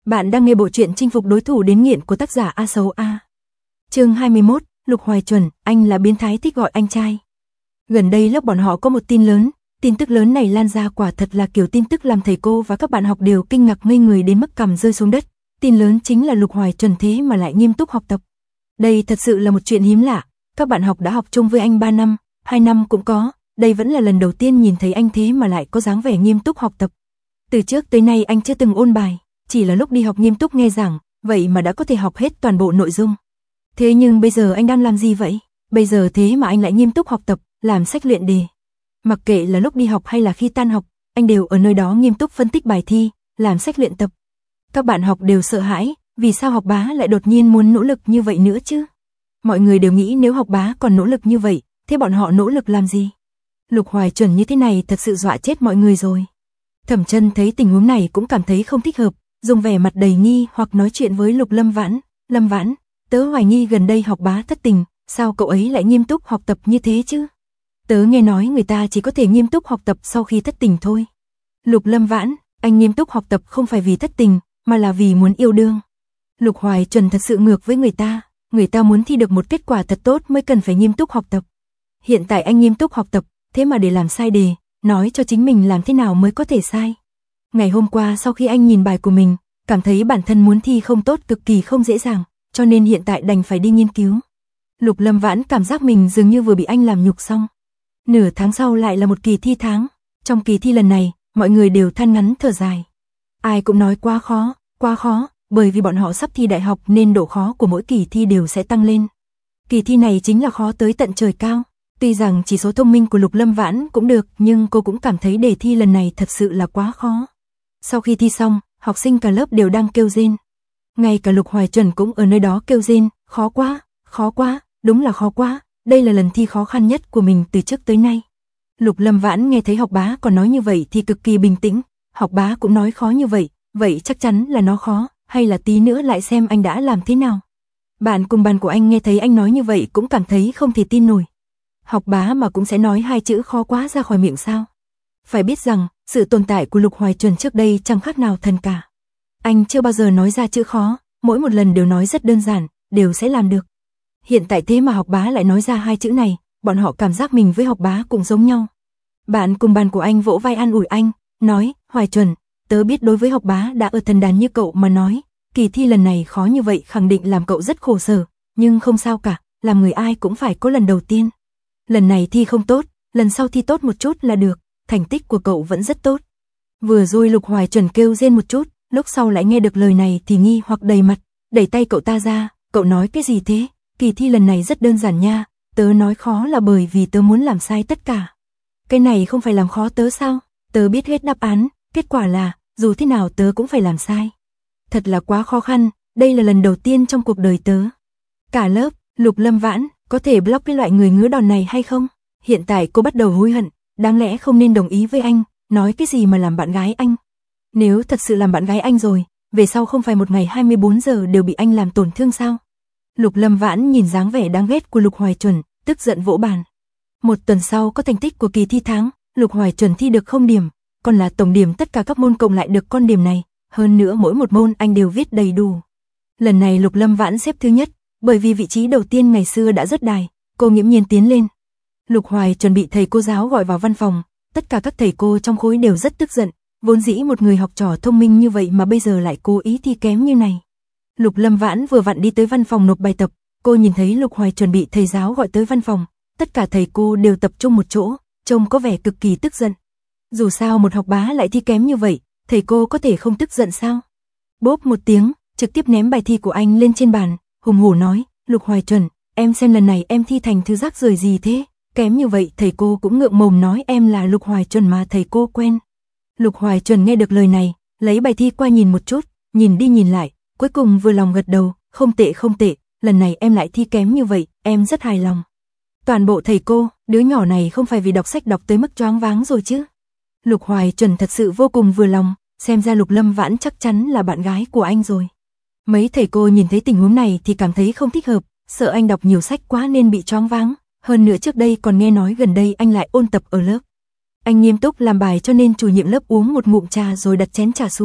Bạn đang nghe bộ truyện Chinh phục đối thủ đến nghiện của tác giả A Sấu A. Chương 21, Lục Hoài Chuẩn, anh là biến thái thích gọi anh trai. Gần đây lớp bọn họ có một tin lớn, tin tức lớn này lan ra quả thật là kiểu tin tức làm thầy cô và các bạn học đều kinh ngạc ngây người đến mức cằm rơi xuống đất. Tin lớn chính là Lục Hoài Chuẩn thế mà lại nghiêm túc học tập. Đây thật sự là một chuyện hiếm lạ, các bạn học đã học chung với anh 3 năm, 2 năm cũng có, đây vẫn là lần đầu tiên nhìn thấy anh thế mà lại có dáng vẻ nghiêm túc học tập. Từ trước tới nay anh chưa từng ôn bài, chỉ là lúc đi học nghiêm túc nghe giảng, vậy mà đã có thể học hết toàn bộ nội dung. Thế nhưng bây giờ anh đang làm gì vậy? Bây giờ thế mà anh lại nghiêm túc học tập, làm sách luyện đề. Mặc kệ là lúc đi học hay là khi tan học, anh đều ở nơi đó nghiêm túc phân tích bài thi, làm sách luyện tập. Các bạn học đều sợ hãi, vì sao học bá lại đột nhiên muốn nỗ lực như vậy nữa chứ? Mọi người đều nghĩ nếu học bá còn nỗ lực như vậy, thế bọn họ nỗ lực làm gì? Lục Hoài Chuẩn như thế này thật sự dọa chết mọi người rồi. Thẩm Chân thấy tình huống này cũng cảm thấy không thích hợp, dùng vẻ mặt đầy nghi hoặc nói chuyện với Lục Lâm Vãn. Lâm Vãn, tớ hoài nghi gần đây học bá thất tình, sao cậu ấy lại nghiêm túc học tập như thế chứ? Tớ nghe nói người ta chỉ có thể nghiêm túc học tập sau khi thất tình thôi. Lục Lâm Vãn, anh nghiêm túc học tập không phải vì thất tình, mà là vì muốn yêu đương. Lục Hoài Chuẩn thật sự ngược với người ta muốn thi được một kết quả thật tốt mới cần phải nghiêm túc học tập. Hiện tại anh nghiêm túc học tập, thế mà để làm sai đề, nói cho chính mình làm thế nào mới có thể sai. Ngày hôm qua sau khi anh nhìn bài của mình, cảm thấy bản thân muốn thi không tốt cực kỳ không dễ dàng, cho nên hiện tại đành phải đi nghiên cứu. Lục Lâm Vãn cảm giác mình dường như vừa bị anh làm nhục xong. Nửa tháng sau lại là một kỳ thi tháng, trong kỳ thi lần này, mọi người đều than ngắn thở dài. Ai cũng nói quá khó, bởi vì bọn họ sắp thi đại học nên độ khó của mỗi kỳ thi đều sẽ tăng lên. Kỳ thi này chính là khó tới tận trời cao. Tuy rằng chỉ số thông minh của Lục Lâm Vãn cũng được, nhưng cô cũng cảm thấy đề thi lần này thật sự là quá khó. Sau khi thi xong, học sinh cả lớp đều đang kêu rên. Ngay cả Lục Hoài Chuẩn cũng ở nơi đó kêu rên, khó quá, đúng là khó quá, đây là lần thi khó khăn nhất của mình từ trước tới nay. Lục Lâm Vãn nghe thấy học bá còn nói như vậy thì cực kỳ bình tĩnh, học bá cũng nói khó như vậy chắc chắn là nó khó, hay là tí nữa lại xem anh đã làm thế nào. Bạn cùng bàn của anh nghe thấy anh nói như vậy cũng cảm thấy không thể tin nổi. Học bá mà cũng sẽ nói hai chữ khó quá ra khỏi miệng sao? Phải biết rằng, sự tồn tại của Lục Hoài Chuẩn trước đây chẳng khác nào thần cả. Anh chưa bao giờ nói ra chữ khó, mỗi một lần đều nói rất đơn giản, đều sẽ làm được. Hiện tại thế mà học bá lại nói ra hai chữ này, bọn họ cảm giác mình với học bá cũng giống nhau. Bạn cùng bàn của anh vỗ vai an ủi anh, nói, Hoài Chuẩn, tớ biết đối với học bá đã ở thần đàn như cậu mà nói, kỳ thi lần này khó như vậy khẳng định làm cậu rất khổ sở, nhưng không sao cả, làm người ai cũng phải có lần đầu tiên. Lần này thi không tốt, lần sau thi tốt một chút là được, thành tích của cậu vẫn rất tốt. Vừa rồi Lục Hoài Chuẩn kêu rên một chút, lúc sau lại nghe được lời này thì nghi hoặc đầy mặt, đẩy tay cậu ta ra, cậu nói cái gì thế? Kỳ thi lần này rất đơn giản nha, tớ nói khó là bởi vì tớ muốn làm sai tất cả. Cái này không phải làm khó tớ sao? Tớ biết hết đáp án, kết quả là, dù thế nào tớ cũng phải làm sai. Thật là quá khó khăn, đây là lần đầu tiên trong cuộc đời tớ. Cả lớp, Lục Lâm Vãn, có thể block cái loại người ngứa đòn này hay không? Hiện tại cô bắt đầu hối hận, đáng lẽ không nên đồng ý với anh, nói cái gì mà làm bạn gái anh. Nếu thật sự làm bạn gái anh rồi, về sau không phải một ngày 24 giờ đều bị anh làm tổn thương sao? Lục Lâm Vãn nhìn dáng vẻ đáng ghét của Lục Hoài Chuẩn, tức giận vỗ bàn. Một tuần sau có thành tích của kỳ thi tháng, Lục Hoài Chuẩn thi được 0 điểm, còn là tổng điểm tất cả các môn cộng lại được con điểm này, hơn nữa mỗi một môn anh đều viết đầy đủ. Lần này Lục Lâm Vãn xếp thứ nhất, bởi vì vị trí đầu tiên ngày xưa đã rất đài, cô nghiễm nhiên tiến lên. Lục Hoài chuẩn bị thầy cô giáo gọi vào văn phòng, tất cả các thầy cô trong khối đều rất tức giận, vốn dĩ một người học trò thông minh như vậy mà bây giờ lại cố ý thi kém như này. Lục Lâm Vãn vừa vặn đi tới văn phòng nộp bài tập, cô nhìn thấy Lục Hoài chuẩn bị thầy giáo gọi tới văn phòng, tất cả thầy cô đều tập trung một chỗ, trông có vẻ cực kỳ tức giận. Dù sao một học bá lại thi kém như vậy, thầy cô có thể không tức giận sao? Bốp một tiếng, trực tiếp ném bài thi của anh lên trên bàn, hùng hổ nói, Lục Hoài Chuẩn, em xem lần này em thi thành thứ rác rưởi gì thế? Kém như vậy thầy cô cũng ngượng mồm nói em là Lục Hoài Chuẩn mà thầy cô quen. Lục Hoài Chuẩn nghe được lời này, lấy bài thi qua nhìn một chút, nhìn đi nhìn lại, cuối cùng vừa lòng gật đầu, không tệ, lần này em lại thi kém như vậy, em rất hài lòng. Toàn bộ thầy cô, đứa nhỏ này không phải vì đọc sách đọc tới mức choáng váng rồi chứ? Lục Hoài Chuẩn thật sự vô cùng vừa lòng, xem ra Lục Lâm Vãn chắc chắn là bạn gái của anh rồi. Mấy thầy cô nhìn thấy tình huống này thì cảm thấy không thích hợp, sợ anh đọc nhiều sách quá nên bị choáng váng, hơn nữa trước đây còn nghe nói gần đây anh lại ôn tập ở lớp. Anh nghiêm túc làm bài cho nên chủ nhiệm lớp uống một ngụm trà rồi đặt chén trà xuống,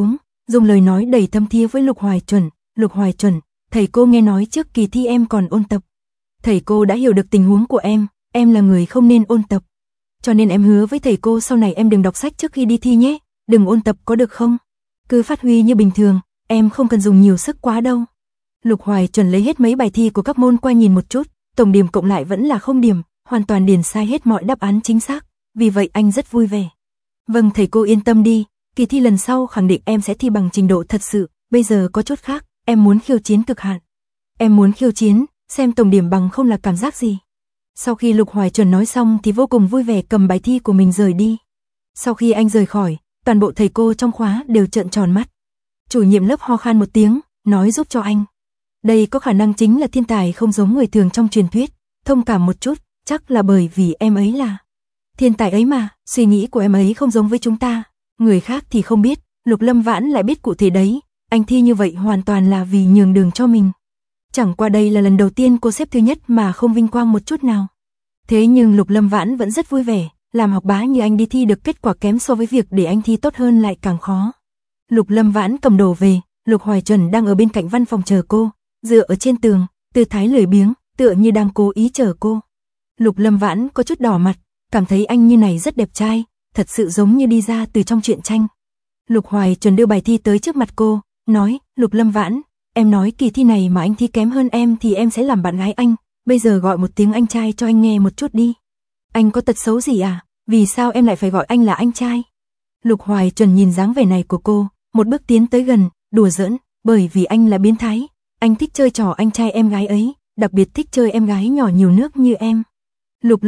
dùng lời nói đầy thâm thía với Lục Hoài Chuẩn. Lục Hoài Chuẩn, thầy cô nghe nói trước kỳ thi em còn ôn tập. Thầy cô đã hiểu được tình huống của em là người không nên ôn tập. Cho nên em hứa với thầy cô sau này em đừng đọc sách trước khi đi thi nhé, đừng ôn tập có được không? Cứ phát huy như bình thường, em không cần dùng nhiều sức quá đâu. Lục Hoài Chuẩn lấy hết mấy bài thi của các môn qua nhìn một chút, tổng điểm cộng lại vẫn là 0 điểm, hoàn toàn điền sai hết mọi đáp án chính xác, vì vậy anh rất vui vẻ. Vâng thầy cô yên tâm đi, kỳ thi lần sau khẳng định em sẽ thi bằng trình độ thật sự, bây giờ có chút khác, em muốn khiêu chiến cực hạn. Em muốn khiêu chiến, xem tổng điểm bằng không là cảm giác gì. Sau khi Lục Hoài Chuẩn nói xong thì vô cùng vui vẻ cầm bài thi của mình rời đi. Sau khi anh rời khỏi, toàn bộ thầy cô trong khóa đều trợn tròn mắt. Chủ nhiệm lớp ho khan một tiếng, nói giúp cho anh. Đây có khả năng chính là thiên tài không giống người thường trong truyền thuyết, thông cảm một chút, chắc là bởi vì em ấy là thiên tài ấy mà, suy nghĩ của em ấy không giống với chúng ta, người khác thì không biết, Lục Lâm Vãn lại biết cụ thể đấy, anh thi như vậy hoàn toàn là vì nhường đường cho mình. Chẳng qua đây là lần đầu tiên cô xếp thứ nhất mà không vinh quang một chút nào. Thế nhưng Lục Lâm Vãn vẫn rất vui vẻ, làm học bá như anh đi thi được kết quả kém so với việc để anh thi tốt hơn lại càng khó. Lục Lâm Vãn cầm đồ về, Lục Hoài Chuẩn đang ở bên cạnh văn phòng chờ cô, dựa ở trên tường, tư thái lười biếng, tựa như đang cố ý chờ cô. Lục Lâm Vãn có chút đỏ mặt, cảm thấy anh như này rất đẹp trai, thật sự giống như đi ra từ trong truyện tranh. Lục Hoài Chuẩn đưa bài thi tới trước mặt cô, nói, Lục Lâm Vãn, em nói kỳ thi này mà anh thi kém hơn em thì em sẽ làm bạn gái anh, bây giờ gọi một tiếng anh trai cho anh nghe một chút đi. Anh có tật xấu gì à, vì sao em lại phải gọi anh là anh trai? Lục Hoài Chuẩn nhìn dáng vẻ này của cô, một bước tiến tới gần, đùa giỡn, bởi vì anh là biến thái, anh thích chơi trò anh trai em gái ấy, đặc biệt thích chơi em gái nhỏ nhiều nước như em. Lục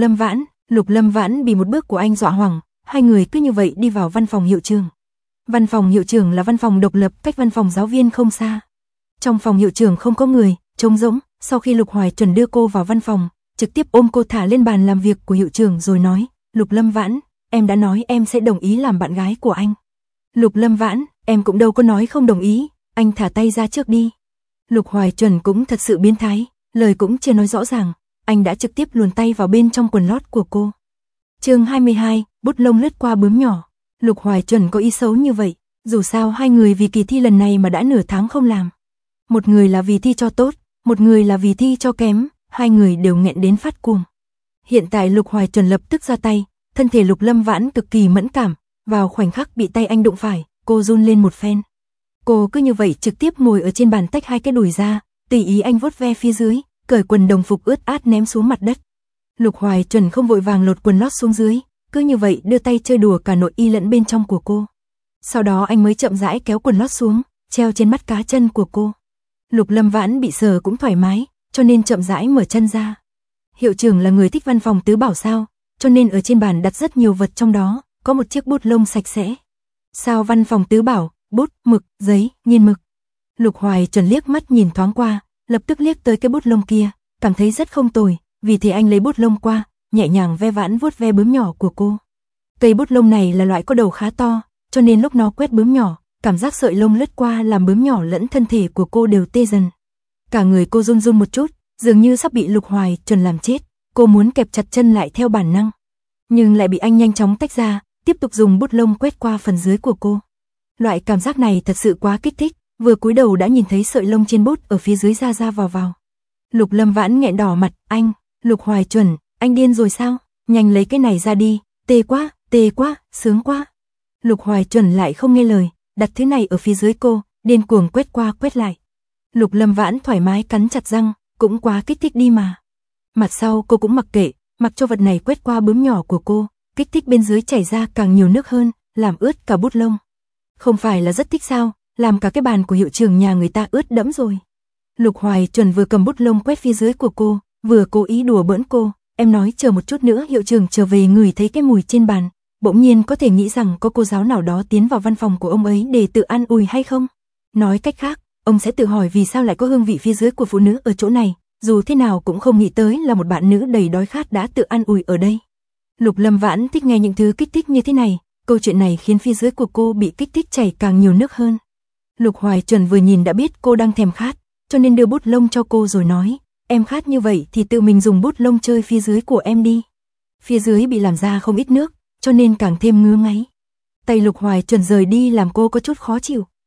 Lâm Vãn bị một bước của anh dọa hoảng, hai người cứ như vậy đi vào văn phòng hiệu trưởng. Văn phòng hiệu trưởng là văn phòng độc lập cách văn phòng giáo viên không xa. Trong phòng hiệu trưởng không có người, trống rỗng, sau khi Lục Hoài Chuẩn đưa cô vào văn phòng, trực tiếp ôm cô thả lên bàn làm việc của hiệu trưởng rồi nói, Lục Lâm Vãn, em đã nói em sẽ đồng ý làm bạn gái của anh. Lục Lâm Vãn, em cũng đâu có nói không đồng ý, anh thả tay ra trước đi. Lục Hoài Chuẩn cũng thật sự biến thái, lời cũng chưa nói rõ ràng, anh đã trực tiếp luồn tay vào bên trong quần lót của cô. Chương 22, bút lông lướt qua bướm nhỏ. Lục Hoài Chuẩn có ý xấu như vậy, dù sao hai người vì kỳ thi lần này mà đã nửa tháng không làm. Một người là vì thi cho tốt, một người là vì thi cho kém, hai người đều nghẹn đến phát cuồng. Hiện tại Lục Hoài Chuẩn lập tức ra tay, thân thể Lục Lâm Vãn cực kỳ mẫn cảm, vào khoảnh khắc bị tay anh đụng phải, cô run lên một phen. Cô cứ như vậy trực tiếp ngồi ở trên bàn tách hai cái đùi ra, tùy ý anh vuốt ve phía dưới, cởi quần đồng phục ướt át ném xuống mặt đất. Lục Hoài Chuẩn không vội vàng lột quần lót xuống dưới, cứ như vậy đưa tay chơi đùa cả nội y lẫn bên trong của cô. Sau đó anh mới chậm rãi kéo quần lót xuống, treo trên mắt cá chân của cô. Lục Lâm Vãn bị sờ cũng thoải mái, cho nên chậm rãi mở chân ra. Hiệu trưởng là người thích văn phòng tứ bảo sao, cho nên ở trên bàn đặt rất nhiều vật, trong đó có một chiếc bút lông sạch sẽ. Sao văn phòng tứ bảo, bút, mực, giấy, nghiên mực. Lục Hoài Chuẩn liếc mắt nhìn thoáng qua, lập tức liếc tới cái bút lông kia, cảm thấy rất không tồi, vì thế anh lấy bút lông qua, nhẹ nhàng ve vãn vuốt ve bướm nhỏ của cô. Cây bút lông này là loại có đầu khá to, cho nên lúc nó quét bướm nhỏ, cảm giác sợi lông lướt qua làm bướm nhỏ lẫn thân thể của cô đều tê dần. Cả người cô run run một chút, dường như sắp bị Lục Hoài Chuẩn làm chết, cô muốn kẹp chặt chân lại theo bản năng, nhưng lại bị anh nhanh chóng tách ra, tiếp tục dùng bút lông quét qua phần dưới của cô. Loại cảm giác này thật sự quá kích thích, vừa cúi đầu đã nhìn thấy sợi lông trên bút ở phía dưới ra ra vào vào. Lục Lâm Vãn nghẹn đỏ mặt, anh, Lục Hoài Chuẩn, anh điên rồi sao? Nhanh lấy cái này ra đi, tê quá, sướng quá. Lục Hoài Chuẩn lại không nghe lời, đặt thứ này ở phía dưới cô, điên cuồng quét qua quét lại. Lục Lâm Vãn thoải mái cắn chặt răng, cũng quá kích thích đi mà. Mặt sau cô cũng mặc kệ, mặc cho vật này quét qua bướm nhỏ của cô, kích thích bên dưới chảy ra càng nhiều nước hơn, làm ướt cả bút lông. Không phải là rất thích sao, làm cả cái bàn của hiệu trưởng nhà người ta ướt đẫm rồi. Lục Hoài Chuẩn vừa cầm bút lông quét phía dưới của cô, vừa cố ý đùa bỡn cô, em nói chờ một chút nữa hiệu trưởng trở về ngửi thấy cái mùi trên bàn, bỗng nhiên có thể nghĩ rằng có cô giáo nào đó tiến vào văn phòng của ông ấy để tự ăn ủi hay không? Nói cách khác, ông sẽ tự hỏi vì sao lại có hương vị phía dưới của phụ nữ ở chỗ này, dù thế nào cũng không nghĩ tới là một bạn nữ đầy đói khát đã tự ăn ủi ở đây. Lục Lâm Vãn thích nghe những thứ kích thích như thế này, câu chuyện này khiến phía dưới của cô bị kích thích chảy càng nhiều nước hơn. Lục Hoài Chuẩn vừa nhìn đã biết cô đang thèm khát, cho nên đưa bút lông cho cô rồi nói, em khát như vậy thì tự mình dùng bút lông chơi phía dưới của em đi. Phía dưới bị làm ra không ít nước, cho nên càng thêm ngứa ngáy. Tay Lục Hoài Chuẩn rời đi làm cô có chút khó chịu.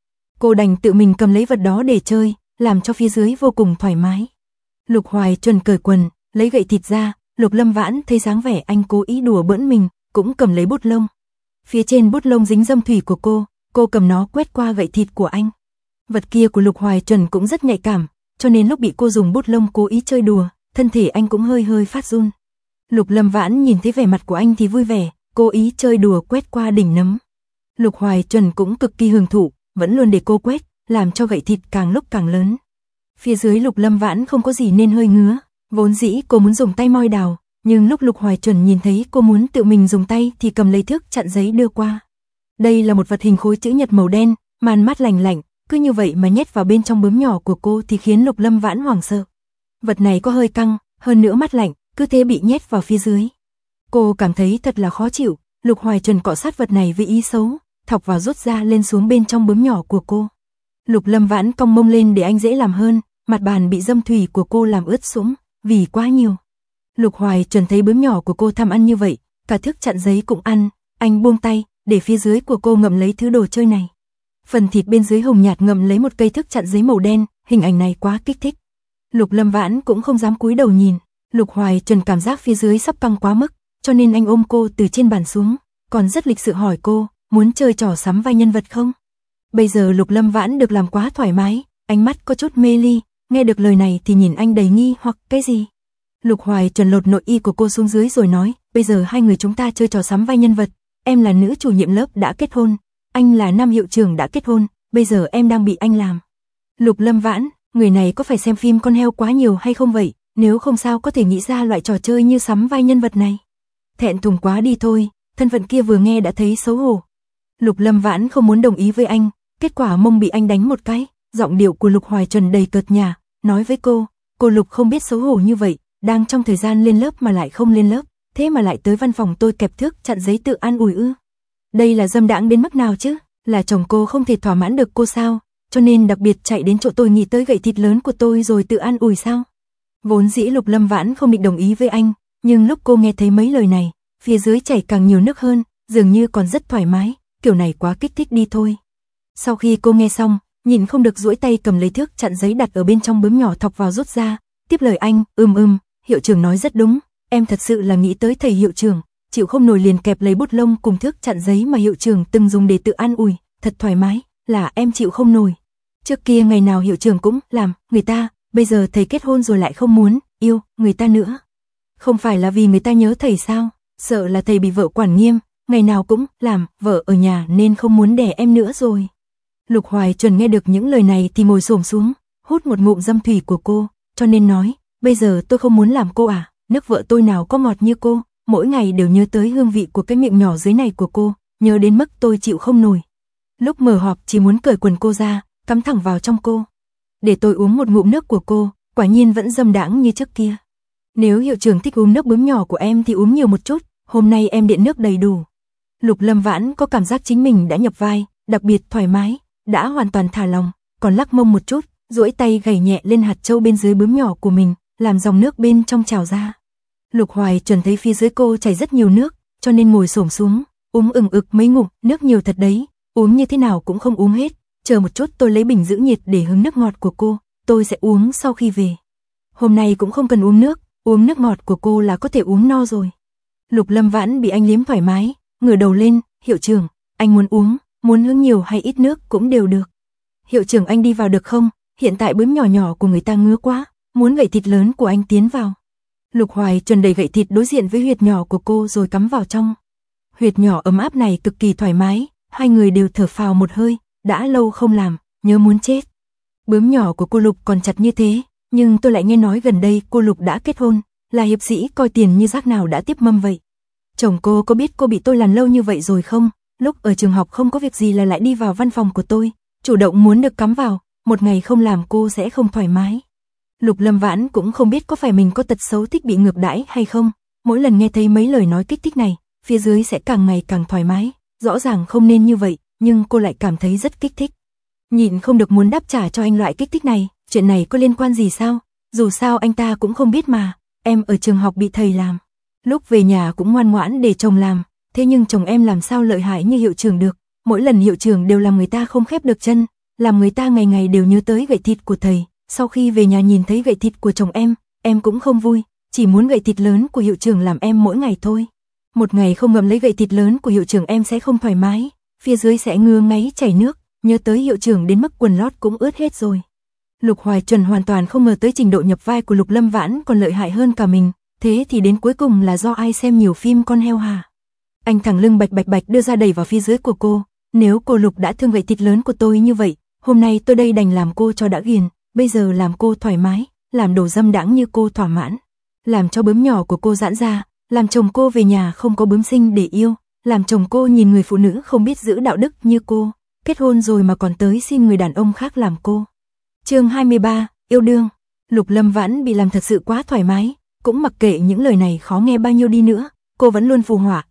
Cô đành tự mình cầm lấy vật đó để chơi, làm cho phía dưới vô cùng thoải mái. Lục Hoài Chuẩn cởi quần, lấy gậy thịt ra, Lục Lâm Vãn thấy dáng vẻ anh cố ý đùa bỡn mình, cũng cầm lấy bút lông. Phía trên bút lông dính dâm thủy của cô cầm nó quét qua gậy thịt của anh. Vật kia của Lục Hoài Chuẩn cũng rất nhạy cảm, cho nên lúc bị cô dùng bút lông cố ý chơi đùa, thân thể anh cũng hơi hơi phát run. Lục Lâm Vãn nhìn thấy vẻ mặt của anh thì vui vẻ, cố ý chơi đùa quét qua đỉnh nấm. Lục Hoài Chuẩn cũng cực kỳ hưởng thụ, vẫn luôn để cô quét, làm cho gậy thịt càng lúc càng lớn. Phía dưới Lục Lâm Vãn không có gì nên hơi ngứa, vốn dĩ cô muốn dùng tay moi đào, nhưng lúc Lục Hoài Chuẩn nhìn thấy cô muốn tự mình dùng tay thì cầm lấy thước chặn giấy đưa qua. Đây là một vật hình khối chữ nhật màu đen, màn mát lành lạnh, cứ như vậy mà nhét vào bên trong bướm nhỏ của cô thì khiến Lục Lâm Vãn hoảng sợ. Vật này có hơi căng, hơn nữa mát lạnh, cứ thế bị nhét vào phía dưới. Cô cảm thấy thật là khó chịu, Lục Hoài Chuẩn cọ sát vật này với ý xấu, thọc vào rút ra lên xuống bên trong bướm nhỏ của cô. Lục Lâm Vãn cong mông lên để anh dễ làm hơn, mặt bàn bị dâm thủy của cô làm ướt sũng, vì quá nhiều. Lục Hoài Chuẩn thấy bướm nhỏ của cô tham ăn như vậy, cả thước chặn giấy cũng ăn, anh buông tay, để phía dưới của cô ngậm lấy thứ đồ chơi này. Phần thịt bên dưới hồng nhạt ngậm lấy một cây thước chặn giấy màu đen, hình ảnh này quá kích thích. Lục Lâm Vãn cũng không dám cúi đầu nhìn, Lục Hoài Chuẩn cảm giác phía dưới sắp căng quá mức, cho nên anh ôm cô từ trên bàn xuống, còn rất lịch sự hỏi cô, muốn chơi trò sắm vai nhân vật không? Bây giờ Lục Lâm Vãn được làm quá thoải mái, ánh mắt có chút mê ly, nghe được lời này thì nhìn anh đầy nghi hoặc cái gì. Lục Hoài Chuẩn lột nội y của cô xuống dưới rồi nói, bây giờ hai người chúng ta chơi trò sắm vai nhân vật, em là nữ chủ nhiệm lớp đã kết hôn, anh là nam hiệu trưởng đã kết hôn, bây giờ em đang bị anh làm. Lục Lâm Vãn, người này có phải xem phim con heo quá nhiều hay không vậy, nếu không sao có thể nghĩ ra loại trò chơi như sắm vai nhân vật này. Thẹn thùng quá đi thôi, thân phận kia vừa nghe đã thấy xấu hổ. Lục Lâm Vãn không muốn đồng ý với anh, kết quả mông bị anh đánh một cái, giọng điệu của Lục Hoài Chuẩn đầy cợt nhả, nói với cô Lục không biết xấu hổ như vậy, đang trong thời gian lên lớp mà lại không lên lớp, thế mà lại tới văn phòng tôi kẹp thước chặn giấy tự an ủi ư. Đây là dâm đãng đến mức nào chứ, là chồng cô không thể thỏa mãn được cô sao, cho nên đặc biệt chạy đến chỗ tôi nghĩ tới gậy thịt lớn của tôi rồi tự an ủi sao. Vốn dĩ Lục Lâm Vãn không định đồng ý với anh, nhưng lúc cô nghe thấy mấy lời này, phía dưới chảy càng nhiều nước hơn, dường như còn rất thoải mái, kiểu này quá kích thích đi thôi. Sau khi cô nghe xong, nhìn không được duỗi tay cầm lấy thước chặn giấy đặt ở bên trong bướm nhỏ thọc vào rút ra, tiếp lời anh, hiệu trưởng nói rất đúng, em thật sự là nghĩ tới thầy hiệu trưởng, chịu không nổi liền kẹp lấy bút lông cùng thước chặn giấy mà hiệu trưởng từng dùng để tự an ủi, thật thoải mái, là em chịu không nổi. Trước kia ngày nào hiệu trưởng cũng làm người ta, bây giờ thầy kết hôn rồi lại không muốn yêu người ta nữa. Không phải là vì người ta nhớ thầy sao, sợ là thầy bị vợ quản nghiêm, ngày nào cũng làm vợ ở nhà nên không muốn đẻ em nữa rồi. Lục Hoài Chuẩn nghe được những lời này thì ngồi xổm xuống, hút một ngụm dâm thủy của cô, cho nên nói, bây giờ tôi không muốn làm cô à, nước vợ tôi nào có ngọt như cô, mỗi ngày đều nhớ tới hương vị của cái miệng nhỏ dưới này của cô, nhớ đến mức tôi chịu không nổi. Lúc mở họp chỉ muốn cởi quần cô ra, cắm thẳng vào trong cô. Để tôi uống một ngụm nước của cô, quả nhiên vẫn dâm đãng như trước kia. Nếu hiệu trưởng thích uống nước bướm nhỏ của em thì uống nhiều một chút, hôm nay em điện nước đầy đủ. Lục Lâm Vãn có cảm giác chính mình đã nhập vai, đặc biệt thoải mái, đã hoàn toàn thả lòng, còn lắc mông một chút, duỗi tay gảy nhẹ lên hạt châu bên dưới bướm nhỏ của mình, làm dòng nước bên trong trào ra. Lục Hoài Chuẩn thấy phía dưới cô chảy rất nhiều nước, cho nên ngồi xổm xuống, uống mấy ngụm, nước nhiều thật đấy, uống như thế nào cũng không uống hết, chờ một chút tôi lấy bình giữ nhiệt để hứng nước ngọt của cô, tôi sẽ uống sau khi về. Hôm nay cũng không cần uống nước ngọt của cô là có thể uống no rồi. Lục Lâm Vãn bị anh liếm thoải mái, ngửa đầu lên, hiệu trưởng, anh muốn uống, muốn hứng nhiều hay ít nước cũng đều được. Hiệu trưởng anh đi vào được không, hiện tại bướm nhỏ nhỏ của người ta ngứa quá, muốn gậy thịt lớn của anh tiến vào. Lục Hoài Chuẩn đẩy gậy thịt đối diện với huyệt nhỏ của cô rồi cắm vào trong. Huyệt nhỏ ấm áp này cực kỳ thoải mái, hai người đều thở phào một hơi, đã lâu không làm, nhớ muốn chết. Bướm nhỏ của cô Lục còn chặt như thế, nhưng tôi lại nghe nói gần đây cô Lục đã kết hôn, là hiệp sĩ coi tiền như rác nào đã tiếp mâm vậy. Chồng cô có biết cô bị tôi lằn lâu như vậy rồi không? Lúc ở trường học không có việc gì là lại đi vào văn phòng của tôi, chủ động muốn được cắm vào, một ngày không làm cô sẽ không thoải mái. Lục Lâm Vãn cũng không biết có phải mình có tật xấu thích bị ngược đãi hay không, mỗi lần nghe thấy mấy lời nói kích thích này, phía dưới sẽ càng ngày càng thoải mái, rõ ràng không nên như vậy, nhưng cô lại cảm thấy rất kích thích. Nhịn không được muốn đáp trả cho anh loại kích thích này, chuyện này có liên quan gì sao? Dù sao anh ta cũng không biết mà, em ở trường học bị thầy làm. Lúc về nhà cũng ngoan ngoãn để chồng làm, thế nhưng chồng em làm sao lợi hại như hiệu trưởng được, mỗi lần hiệu trưởng đều làm người ta không khép được chân, làm người ta ngày ngày đều nhớ tới gậy thịt của thầy. Sau khi về nhà nhìn thấy gậy thịt của chồng em cũng không vui, chỉ muốn gậy thịt lớn của hiệu trưởng làm em mỗi ngày thôi. Một ngày không ngậm lấy gậy thịt lớn của hiệu trưởng em sẽ không thoải mái, phía dưới sẽ ngứa ngáy chảy nước, nhớ tới hiệu trưởng đến mức quần lót cũng ướt hết rồi. Lục Hoài Chuẩn hoàn toàn không ngờ tới trình độ nhập vai của Lục Lâm Vãn còn lợi hại hơn cả mình, thế thì đến cuối cùng là do ai xem nhiều phim con heo hả? Anh thẳng lưng bạch bạch đưa ra đẩy vào phía dưới của cô, nếu cô Lục đã thương gậy thịt lớn của tôi như vậy, hôm nay tôi đây đành làm cô cho đã ghiền, bây giờ làm cô thoải mái, làm đồ dâm đãng như cô thỏa mãn, làm cho bướm nhỏ của cô giãn ra, làm chồng cô về nhà không có bướm sinh để yêu, làm chồng cô nhìn người phụ nữ không biết giữ đạo đức như cô, kết hôn rồi mà còn tới xin người đàn ông khác làm cô. Chương 23, yêu đương. Lục Lâm Vãn bị làm thật sự quá thoải mái, cũng mặc kệ những lời này khó nghe bao nhiêu đi nữa, cô vẫn luôn phù họa,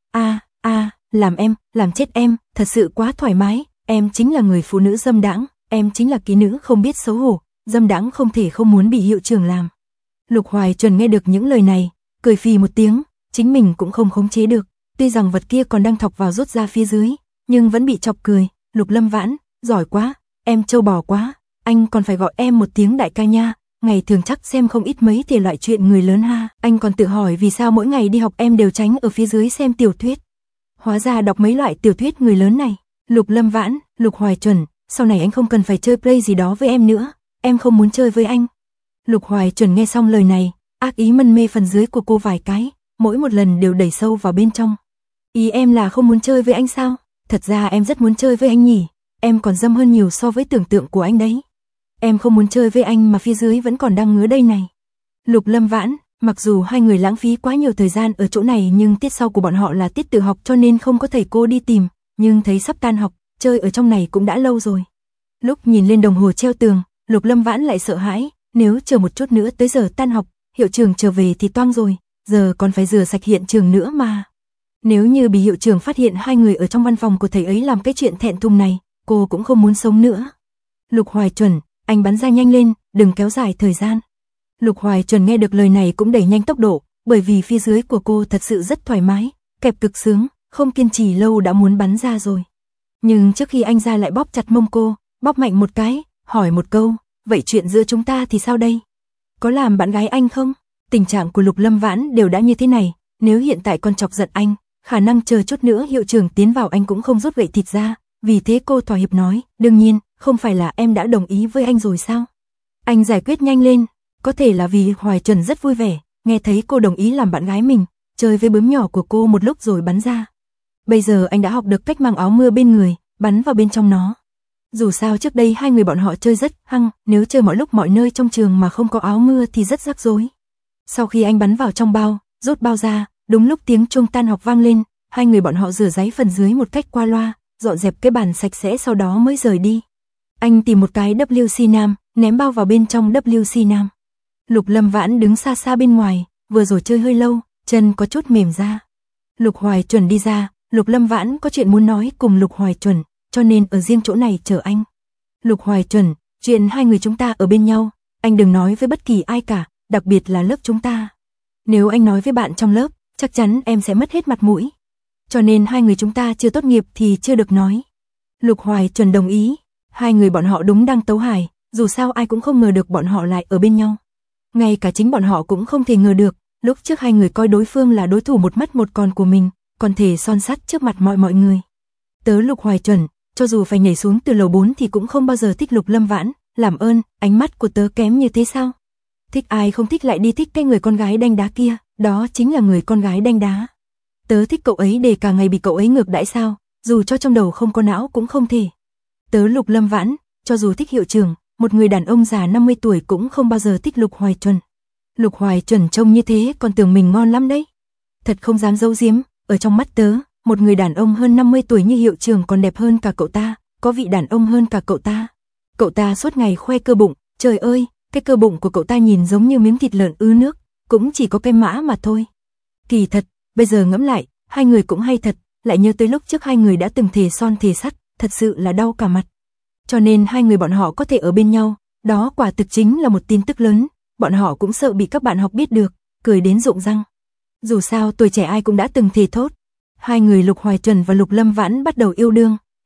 làm chết em, thật sự quá thoải mái, em chính là người phụ nữ dâm đãng, em chính là kỹ nữ không biết xấu hổ, dâm đãng không thể không muốn bị hiệu trưởng làm. Lục Hoài Chuẩn nghe được những lời này, cười phì một tiếng, chính mình cũng không khống chế được, tuy rằng vật kia còn đang thọc vào rút ra phía dưới, nhưng vẫn bị chọc cười. Lục Lâm Vãn, giỏi quá, em trâu bò quá, anh còn phải gọi em một tiếng đại ca nha, ngày thường chắc xem không ít mấy thể loại chuyện người lớn ha. Anh còn tự hỏi vì sao mỗi ngày đi học em đều tránh ở phía dưới xem tiểu thuyết. Hóa ra đọc mấy loại tiểu thuyết người lớn này. Lục Lâm Vãn, Lục Hoài Chuẩn, sau này anh không cần phải chơi play gì đó với em nữa, em không muốn chơi với anh. Lục Hoài Chuẩn nghe xong lời này, ác ý mân mê phần dưới của cô vài cái, mỗi một lần đều đẩy sâu vào bên trong. Ý em là không muốn chơi với anh sao? Thật ra em rất muốn chơi với anh nhỉ, em còn dâm hơn nhiều so với tưởng tượng của anh đấy. Em không muốn chơi với anh mà phía dưới vẫn còn đang ngứa đây này. Lục Lâm Vãn, mặc dù hai người lãng phí quá nhiều thời gian ở chỗ này nhưng tiết sau của bọn họ là tiết tự học cho nên không có thầy cô đi tìm, nhưng thấy sắp tan học, chơi ở trong này cũng đã lâu rồi. Lúc nhìn lên đồng hồ treo tường, Lục Lâm Vãn lại sợ hãi, nếu chờ một chút nữa tới giờ tan học, hiệu trưởng trở về thì toang rồi, giờ còn phải rửa sạch hiện trường nữa mà. Nếu như bị hiệu trưởng phát hiện hai người ở trong văn phòng của thầy ấy làm cái chuyện thẹn thùng này, cô cũng không muốn sống nữa. Lục Hoài Chuẩn, anh bắn ra nhanh lên, đừng kéo dài thời gian. Lục Hoài Chuẩn nghe được lời này cũng đẩy nhanh tốc độ, bởi vì phía dưới của cô thật sự rất thoải mái, kẹp cực sướng, không kiên trì lâu đã muốn bắn ra rồi. Nhưng trước khi anh ra lại bóp chặt mông cô, bóp mạnh một cái, hỏi một câu, vậy chuyện giữa chúng ta thì sao đây? Có làm bạn gái anh không? Tình trạng của Lục Lâm Vãn đều đã như thế này, nếu hiện tại con chọc giận anh, khả năng chờ chút nữa hiệu trưởng tiến vào anh cũng không rút gậy thịt ra, vì thế cô thỏa hiệp nói, đương nhiên, không phải là em đã đồng ý với anh rồi sao? Anh giải quyết nhanh lên, có thể là vì Hoài Chuẩn rất vui vẻ, nghe thấy cô đồng ý làm bạn gái mình, chơi với bướm nhỏ của cô một lúc rồi bắn ra. Bây giờ anh đã học được cách mang áo mưa bên người, bắn vào bên trong nó. Dù sao trước đây hai người bọn họ chơi rất hăng, nếu chơi mọi lúc mọi nơi trong trường mà không có áo mưa thì rất rắc rối. Sau khi anh bắn vào trong bao, rút bao ra, đúng lúc tiếng chuông tan học vang lên, hai người bọn họ rửa ráy phần dưới một cách qua loa, dọn dẹp cái bàn sạch sẽ sau đó mới rời đi. Anh tìm một cái WC nam, ném bao vào bên trong WC nam. Lục Lâm Vãn đứng xa xa bên ngoài, vừa rồi chơi hơi lâu, chân có chút mềm ra. Lục Hoài Chuẩn đi ra, Lục Lâm Vãn có chuyện muốn nói cùng Lục Hoài Chuẩn, cho nên ở riêng chỗ này chờ anh. Lục Hoài Chuẩn, chuyện hai người chúng ta ở bên nhau, anh đừng nói với bất kỳ ai cả, đặc biệt là lớp chúng ta. Nếu anh nói với bạn trong lớp, chắc chắn em sẽ mất hết mặt mũi. Cho nên hai người chúng ta chưa tốt nghiệp thì chưa được nói. Lục Hoài Chuẩn đồng ý, hai người bọn họ đúng đang tấu hài, dù sao ai cũng không ngờ được bọn họ lại ở bên nhau. Ngay cả chính bọn họ cũng không thể ngờ được, lúc trước hai người coi đối phương là đối thủ một mất một còn của mình, còn thể son sắt trước mặt mọi người. Tớ Lục Hoài Chuẩn, cho dù phải nhảy xuống từ lầu 4 thì cũng không bao giờ thích Lục Lâm Vãn, làm ơn, ánh mắt của tớ kém như thế sao? Thích ai không thích lại đi thích cái người con gái đanh đá kia, đó chính là người con gái đanh đá. Tớ thích cậu ấy để cả ngày bị cậu ấy ngược đãi sao, dù cho trong đầu không có não cũng không thể. Tớ Lục Lâm Vãn, cho dù thích hiệu trưởng, một người đàn ông già 50 tuổi cũng không bao giờ thích Lục Hoài Chuẩn. Lục Hoài Chuẩn trông như thế còn tưởng mình ngon lắm đấy. Thật không dám giấu giếm, ở trong mắt tớ, một người đàn ông hơn 50 tuổi như hiệu trưởng còn đẹp hơn cả cậu ta, có vị đàn ông hơn cả cậu ta. Cậu ta suốt ngày khoe cơ bụng, trời ơi, cái cơ bụng của cậu ta nhìn giống như miếng thịt lợn ứ nước, cũng chỉ có cái mã mà thôi. Kỳ thật, bây giờ ngẫm lại, hai người cũng hay thật, lại nhớ tới lúc trước hai người đã từng thề son thề sắt, thật sự là đau cả mặt. Cho nên hai người bọn họ có thể ở bên nhau, đó quả thực chính là một tin tức lớn, bọn họ cũng sợ bị các bạn học biết được, cười đến rụng răng. Dù sao tuổi trẻ ai cũng đã từng thề thốt. Hai người Lục Hoài Chuẩn và Lục Lâm Vãn bắt đầu yêu đương,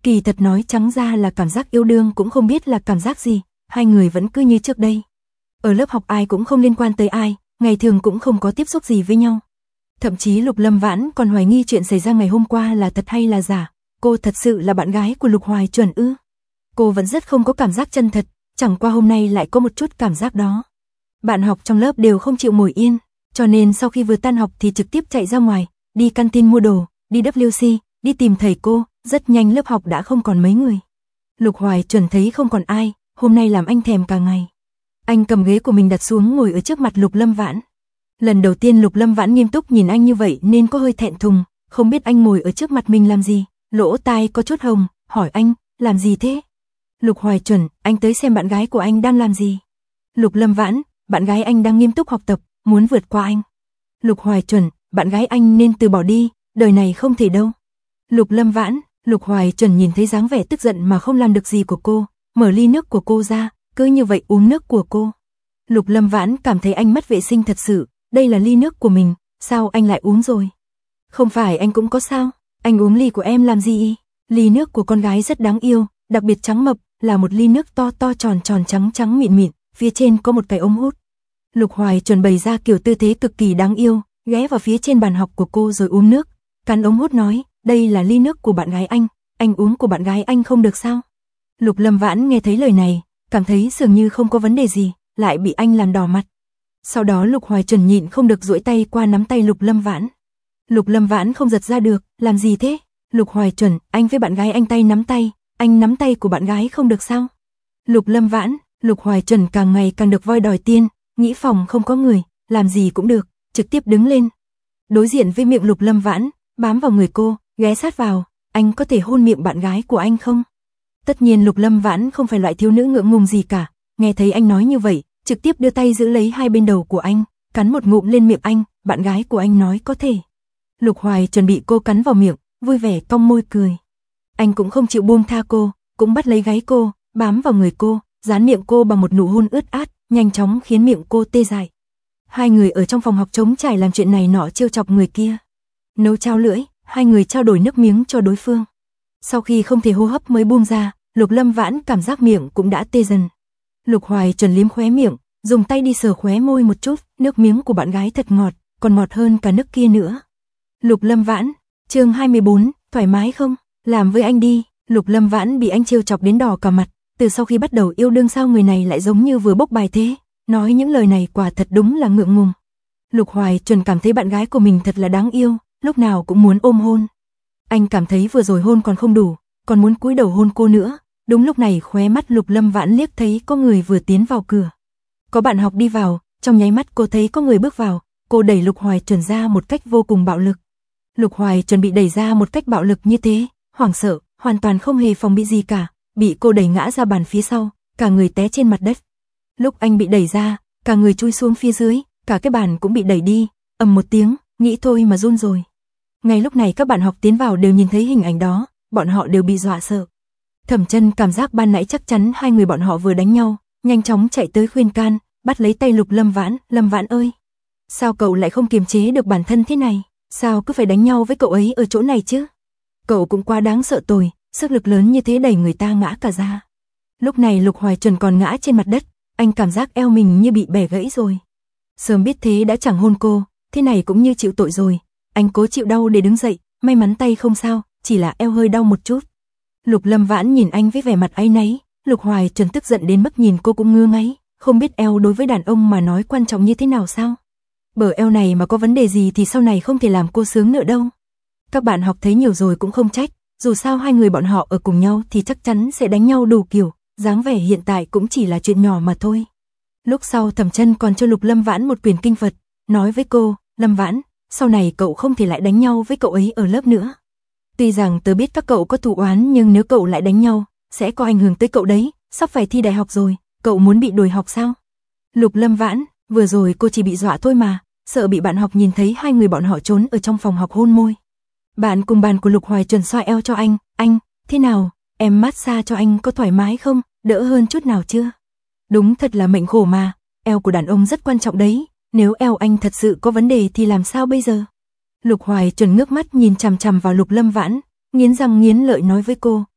Kỳ thật nói trắng ra là cảm giác yêu đương cũng không biết là cảm giác gì, hai người vẫn cứ như trước đây. Ở lớp học ai cũng không liên quan tới ai, ngày thường cũng không có tiếp xúc gì với nhau. Thậm chí Lục Lâm Vãn còn hoài nghi chuyện xảy ra ngày hôm qua là thật hay là giả, cô thật sự là bạn gái của Lục Hoài Chuẩn ư? Cô vẫn rất không có cảm giác chân thật, chẳng qua hôm nay lại có một chút cảm giác đó. Bạn học trong lớp đều không chịu ngồi yên, cho nên sau khi vừa tan học thì trực tiếp chạy ra ngoài, đi canteen mua đồ, đi WC, đi tìm thầy cô, rất nhanh lớp học đã không còn mấy người. Lục Hoài Chuẩn thấy không còn ai, hôm nay làm anh thèm cả ngày. Anh cầm ghế của mình đặt xuống ngồi ở trước mặt Lục Lâm Vãn. Lần đầu tiên Lục Lâm Vãn nghiêm túc nhìn anh như vậy nên có hơi thẹn thùng, không biết anh ngồi ở trước mặt mình làm gì, lỗ tai có chút hồng, hỏi anh, làm gì thế? Lục Hoài Chuẩn, anh tới xem bạn gái của anh đang làm gì. Lục Lâm Vãn, bạn gái anh đang nghiêm túc học tập, muốn vượt qua anh. Lục Hoài Chuẩn, bạn gái anh nên từ bỏ đi, đời này không thể đâu. Lục Lâm Vãn, Lục Hoài Chuẩn nhìn thấy dáng vẻ tức giận mà không làm được gì của cô, mở ly nước của cô ra, cứ như vậy uống nước của cô. Lục Lâm Vãn cảm thấy anh mất vệ sinh thật sự, đây là ly nước của mình, sao anh lại uống rồi? Không phải anh cũng có sao, anh uống ly của em làm gì? Ly nước của con gái rất đáng yêu, đặc biệt trắng mập, là một ly nước to to tròn tròn trắng trắng mịn mịn, phía trên có một cái ống hút. Lục Hoài Chuẩn bày ra kiểu tư thế cực kỳ đáng yêu, ghé vào phía trên bàn học của cô rồi uống nước, cắn ống hút nói, đây là ly nước của bạn gái anh uống của bạn gái anh không được sao? Lục Lâm Vãn nghe thấy lời này, cảm thấy dường như không có vấn đề gì, lại bị anh làm đỏ mặt. Sau đó Lục Hoài Chuẩn nhịn không được duỗi tay qua nắm tay Lục Lâm Vãn. Lục Lâm Vãn không giật ra được, làm gì thế? Lục Hoài Chuẩn, anh với bạn gái anh tay nắm tay, anh nắm tay của bạn gái không được sao? Lục Lâm Vãn, Lục Hoài Chuẩn càng ngày càng được voi đòi tiên, nghĩ phòng không có người, làm gì cũng được, trực tiếp đứng lên. Đối diện với miệng Lục Lâm Vãn, bám vào người cô, ghé sát vào, anh có thể hôn miệng bạn gái của anh không? Tất nhiên Lục Lâm Vãn không phải loại thiếu nữ ngượng ngùng gì cả, nghe thấy anh nói như vậy, trực tiếp đưa tay giữ lấy hai bên đầu của anh, cắn một ngụm lên miệng anh, bạn gái của anh nói có thể. Lục Hoài chuẩn bị cô cắn vào miệng, vui vẻ cong môi cười. Anh cũng không chịu buông tha cô, cũng bắt lấy gáy cô, bám vào người cô, dán miệng cô bằng một nụ hôn ướt át, nhanh chóng khiến miệng cô tê dại. Hai người ở trong phòng học trống trải làm chuyện này nọ trêu chọc người kia. Nấu chao lưỡi, hai người trao đổi nước miếng cho đối phương. Sau khi không thể hô hấp mới buông ra, Lục Lâm Vãn cảm giác miệng cũng đã tê dần. Lục Hoài chuẩn liếm khóe miệng, dùng tay đi sờ khóe môi một chút, nước miếng của bạn gái thật ngọt, còn ngọt hơn cả nước kia nữa. Lục Lâm Vãn, chương 24, thoải mái không? Làm với anh đi. Lục Lâm Vãn bị anh trêu chọc đến đỏ cả mặt, từ sau khi bắt đầu yêu đương sao người này lại giống như vừa bốc bài thế, nói những lời này quả thật đúng là ngượng ngùng. Lục Hoài chuẩn cảm thấy bạn gái của mình thật là đáng yêu, lúc nào cũng muốn ôm hôn. Anh cảm thấy vừa rồi hôn còn không đủ, còn muốn cúi đầu hôn cô nữa. Đúng lúc này khóe mắt Lục Lâm Vãn liếc thấy có người vừa tiến vào cửa. Có bạn học đi vào, trong nháy mắt cô thấy có người bước vào, cô đẩy Lục Hoài chuẩn ra một cách vô cùng bạo lực. Lục Hoài chuẩn bị đẩy ra một cách bạo lực như thế, hoảng sợ, hoàn toàn không hề phòng bị gì cả, bị cô đẩy ngã ra bàn phía sau, cả người té trên mặt đất. Lúc anh bị đẩy ra, cả người chui xuống phía dưới, cả cái bàn cũng bị đẩy đi, ầm một tiếng, nghĩ thôi mà run rồi. Ngay lúc này các bạn học tiến vào đều nhìn thấy hình ảnh đó, bọn họ đều bị dọa sợ. Thẩm Chân cảm giác ban nãy chắc chắn hai người bọn họ vừa đánh nhau, nhanh chóng chạy tới khuyên can, bắt lấy tay Lục Lâm Vãn, Lâm Vãn ơi, sao cậu lại không kiềm chế được bản thân thế này, sao cứ phải đánh nhau với cậu ấy ở chỗ này chứ? Cậu cũng quá đáng sợ tồi, sức lực lớn như thế đẩy người ta ngã cả ra. Lúc này Lục Hoài Chuẩn còn ngã trên mặt đất, anh cảm giác eo mình như bị bẻ gãy rồi. Sớm biết thế đã chẳng hôn cô, thế này cũng như chịu tội rồi. Anh cố chịu đau để đứng dậy, may mắn tay không sao, chỉ là eo hơi đau một chút. Lục Lâm Vãn nhìn anh với vẻ mặt áy náy, Lục Hoài Chuẩn tức giận đến mức nhìn cô cũng ngơ ngáy, không biết eo đối với đàn ông mà nói quan trọng như thế nào sao? Bờ eo này mà có vấn đề gì thì sau này không thể làm cô sướng nữa đâu. Các bạn học thấy nhiều rồi cũng không trách, dù sao hai người bọn họ ở cùng nhau thì chắc chắn sẽ đánh nhau đủ kiểu, dáng vẻ hiện tại cũng chỉ là chuyện nhỏ mà thôi. Lúc sau Thẩm Chân còn cho Lục Lâm Vãn một quyển kinh Phật, nói với cô, Lâm Vãn, sau này cậu không thể lại đánh nhau với cậu ấy ở lớp nữa. Tuy rằng tớ biết các cậu có thù oán nhưng nếu cậu lại đánh nhau, sẽ có ảnh hưởng tới cậu đấy, sắp phải thi đại học rồi, cậu muốn bị đuổi học sao? Lục Lâm Vãn, vừa rồi cô chỉ bị dọa thôi mà, sợ bị bạn học nhìn thấy hai người bọn họ trốn ở trong phòng học hôn môi. Bạn cùng bàn của Lục Hoài Chuẩn xoa eo cho anh, thế nào, em massage cho anh có thoải mái không, đỡ hơn chút nào chưa? Đúng thật là mệnh khổ mà, eo của đàn ông rất quan trọng đấy, nếu eo anh thật sự có vấn đề thì làm sao bây giờ? Lục Hoài Chuẩn ngước mắt nhìn chằm chằm vào Lục Lâm Vãn, nghiến răng nghiến lợi nói với cô,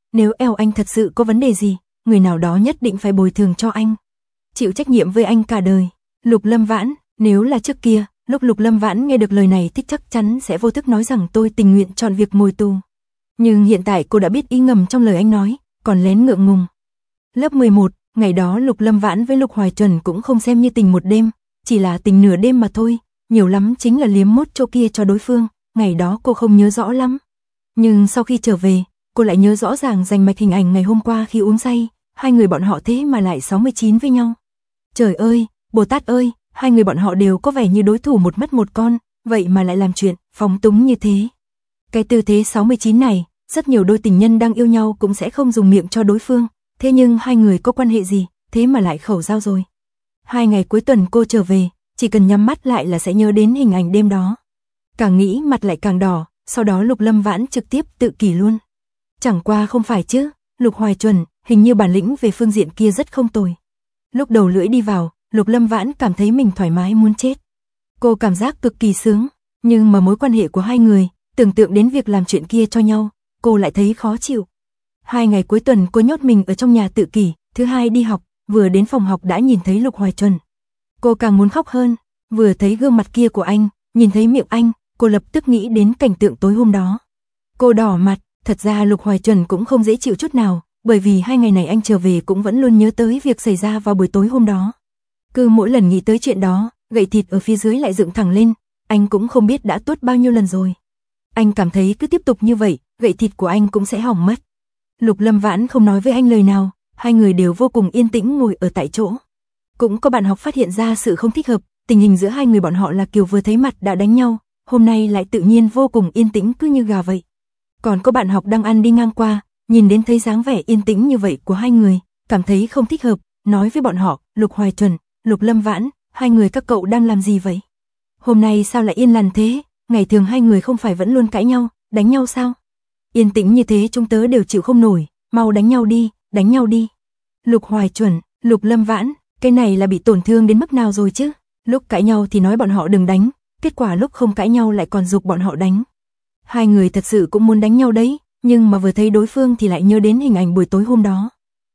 nếu eo anh thật sự có vấn đề gì, người nào đó nhất định phải bồi thường cho anh. Chịu trách nhiệm với anh cả đời. Lục Lâm Vãn, nếu là trước kia, lúc Lục Lâm Vãn nghe được lời này thì chắc chắn sẽ vô thức nói rằng tôi tình nguyện chọn việc ngồi tù. Nhưng hiện tại cô đã biết ý ngầm trong lời anh nói, còn lén ngượng ngùng. Lớp 11, ngày đó Lục Lâm Vãn với Lục Hoài Chuẩn cũng không xem như tình một đêm, chỉ là tình nửa đêm mà thôi, nhiều lắm chính là liếm mốt chỗ kia cho đối phương, ngày đó cô không nhớ rõ lắm. Nhưng sau khi trở về, cô lại nhớ rõ ràng rành mạch hình ảnh ngày hôm qua khi uống say, hai người bọn họ thế mà lại 69 với nhau. Trời ơi, Bồ Tát ơi, hai người bọn họ đều có vẻ như đối thủ một mất một con, vậy mà lại làm chuyện phóng túng như thế. Cái tư thế 69 này, rất nhiều đôi tình nhân đang yêu nhau cũng sẽ không dùng miệng cho đối phương, thế nhưng hai người có quan hệ gì, thế mà lại khẩu giao rồi. 2 ngày cuối tuần cô trở về, chỉ cần nhắm mắt lại là sẽ nhớ đến hình ảnh đêm đó. Càng nghĩ mặt lại càng đỏ, sau đó Lục Lâm Vãn trực tiếp tự kỷ luôn. Chẳng qua không phải chứ, Lục Hoài Chuẩn, hình như bản lĩnh về phương diện kia rất không tồi. Lúc đầu lưỡi đi vào, Lục Lâm Vãn cảm thấy mình thoải mái muốn chết. Cô cảm giác cực kỳ sướng, nhưng mà mối quan hệ của hai người, tưởng tượng đến việc làm chuyện kia cho nhau, cô lại thấy khó chịu. 2 ngày cuối tuần cô nhốt mình ở trong nhà tự kỷ, thứ hai đi học, vừa đến phòng học đã nhìn thấy Lục Hoài Chuẩn. Cô càng muốn khóc hơn, vừa thấy gương mặt kia của anh, nhìn thấy miệng anh, cô lập tức nghĩ đến cảnh tượng tối hôm đó. Cô đỏ mặt, thật ra Lục Hoài Chuẩn cũng không dễ chịu chút nào, bởi vì 2 ngày này anh trở về cũng vẫn luôn nhớ tới việc xảy ra vào buổi tối hôm đó. Cứ mỗi lần nghĩ tới chuyện đó, gậy thịt ở phía dưới lại dựng thẳng lên, anh cũng không biết đã tuốt bao nhiêu lần rồi. Anh cảm thấy cứ tiếp tục như vậy, gậy thịt của anh cũng sẽ hỏng mất. Lục Lâm Vãn không nói với anh lời nào, hai người đều vô cùng yên tĩnh ngồi ở tại chỗ. Cũng có bạn học phát hiện ra sự không thích hợp, tình hình giữa hai người bọn họ là kiểu vừa thấy mặt đã đánh nhau, hôm nay lại tự nhiên vô cùng yên tĩnh cứ như gà vậy. Còn có bạn học đang ăn đi ngang qua, nhìn đến thấy dáng vẻ yên tĩnh như vậy của hai người, cảm thấy không thích hợp, nói với bọn họ, Lục Hoài Chuẩn, Lục Lâm Vãn, hai người các cậu đang làm gì vậy? Hôm nay sao lại yên lặng thế, ngày thường hai người không phải vẫn luôn cãi nhau, đánh nhau sao? Yên tĩnh như thế chúng tớ đều chịu không nổi, mau đánh nhau đi, đánh nhau đi. Lục Hoài Chuẩn, Lục Lâm Vãn, cái này là bị tổn thương đến mức nào rồi chứ? Lúc cãi nhau thì nói bọn họ đừng đánh, kết quả lúc không cãi nhau lại còn giục bọn họ đánh. Hai người thật sự cũng muốn đánh nhau đấy, nhưng mà vừa thấy đối phương thì lại nhớ đến hình ảnh buổi tối hôm đó.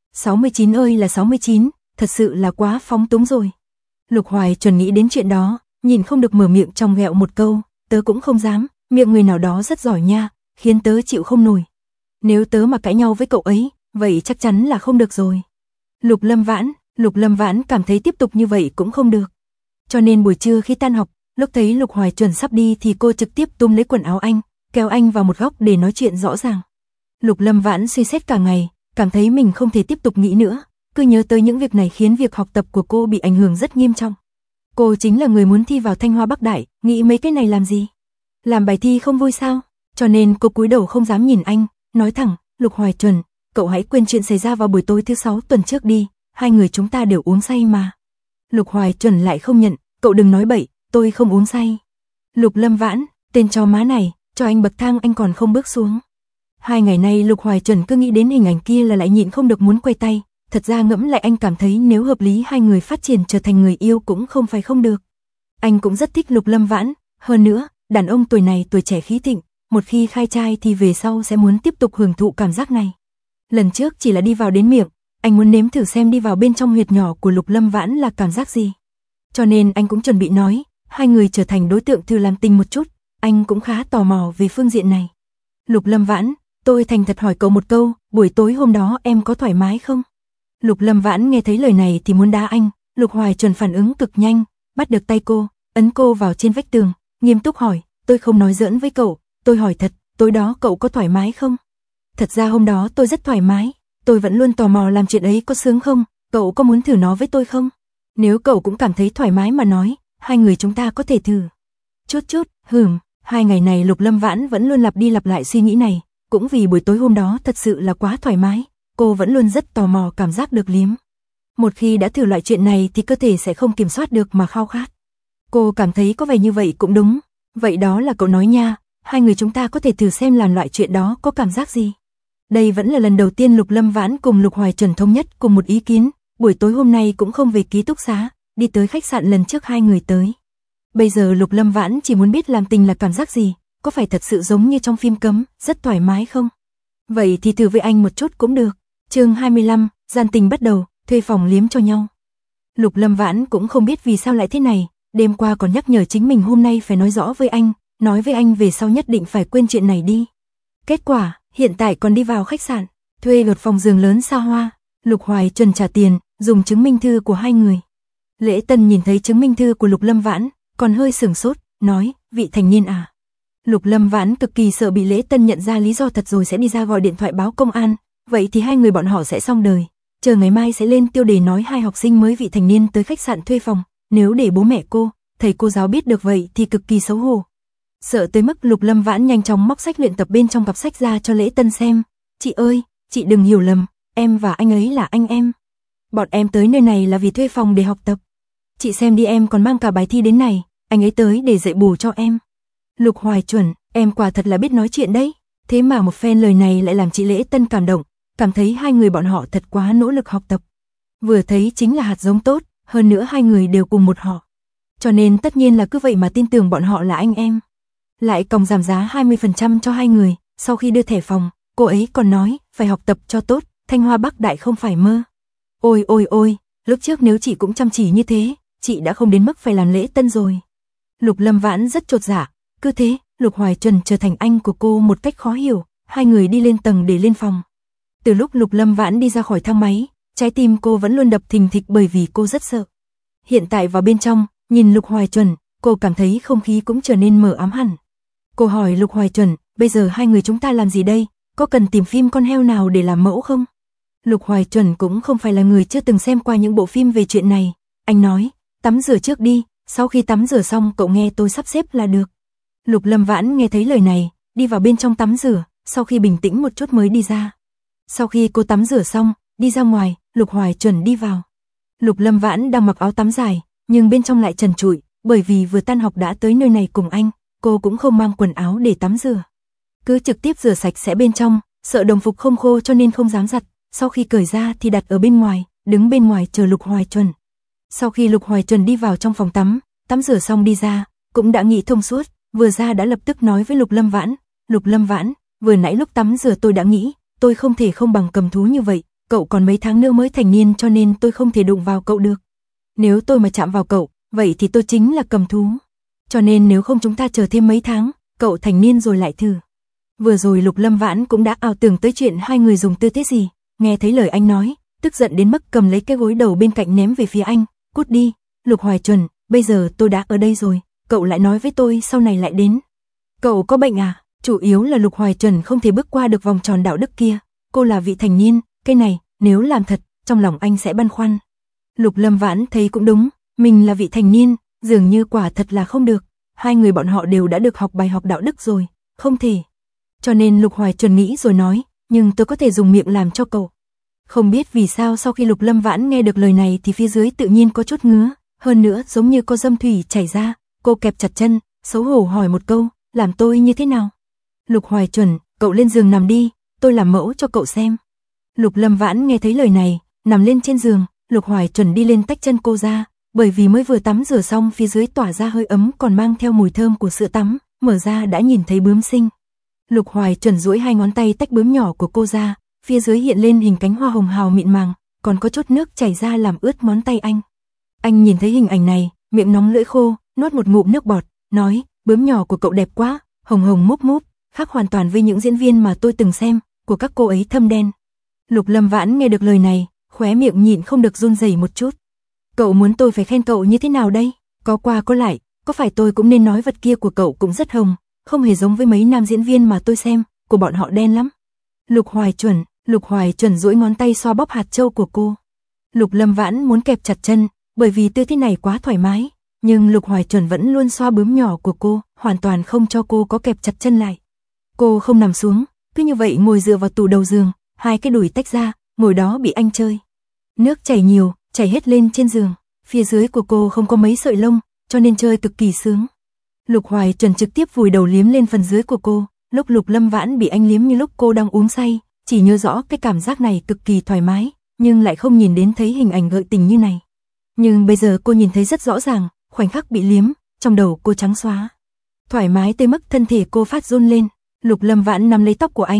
69 ơi là 69, thật sự là quá phóng túng rồi. Lục Hoài Chuẩn nghĩ đến chuyện đó, nhìn không được mở miệng trong ghẹo một câu, tớ cũng không dám, miệng người nào đó rất giỏi nha, khiến tớ chịu không nổi. Nếu tớ mà cãi nhau với cậu ấy, vậy chắc chắn là không được rồi. Lục Lâm Vãn cảm thấy tiếp tục như vậy cũng không được. Cho nên buổi trưa khi tan học, lúc thấy Lục Hoài Chuẩn sắp đi thì cô trực tiếp túm lấy quần áo anh, kéo anh vào một góc để nói chuyện rõ ràng. Lục Lâm Vãn suy xét cả ngày, cảm thấy mình không thể tiếp tục nghĩ nữa, cứ nhớ tới những việc này khiến việc học tập của cô bị ảnh hưởng rất nghiêm trọng. Cô chính là người muốn thi vào Thanh Hoa Bắc Đại, nghĩ mấy cái này làm gì? Làm bài thi không vui sao? Cho nên cô cúi đầu không dám nhìn anh, nói thẳng, Lục Hoài Chuẩn, cậu hãy quên chuyện xảy ra vào buổi tối thứ 6 tuần trước đi, hai người chúng ta đều uống say mà. Lục Hoài Chuẩn lại không nhận, cậu đừng nói bậy, tôi không uống say. Lục Lâm Vãn, tên chó má này, cho anh bậc thang anh còn không bước xuống. 2 ngày nay Lục Hoài Chuẩn cứ nghĩ đến hình ảnh kia là lại nhịn không được muốn quay tay, thật ra ngẫm lại anh cảm thấy nếu hợp lý hai người phát triển trở thành người yêu cũng không phải không được. Anh cũng rất thích Lục Lâm Vãn, hơn nữa, đàn ông tuổi này tuổi trẻ khí thịnh, một khi khai trai thì về sau sẽ muốn tiếp tục hưởng thụ cảm giác này. Lần trước chỉ là đi vào đến miệng, anh muốn nếm thử xem đi vào bên trong huyệt nhỏ của Lục Lâm Vãn là cảm giác gì. Cho nên anh cũng chuẩn bị nói, hai người trở thành đối tượng thử làm tình một chút, anh cũng khá tò mò về phương diện này. Lục Lâm Vãn, tôi thành thật hỏi cậu một câu, buổi tối hôm đó em có thoải mái không? Lục Lâm Vãn nghe thấy lời này thì muốn đá anh, Lục Hoài Chuẩn phản ứng cực nhanh, bắt được tay cô, ấn cô vào trên vách tường, nghiêm túc hỏi, tôi không nói giỡn với cậu, tôi hỏi thật, tối đó cậu có thoải mái không? Thật ra hôm đó tôi rất thoải mái, tôi vẫn luôn tò mò làm chuyện ấy có sướng không, cậu có muốn thử nó với tôi không? Nếu cậu cũng cảm thấy thoải mái mà nói, hai người chúng ta có thể thử. Chút, 2 ngày này Lục Lâm Vãn vẫn luôn lặp đi lặp lại suy nghĩ này, cũng vì buổi tối hôm đó thật sự là quá thoải mái, cô vẫn luôn rất tò mò cảm giác được liếm. Một khi đã thử loại chuyện này thì cơ thể sẽ không kiểm soát được mà khao khát. Cô cảm thấy có vẻ như vậy cũng đúng, vậy đó là cậu nói nha, hai người chúng ta có thể thử xem làm loại chuyện đó có cảm giác gì. Đây vẫn là lần đầu tiên Lục Lâm Vãn cùng Lục Hoài Chuẩn thống nhất cùng một ý kiến, buổi tối hôm nay cũng không về ký túc xá, đi tới khách sạn lần trước hai người tới. Bây giờ Lục Lâm Vãn chỉ muốn biết làm tình là cảm giác gì, có phải thật sự giống như trong phim cấm, rất thoải mái không? Vậy thì thử với anh một chút cũng được. Chương 25, gian tình bắt đầu, thuê phòng liếm cho nhau. Lục Lâm Vãn cũng không biết vì sao lại thế này, đêm qua còn nhắc nhở chính mình hôm nay phải nói rõ với anh, nói với anh về sau nhất định phải quên chuyện này đi. Kết quả, hiện tại còn đi vào khách sạn, thuê một phòng giường lớn xa hoa, Lục Hoài Chuẩn trả tiền, dùng chứng minh thư của hai người. Lễ Tân nhìn thấy chứng minh thư của Lục Lâm Vãn, còn hơi sửng sốt, nói, vị thành niên à. Lục Lâm Vãn cực kỳ sợ bị Lễ Tân nhận ra lý do thật rồi sẽ đi ra gọi điện thoại báo công an, vậy thì hai người bọn họ sẽ xong đời. Chờ ngày mai sẽ lên tiêu đề nói hai học sinh mới vị thành niên tới khách sạn thuê phòng, nếu để bố mẹ cô, thầy cô giáo biết được vậy thì cực kỳ xấu hổ. Sợ tới mức Lục Lâm Vãn nhanh chóng móc sách luyện tập bên trong cặp sách ra cho Lễ Tân xem. Chị ơi, chị đừng hiểu lầm, em và anh ấy là anh em. Bọn em tới nơi này là vì thuê phòng để học tập. Chị xem đi, em còn mang cả bài thi đến này, anh ấy tới để dạy bù cho em. Lục Hoài Chuẩn, em quả thật là biết nói chuyện đấy. Thế mà một phen lời này lại làm chị Lễ Tân cảm động, cảm thấy hai người bọn họ thật quá nỗ lực học tập. Vừa thấy chính là hạt giống tốt, hơn nữa hai người đều cùng một họ. Cho nên tất nhiên là cứ vậy mà tin tưởng bọn họ là anh em. Lại còng giảm giá 20% cho hai người, sau khi đưa thẻ phòng, cô ấy còn nói, phải học tập cho tốt, Thanh Hoa Bắc Đại không phải mơ. Ôi ôi ôi, lúc trước nếu chị cũng chăm chỉ như thế, chị đã không đến mức phải làm Lễ Tân rồi. Lục Lâm Vãn rất chột dạ, cứ thế, Lục Hoài Chuẩn trở thành anh của cô một cách khó hiểu, hai người đi lên tầng để lên phòng. Từ lúc Lục Lâm Vãn đi ra khỏi thang máy, trái tim cô vẫn luôn đập thình thịch bởi vì cô rất sợ. Hiện tại vào bên trong, nhìn Lục Hoài Chuẩn, cô cảm thấy không khí cũng trở nên mờ ám hẳn. Cô hỏi Lục Hoài Chuẩn, bây giờ hai người chúng ta làm gì đây, có cần tìm phim con heo nào để làm mẫu không? Lục Hoài Chuẩn cũng không phải là người chưa từng xem qua những bộ phim về chuyện này. Anh nói, tắm rửa trước đi, sau khi tắm rửa xong cậu nghe tôi sắp xếp là được. Lục Lâm Vãn nghe thấy lời này, đi vào bên trong tắm rửa, sau khi bình tĩnh một chút mới đi ra. Sau khi cô tắm rửa xong, đi ra ngoài, Lục Hoài Chuẩn đi vào. Lục Lâm Vãn đang mặc áo tắm dài, nhưng bên trong lại trần trụi, bởi vì vừa tan học đã tới nơi này cùng anh, cô cũng không mang quần áo để tắm rửa. Cứ trực tiếp rửa sạch sẽ bên trong, sợ đồng phục không khô cho nên không dám giặt, sau khi cởi ra thì đặt ở bên ngoài, đứng bên ngoài chờ Lục Hoài Chuẩn. Sau khi Lục Hoài Chuẩn đi vào trong phòng tắm, tắm rửa xong đi ra, cũng đã nghĩ thông suốt, vừa ra đã lập tức nói với Lục Lâm Vãn, Lục Lâm Vãn, vừa nãy lúc tắm rửa tôi đã nghĩ, tôi không thể không bằng cầm thú như vậy, cậu còn mấy tháng nữa mới thành niên cho nên tôi không thể đụng vào cậu được. Nếu tôi mà chạm vào cậu, vậy thì tôi chính là cầm thú. Cho nên nếu không chúng ta chờ thêm mấy tháng, cậu thành niên rồi lại thử. Vừa rồi Lục Lâm Vãn cũng đã ảo tưởng tới chuyện hai người dùng tư thế gì, nghe thấy lời anh nói, tức giận đến mức cầm lấy cái gối đầu bên cạnh ném về phía anh, cút đi, Lục Hoài Chuẩn, bây giờ tôi đã ở đây rồi, cậu lại nói với tôi sau này lại đến. Cậu có bệnh à? Chủ yếu là Lục Hoài Chuẩn không thể bước qua được vòng tròn đạo đức kia, cô là vị thành niên, cái này, nếu làm thật, trong lòng anh sẽ băn khoăn. Lục Lâm Vãn thấy cũng đúng, mình là vị thành niên, dường như quả thật là không được, hai người bọn họ đều đã được học bài học đạo đức rồi, không thể. Cho nên Lục Hoài Chuẩn nghĩ rồi nói, nhưng tôi có thể dùng miệng làm cho cậu. Không biết vì sao sau khi Lục Lâm Vãn nghe được lời này thì phía dưới tự nhiên có chút ngứa, hơn nữa giống như có dâm thủy chảy ra, cô kẹp chặt chân, xấu hổ hỏi một câu, làm tôi như thế nào? Lục Hoài Chuẩn, cậu lên giường nằm đi, tôi làm mẫu cho cậu xem. Lục Lâm Vãn nghe thấy lời này, nằm lên trên giường, Lục Hoài Chuẩn đi lên tách chân cô ra, bởi vì mới vừa tắm rửa xong phía dưới tỏa ra hơi ấm còn mang theo mùi thơm của sữa tắm, mở ra đã nhìn thấy bướm sinh. Lục Hoài Chuẩn duỗi hai ngón tay tách bướm nhỏ của cô ra, phía dưới hiện lên hình cánh hoa hồng hào mịn màng, còn có chút nước chảy ra làm ướt ngón tay anh. Anh nhìn thấy hình ảnh này, miệng nóng lưỡi khô, nuốt một ngụm nước bọt, nói, bướm nhỏ của cậu đẹp quá, hồng hồng múp múp, khác hoàn toàn với những diễn viên mà tôi từng xem, của các cô ấy thâm đen. Lục Lâm Vãn nghe được lời này, khóe miệng nhịn không được run rẩy một chút. Cậu muốn tôi phải khen cậu như thế nào đây? Có qua có lại, có phải tôi cũng nên nói vật kia của cậu cũng rất hồng, không hề giống với mấy nam diễn viên mà tôi xem, của bọn họ đen lắm. Lục Hoài Chuẩn duỗi ngón tay xoa bóp hạt châu của cô. Lục Lâm Vãn muốn kẹp chặt chân, bởi vì tư thế này quá thoải mái, nhưng Lục Hoài Chuẩn vẫn luôn xoa bướm nhỏ của cô, hoàn toàn không cho cô có kẹp chặt chân lại. Cô không nằm xuống, cứ như vậy ngồi dựa vào tủ đầu giường, hai cái đùi tách ra, ngồi đó bị anh chơi. Nước chảy nhiều, chảy hết lên trên giường, phía dưới của cô không có mấy sợi lông, cho nên chơi cực kỳ sướng. Lục Hoài Chuẩn trực tiếp vùi đầu liếm lên phần dưới của cô, lúc Lục Lâm Vãn bị anh liếm như lúc cô đang uống say, chỉ nhớ rõ cái cảm giác này cực kỳ thoải mái, nhưng lại không nhìn đến thấy hình ảnh gợi tình như này. Nhưng bây giờ cô nhìn thấy rất rõ ràng, khoảnh khắc bị liếm, trong đầu cô trắng xóa. Thoải mái tới mức thân thể cô phát run lên, Lục Lâm Vãn nắm lấy tóc của anh,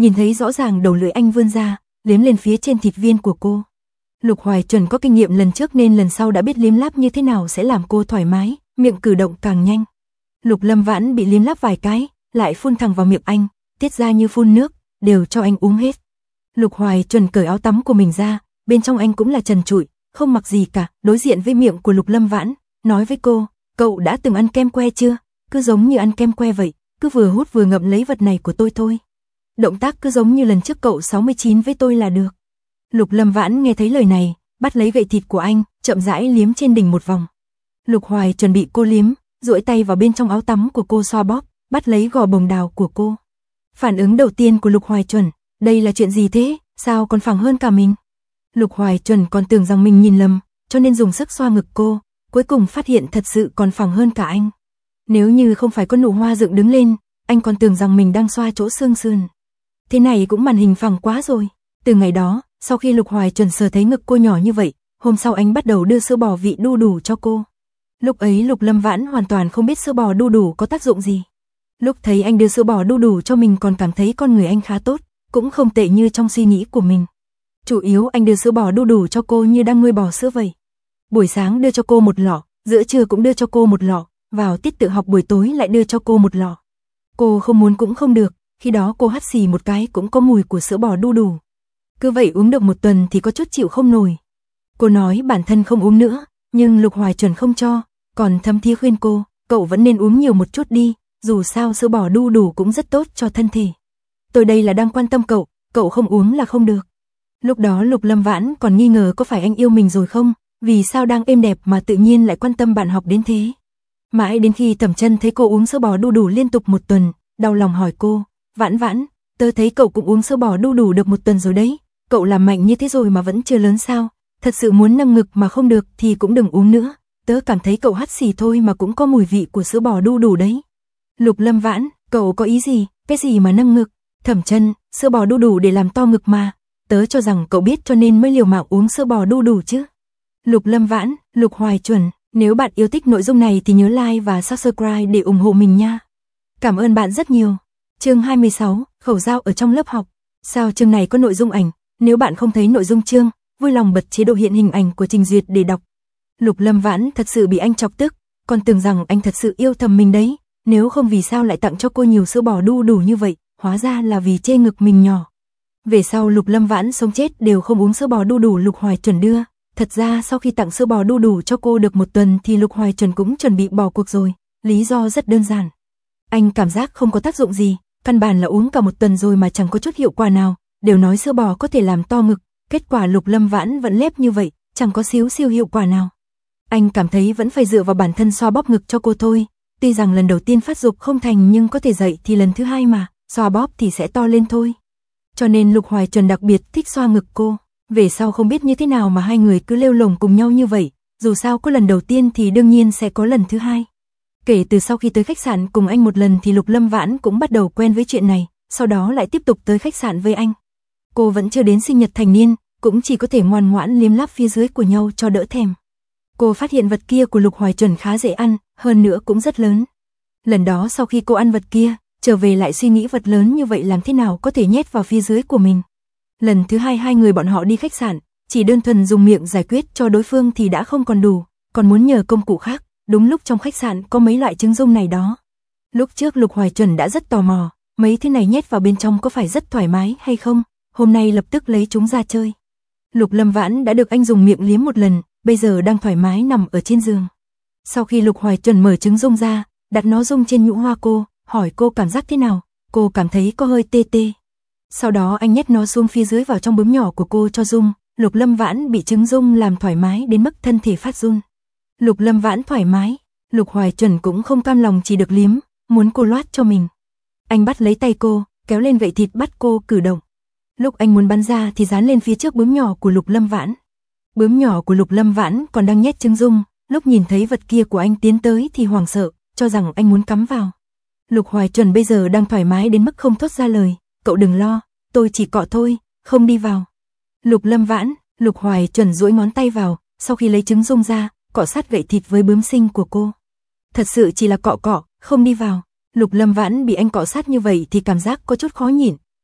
nhìn thấy rõ ràng đầu lưỡi anh vươn ra, liếm lên phía trên thịt viên của cô. Lục Hoài Chuẩn có kinh nghiệm lần trước nên lần sau đã biết liếm láp như thế nào sẽ làm cô thoải mái, miệng cử động càng nhanh. Lục Lâm Vãn bị liếm láp vài cái, lại phun thẳng vào miệng anh, tiết ra như phun nước, đều cho anh uống hết. Lục Hoài Chuẩn cởi áo tắm của mình ra, bên trong anh cũng là trần trụi, không mặc gì cả, đối diện với miệng của Lục Lâm Vãn, nói với cô, cậu đã từng ăn kem que chưa? Cứ giống như ăn kem que vậy, cứ vừa hút vừa ngậm lấy vật này của tôi thôi. Động tác cứ giống như lần trước cậu 69 với tôi là được. Lục Lâm Vãn nghe thấy lời này, bắt lấy gậy thịt của anh, chậm rãi liếm trên đỉnh một vòng. Lục Hoài chuẩn bị cô liếm, duỗi tay vào bên trong áo tắm của cô xoa bóp, bắt lấy gò bồng đào của cô. Phản ứng đầu tiên của Lục Hoài Chuẩn, đây là chuyện gì thế, sao còn phẳng hơn cả mình? Lục Hoài Chuẩn còn tưởng rằng mình nhìn lầm, cho nên dùng sức xoa ngực cô, cuối cùng phát hiện thật sự còn phẳng hơn cả anh. Nếu như không phải có nụ hoa dựng đứng lên, anh còn tưởng rằng mình đang xoa chỗ xương sườn. Thế này cũng màn hình phẳng quá rồi. Từ ngày đó, sau khi Lục Hoài Chuẩn sờ thấy ngực cô nhỏ như vậy, hôm sau anh bắt đầu đưa sữa bò vị đu đủ cho cô. Lúc ấy Lục Lâm Vãn hoàn toàn không biết sữa bò đu đủ có tác dụng gì. Lúc thấy anh đưa sữa bò đu đủ cho mình còn cảm thấy con người anh khá tốt, cũng không tệ như trong suy nghĩ của mình. Chủ yếu anh đưa sữa bò đu đủ cho cô như đang nuôi bò sữa vậy. Buổi sáng đưa cho cô một lọ, giữa trưa cũng đưa cho cô một lọ, vào tiết tự học buổi tối lại đưa cho cô một lọ. Cô không muốn cũng không được, khi đó cô hắt xì một cái cũng có mùi của sữa bò đu đủ. Cứ vậy uống được một tuần thì có chút chịu không nổi. Cô nói bản thân không uống nữa, nhưng Lục Hoài Chuẩn không cho, còn thâm thiế khuyên cô, cậu vẫn nên uống nhiều một chút đi, dù sao sữa bò đu đủ cũng rất tốt cho thân thể. Tôi đây là đang quan tâm cậu, cậu không uống là không được. Lúc đó Lục Lâm Vãn còn nghi ngờ có phải anh yêu mình rồi không, vì sao đang êm đẹp mà tự nhiên lại quan tâm bạn học đến thế. Mãi đến khi Thẩm Chân thấy cô uống sữa bò đu đủ liên tục một tuần, đau lòng hỏi cô, Vãn Vãn, tớ thấy cậu cũng uống sữa bò đu đủ được một tuần rồi đấy, cậu làm mạnh như thế rồi mà vẫn chưa lớn sao, thật sự muốn nâng ngực mà không được thì cũng đừng uống nữa, tớ cảm thấy cậu hắt xì thôi mà cũng có mùi vị của sữa bò đu đủ đấy. Lục Lâm Vãn, cậu có ý gì, cái gì mà nâng ngực? Thẩm Chân, sữa bò đu đủ để làm to ngực mà, tớ cho rằng cậu biết cho nên mới liều mạng uống sữa bò đu đủ chứ. Lục Lâm Vãn, Lục Hoài Chuẩn, nếu bạn yêu thích nội dung này thì nhớ like và subscribe để ủng hộ mình nha. Cảm ơn bạn rất nhiều. Chương 26, khẩu dao ở trong lớp học. Sao chương này có nội dung ảnh, nếu bạn không thấy nội dung chương, vui lòng bật chế độ hiện hình ảnh của trình duyệt để đọc. Lục Lâm Vãn thật sự bị anh chọc tức, còn tưởng rằng anh thật sự yêu thầm mình đấy, nếu không vì sao lại tặng cho cô nhiều sữa bò đu đủ như vậy, hóa ra là vì chê ngực mình nhỏ. Về sau Lục Lâm Vãn sống chết đều không uống sữa bò đu đủ Lục Hoài Chuẩn đưa. Thật ra sau khi tặng sữa bò đu đủ cho cô được một tuần thì Lục Hoài Chuẩn cũng chuẩn bị bỏ cuộc rồi, lý do rất đơn giản. Anh cảm giác không có tác dụng gì, căn bản là uống cả một tuần rồi mà chẳng có chút hiệu quả nào, đều nói sữa bò có thể làm to ngực, kết quả Lục Lâm Vãn vẫn lép như vậy, chẳng có xíu siêu hiệu quả nào. Anh cảm thấy vẫn phải dựa vào bản thân xoa bóp ngực cho cô thôi, tuy rằng lần đầu tiên phát dục không thành nhưng có thể dậy thì lần thứ hai mà, xoa bóp thì sẽ to lên thôi. Cho nên Lục Hoài Chuẩn đặc biệt thích xoa ngực cô. Về sau không biết như thế nào mà hai người cứ lêu lồng cùng nhau như vậy, dù sao có lần đầu tiên thì đương nhiên sẽ có lần thứ hai. Kể từ sau khi tới khách sạn cùng anh một lần thì Lục Lâm Vãn cũng bắt đầu quen với chuyện này, sau đó lại tiếp tục tới khách sạn với anh. Cô vẫn chưa đến sinh nhật thành niên, cũng chỉ có thể ngoan ngoãn liếm láp phía dưới của nhau cho đỡ thèm. Cô phát hiện vật kia của Lục Hoài Chuẩn khá dễ ăn, hơn nữa cũng rất lớn. Lần đó sau khi cô ăn vật kia, trở về lại suy nghĩ vật lớn như vậy làm thế nào có thể nhét vào phía dưới của mình. Lần thứ hai hai người bọn họ đi khách sạn, chỉ đơn thuần dùng miệng giải quyết cho đối phương thì đã không còn đủ, còn muốn nhờ công cụ khác, đúng lúc trong khách sạn có mấy loại trứng dung này đó. Lúc trước Lục Hoài Chuẩn đã rất tò mò, mấy thứ này nhét vào bên trong có phải rất thoải mái hay không, hôm nay lập tức lấy chúng ra chơi. Lục Lâm Vãn đã được anh dùng miệng liếm một lần, bây giờ đang thoải mái nằm ở trên giường. Sau khi Lục Hoài Chuẩn mở trứng dung ra, đặt nó dung trên nhũ hoa cô, hỏi cô cảm giác thế nào, cô cảm thấy có hơi tê tê. Sau đó anh nhét nó xuống phía dưới vào trong bướm nhỏ của cô cho dung, Lục Lâm Vãn bị trứng dung làm thoải mái đến mức thân thể phát run. Lục Lâm Vãn thoải mái, Lục Hoài Chuẩn cũng không cam lòng chỉ được liếm, muốn cô loát cho mình. Anh bắt lấy tay cô, kéo lên gậy thịt bắt cô cử động. Lúc anh muốn bắn ra thì dán lên phía trước bướm nhỏ của Lục Lâm Vãn. Bướm nhỏ của Lục Lâm Vãn còn đang nhét trứng dung, lúc nhìn thấy vật kia của anh tiến tới thì hoảng sợ, cho rằng anh muốn cắm vào. Lục Hoài Chuẩn bây giờ đang thoải mái đến mức không thốt ra lời, cậu đừng lo, tôi chỉ cọ thôi, không đi vào. Lục Lâm Vãn, Lục Hoài Chuẩn duỗi ngón tay vào, sau khi lấy trứng dung ra, cọ sát gậy thịt với bướm sinh của cô. Thật sự chỉ là cọ cọ, không đi vào. Lục Lâm Vãn bị anh cọ sát như vậy thì cảm giác có chút khó nhịn,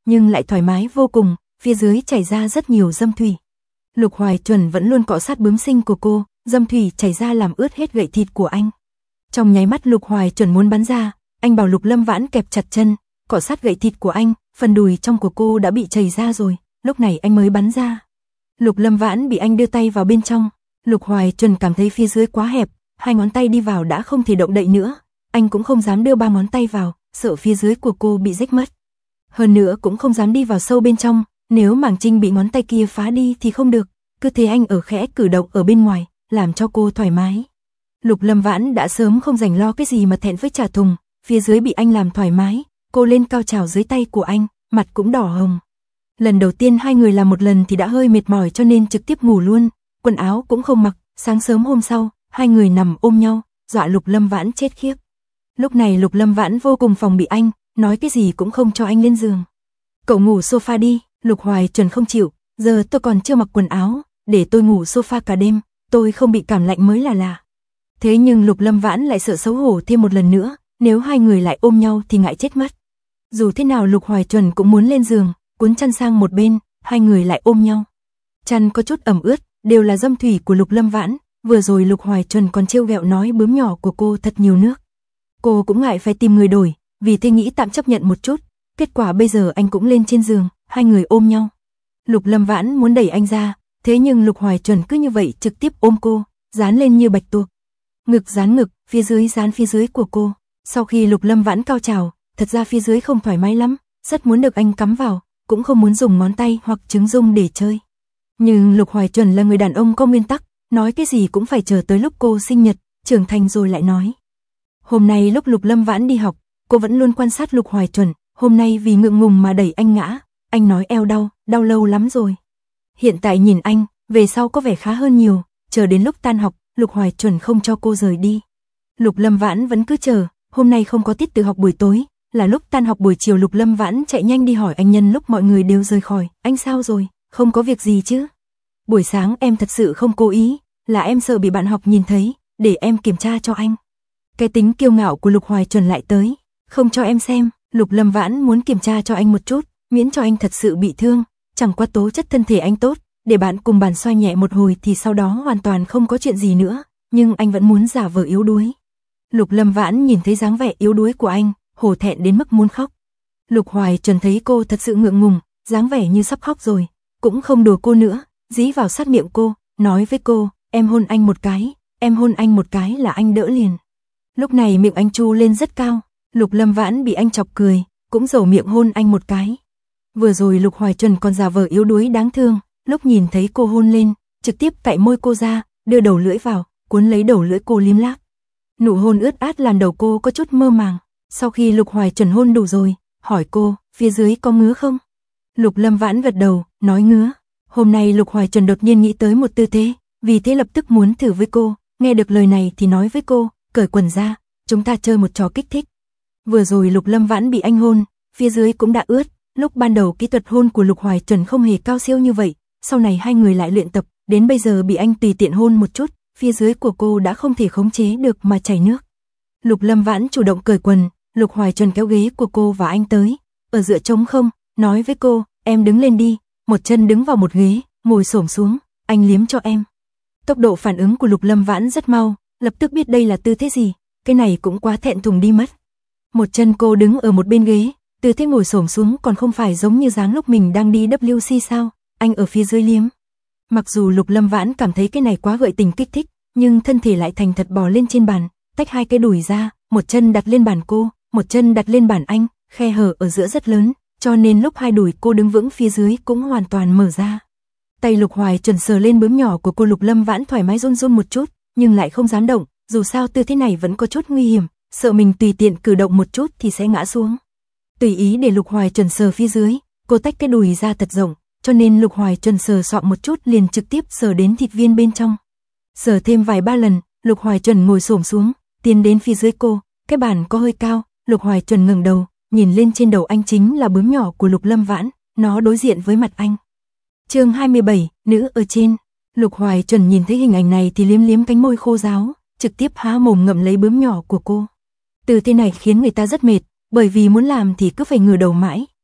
nhưng lại thoải mái vô cùng, phía dưới chảy ra rất nhiều dâm thủy. Lục Hoài Chuẩn vẫn luôn cọ sát bướm sinh của cô, dâm thủy chảy ra làm ướt hết gậy thịt của anh. Trong nháy mắt Lục Hoài Chuẩn muốn bắn ra, anh bảo Lục Lâm Vãn kẹp chặt chân, cọ sát gậy thịt của anh, phần đùi trong của cô đã bị chảy ra rồi, lúc này anh mới bắn ra. Lục Lâm Vãn bị anh đưa tay vào bên trong, Lục Hoài Chuẩn cảm thấy phía dưới quá hẹp, 2 ngón tay đi vào đã không thể động đậy nữa, anh cũng không dám đưa 3 ngón tay vào, sợ phía dưới của cô bị rách mất. Hơn nữa cũng không dám đi vào sâu bên trong, nếu màng trinh bị ngón tay kia phá đi thì không được, cứ thế anh ở khẽ cử động ở bên ngoài, làm cho cô thoải mái. Lục Lâm Vãn đã sớm không rảnh lo cái gì mà thẹn với trà thùng, phía dưới bị anh làm thoải mái, cô lên cao trào dưới tay của anh, mặt cũng đỏ hồng. Lần đầu tiên hai người làm một lần thì đã hơi mệt mỏi cho nên trực tiếp ngủ luôn, quần áo cũng không mặc, sáng sớm hôm sau, hai người nằm ôm nhau, dọa Lục Lâm Vãn chết khiếp. Lúc này Lục Lâm Vãn vô cùng phòng bị anh, nói cái gì cũng không cho anh lên giường. Cậu ngủ sofa đi, Lục Hoài Chuẩn không chịu, giờ tôi còn chưa mặc quần áo, để tôi ngủ sofa cả đêm, tôi không bị cảm lạnh mới là lạ. Thế nhưng Lục Lâm Vãn lại sợ xấu hổ thêm một lần nữa, nếu hai người lại ôm nhau thì ngại chết mất. Dù thế nào Lục Hoài Chuẩn cũng muốn lên giường, cuốn chăn sang một bên, hai người lại ôm nhau. Chăn có chút ẩm ướt, đều là dâm thủy của Lục Lâm Vãn, vừa rồi Lục Hoài Chuẩn còn trêu ghẹo nói bướm nhỏ của cô thật nhiều nước. Cô cũng ngại phải tìm người đổi, vì thế nghĩ tạm chấp nhận một chút, kết quả bây giờ anh cũng lên trên giường, hai người ôm nhau. Lục Lâm Vãn muốn đẩy anh ra, thế nhưng Lục Hoài Chuẩn cứ như vậy trực tiếp ôm cô, dán lên như bạch tuộc. Ngực dán ngực, phía dưới dán phía dưới của cô. Sau khi Lục Lâm Vãn cao trào, thật ra phía dưới không thoải mái lắm, rất muốn được anh cắm vào, cũng không muốn dùng ngón tay hoặc trứng dung để chơi. Nhưng Lục Hoài Chuẩn là người đàn ông có nguyên tắc, nói cái gì cũng phải chờ tới lúc cô sinh nhật, trưởng thành rồi lại nói. Hôm nay lúc Lục Lâm Vãn đi học, cô vẫn luôn quan sát Lục Hoài Chuẩn, hôm nay vì ngượng ngùng mà đẩy anh ngã, anh nói eo đau, đau lâu lắm rồi. Hiện tại nhìn anh, về sau có vẻ khá hơn nhiều, chờ đến lúc tan học, Lục Hoài Chuẩn không cho cô rời đi. Lục Lâm Vãn vẫn cứ chờ, hôm nay không có tiết tự học buổi tối, là lúc tan học buổi chiều Lục Lâm Vãn chạy nhanh đi hỏi anh nhân lúc mọi người đều rời khỏi, anh sao rồi, không có việc gì chứ? Buổi sáng em thật sự không cố ý, là em sợ bị bạn học nhìn thấy, để em kiểm tra cho anh. Cái tính kiêu ngạo của Lục Hoài Chuẩn lại tới, không cho em xem, Lục Lâm Vãn muốn kiểm tra cho anh một chút, miễn cho anh thật sự bị thương, chẳng qua tố chất thân thể anh tốt, để bạn cùng bàn xoay nhẹ một hồi thì sau đó hoàn toàn không có chuyện gì nữa, nhưng anh vẫn muốn giả vờ yếu đuối. Lục Lâm Vãn nhìn thấy dáng vẻ yếu đuối của anh, hổ thẹn đến mức muốn khóc. Lục Hoài Chuẩn thấy cô thật sự ngượng ngùng, dáng vẻ như sắp khóc rồi, cũng không đùa cô nữa, dí vào sát miệng cô, nói với cô, em hôn anh một cái, em hôn anh một cái là anh đỡ liền. Lúc này miệng anh chu lên rất cao, Lục Lâm Vãn bị anh chọc cười, cũng dầu miệng hôn anh một cái. Vừa rồi Lục Hoài Chuẩn còn giả vờ yếu đuối đáng thương, lúc nhìn thấy cô hôn lên, trực tiếp cạy môi cô ra, đưa đầu lưỡi vào, cuốn lấy đầu lưỡi cô liếm láp. Nụ hôn ướt át làm đầu cô có chút mơ màng. Sau khi Lục Hoài Chuẩn hôn đủ rồi, hỏi cô, phía dưới có ngứa không? Lục Lâm Vãn gật đầu, nói ngứa. Hôm nay Lục Hoài Chuẩn đột nhiên nghĩ tới một tư thế, vì thế lập tức muốn thử với cô, nghe được lời này thì nói với cô, cởi quần ra, chúng ta chơi một trò kích thích. Vừa rồi Lục Lâm Vãn bị anh hôn, phía dưới cũng đã ướt, lúc ban đầu kỹ thuật hôn của Lục Hoài Chuẩn không hề cao siêu như vậy, sau này hai người lại luyện tập, đến bây giờ bị anh tùy tiện hôn một chút, phía dưới của cô đã không thể khống chế được mà chảy nước. Lục Lâm Vãn chủ động cởi quần, Lục Hoài Chuẩn kéo ghế của cô và anh tới, ở giữa trống không, nói với cô, em đứng lên đi, một chân đứng vào một ghế, ngồi xổm xuống, anh liếm cho em. Tốc độ phản ứng của Lục Lâm Vãn rất mau, lập tức biết đây là tư thế gì, cái này cũng quá thẹn thùng đi mất. Một chân cô đứng ở một bên ghế, tư thế ngồi xổm xuống còn không phải giống như dáng lúc mình đang đi WC sao, anh ở phía dưới liếm. Mặc dù Lục Lâm Vãn cảm thấy cái này quá gợi tình kích thích, nhưng thân thể lại thành thật bò lên trên bàn, tách hai cái đùi ra, một chân đặt lên bàn cô, một chân đặt lên bàn anh, khe hở ở giữa rất lớn, cho nên lúc hai đùi cô đứng vững phía dưới cũng hoàn toàn mở ra. Tay Lục Hoài Chuẩn sờ lên bướm nhỏ của cô, Lục Lâm Vãn thoải mái run run một chút, nhưng lại không dám động, dù sao tư thế này vẫn có chút nguy hiểm, sợ mình tùy tiện cử động một chút thì sẽ ngã xuống. Tùy ý để Lục Hoài Chuẩn sờ phía dưới, cô tách cái đùi ra thật rộng, cho nên Lục Hoài Chuẩn sờ soạng một chút liền trực tiếp sờ đến thịt viên bên trong. Sờ thêm vài ba lần, Lục Hoài Chuẩn ngồi xổm xuống, tiến đến phía dưới cô, cái bàn có hơi cao, Lục Hoài Chuẩn ngẩng đầu, nhìn lên trên đầu anh chính là bướm nhỏ của Lục Lâm Vãn, nó đối diện với mặt anh. Chương 27, nữ ở trên. Lục Hoài Chuẩn nhìn thấy hình ảnh này thì liếm liếm cánh môi khô ráo, trực tiếp há mồm ngậm lấy bướm nhỏ của cô. Từ thế này khiến người ta rất mệt, bởi vì muốn làm thì cứ phải ngửa đầu mãi.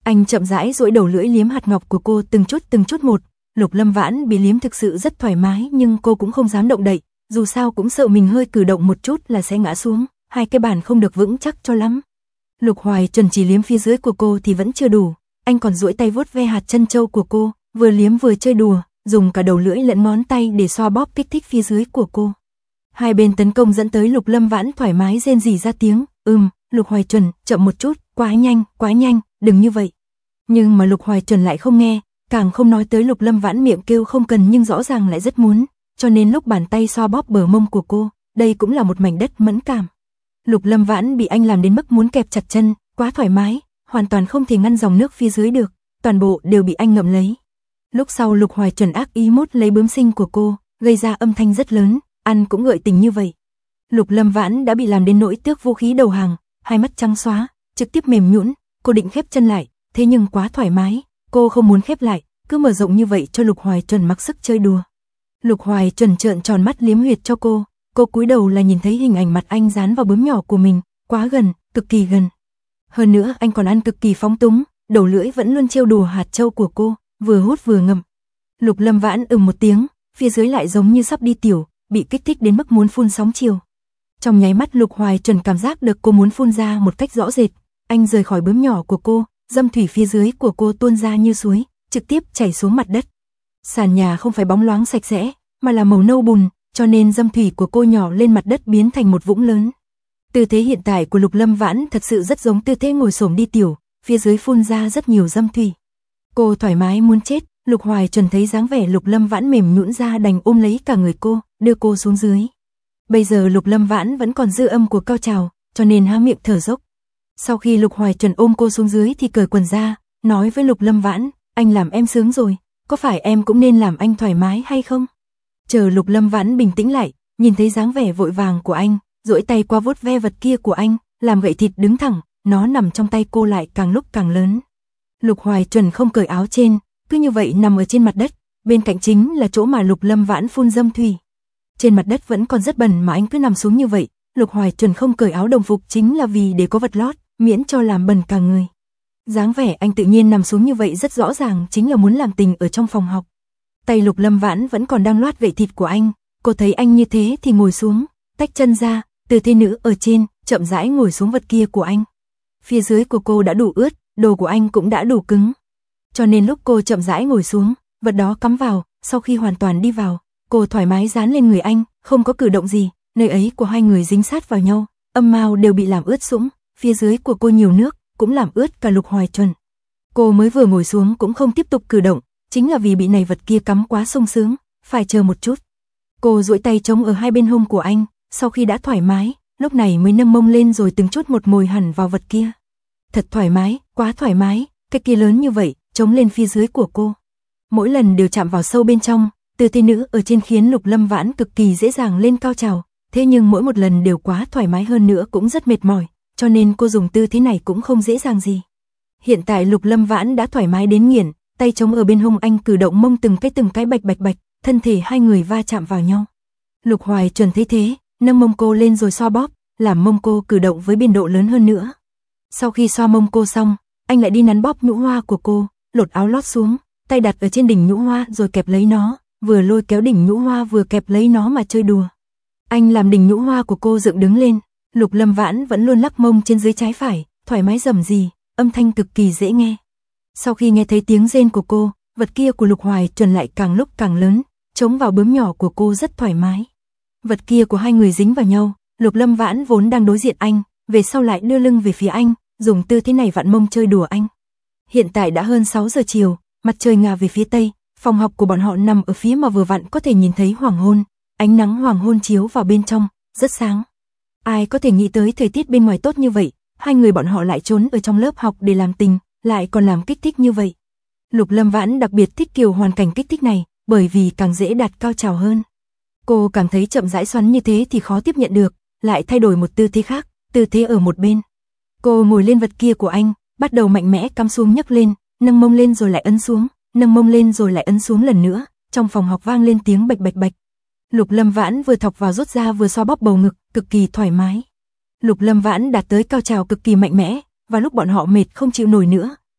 Anh chậm rãi duỗi đầu lưỡi liếm hạt ngọc của cô từng chút một. Lục Lâm Vãn bị liếm thực sự rất thoải mái nhưng cô cũng không dám động đậy, dù sao cũng sợ mình hơi cử động một chút là sẽ ngã xuống, hai cái bàn không được vững chắc cho lắm. Lục Hoài Chuẩn chỉ liếm phía dưới của cô thì vẫn chưa đủ, anh còn duỗi tay vuốt ve hạt chân châu của cô, vừa liếm vừa chơi đùa, dùng cả đầu lưỡi lẫn ngón tay để xoa bóp kích thích phía dưới của cô. Hai bên tấn công dẫn tới Lục Lâm Vãn thoải mái rên rỉ ra tiếng, Lục Hoài Chuẩn, chậm một chút, quá nhanh, đừng như vậy. Nhưng mà Lục Hoài Chuẩn lại không nghe, càng không nói tới Lục Lâm Vãn miệng kêu không cần nhưng rõ ràng lại rất muốn, cho nên lúc bàn tay xoa bóp bờ mông của cô, đây cũng là một mảnh đất mẫn cảm. Lục Lâm Vãn bị anh làm đến mức muốn kẹp chặt chân, quá thoải mái, hoàn toàn không thể ngăn dòng nước phía dưới được, toàn bộ đều bị anh ngậm lấy. Lúc sau Lục Hoài Chuẩn ác ý mút lấy bướm sinh của cô, gây ra âm thanh rất lớn, ăn cũng gợi tình như vậy. Lục Lâm Vãn đã bị làm đến nỗi tước vũ khí đầu hàng, hai mắt trắng xóa, trực tiếp mềm nhũn, cô định khép chân lại, thế nhưng quá thoải mái, cô không muốn khép lại, cứ mở rộng như vậy cho Lục Hoài Chuẩn mặc sức chơi đùa. Lục Hoài Chuẩn trợn tròn mắt liếm huyệt cho cô cúi đầu là nhìn thấy hình ảnh mặt anh dán vào bướm nhỏ của mình, quá gần, cực kỳ gần. Hơn nữa anh còn ăn cực kỳ phóng túng, đầu lưỡi vẫn luôn trêu đùa hạt châu của cô, vừa hút vừa ngậm. Lục Lâm Vãn một tiếng, phía dưới lại giống như sắp đi tiểu, bị kích thích đến mức muốn phun sóng chiều. Trong nháy mắt Lục Hoài Chuẩn cảm giác được cô muốn phun ra một cách rõ rệt, anh rời khỏi bướm nhỏ của cô, dâm thủy phía dưới của cô tuôn ra như suối, trực tiếp chảy xuống mặt đất. Sàn nhà không phải bóng loáng sạch sẽ, mà là màu nâu bùn, cho nên dâm thủy của cô nhỏ lên mặt đất biến thành một vũng lớn. Tư thế hiện tại của Lục Lâm Vãn thật sự rất giống tư thế ngồi xổm đi tiểu, phía dưới phun ra rất nhiều dâm thủy. Cô thoải mái muốn chết, Lục Hoài Chuẩn thấy dáng vẻ Lục Lâm Vãn mềm nhũn ra đành ôm lấy cả người cô, đưa cô xuống dưới. Bây giờ Lục Lâm Vãn vẫn còn dư âm của cao trào, cho nên há miệng thở dốc. Sau khi Lục Hoài Chuẩn ôm cô xuống dưới thì cởi quần ra, nói với Lục Lâm Vãn, anh làm em sướng rồi, có phải em cũng nên làm anh thoải mái hay không? Chờ Lục Lâm Vãn bình tĩnh lại, nhìn thấy dáng vẻ vội vàng của anh, duỗi tay qua vuốt ve vật kia của anh, làm gậy thịt đứng thẳng, nó nằm trong tay cô lại càng lúc càng lớn. Lục Hoài Chuẩn không cởi áo trên, cứ như vậy nằm ở trên mặt đất, bên cạnh chính là chỗ mà Lục Lâm Vãn phun dâm thủy. Trên mặt đất vẫn còn rất bẩn mà anh cứ nằm xuống như vậy, Lục Hoài Chuẩn không cởi áo đồng phục chính là vì để có vật lót, miễn cho làm bẩn cả người. Dáng vẻ anh tự nhiên nằm xuống như vậy rất rõ ràng chính là muốn làm tình ở trong phòng học. Tay Lục Lâm Vãn vẫn còn đang loát gậy thịt của anh, cô thấy anh như thế thì ngồi xuống, tách chân ra, tư thế nữ ở trên, chậm rãi ngồi xuống vật kia của anh. Phía dưới của cô đã đủ ướt, đồ của anh cũng đã đủ cứng. Cho nên lúc cô chậm rãi ngồi xuống, vật đó cắm vào, sau khi hoàn toàn đi vào, cô thoải mái dán lên người anh, không có cử động gì, nơi ấy của hai người dính sát vào nhau, âm mao đều bị làm ướt sũng, phía dưới của cô nhiều nước, cũng làm ướt cả Lục Hoài Chuẩn. Cô mới vừa ngồi xuống cũng không tiếp tục cử động, chính là vì bị này vật kia cắm quá sung sướng, phải chờ một chút. Cô duỗi tay chống ở hai bên hông của anh, sau khi đã thoải mái, lúc này mới nâng mông lên rồi từng chút một mồi hẳn vào vật kia. Thật thoải mái, quá thoải mái, cái kia lớn như vậy, chống lên phía dưới của cô. Mỗi lần đều chạm vào sâu bên trong, tư thế nữ ở trên khiến Lục Lâm Vãn cực kỳ dễ dàng lên cao trào, thế nhưng mỗi một lần đều quá thoải mái hơn nữa cũng rất mệt mỏi, cho nên cô dùng tư thế này cũng không dễ dàng gì. Hiện tại Lục Lâm Vãn đã thoải mái đến nghiền, tay chống ở bên hông anh cử động mông từng cái bạch bạch bạch, thân thể hai người va chạm vào nhau. Lục Hoài Chuẩn thấy thế, nâng mông cô lên rồi xoa bóp, làm mông cô cử động với biên độ lớn hơn nữa. Sau khi xoa mông cô xong, anh lại đi nắn bóp nhũ hoa của cô, lột áo lót xuống, tay đặt ở trên đỉnh nhũ hoa rồi kẹp lấy nó, vừa lôi kéo đỉnh nhũ hoa vừa kẹp lấy nó mà chơi đùa. Anh làm đỉnh nhũ hoa của cô dựng đứng lên, Lục Lâm Vãn vẫn luôn lắc mông trên dưới trái phải, thoải mái rầm rì, âm thanh cực kỳ dễ nghe. Sau khi nghe thấy tiếng rên của cô, vật kia của Lục Hoài Chuẩn lại càng lúc càng lớn, chống vào bướm nhỏ của cô rất thoải mái. Vật kia của hai người dính vào nhau, Lục Lâm Vãn vốn đang đối diện anh, về sau lại đưa lưng về phía anh, dùng tư thế này vặn mông chơi đùa anh. Hiện tại đã hơn 6 giờ chiều, mặt trời ngả về phía tây, phòng học của bọn họ nằm ở phía mà vừa vặn có thể nhìn thấy hoàng hôn, ánh nắng hoàng hôn chiếu vào bên trong, rất sáng. Ai có thể nghĩ tới thời tiết bên ngoài tốt như vậy, hai người bọn họ lại trốn ở trong lớp học để làm tình, lại còn làm kích thích như vậy. Lục Lâm Vãn đặc biệt thích kiểu hoàn cảnh kích thích này, bởi vì càng dễ đạt cao trào hơn. Cô cảm thấy chậm rãi xoắn như thế thì khó tiếp nhận được, lại thay đổi một tư thế khác, tư thế ở một bên. Cô ngồi lên vật kia của anh, bắt đầu mạnh mẽ cắm xuống nhấc lên, nâng mông lên rồi lại ấn xuống, nâng mông lên rồi lại ấn xuống lần nữa, trong phòng học vang lên tiếng bạch bạch bạch. Lục Lâm Vãn vừa thọc vào rút ra vừa xoa bóp bầu ngực, cực kỳ thoải mái. Lục Lâm Vãn đạt tới cao trào cực kỳ mạnh mẽ, và lúc bọn họ mệt không chịu nổi nữa,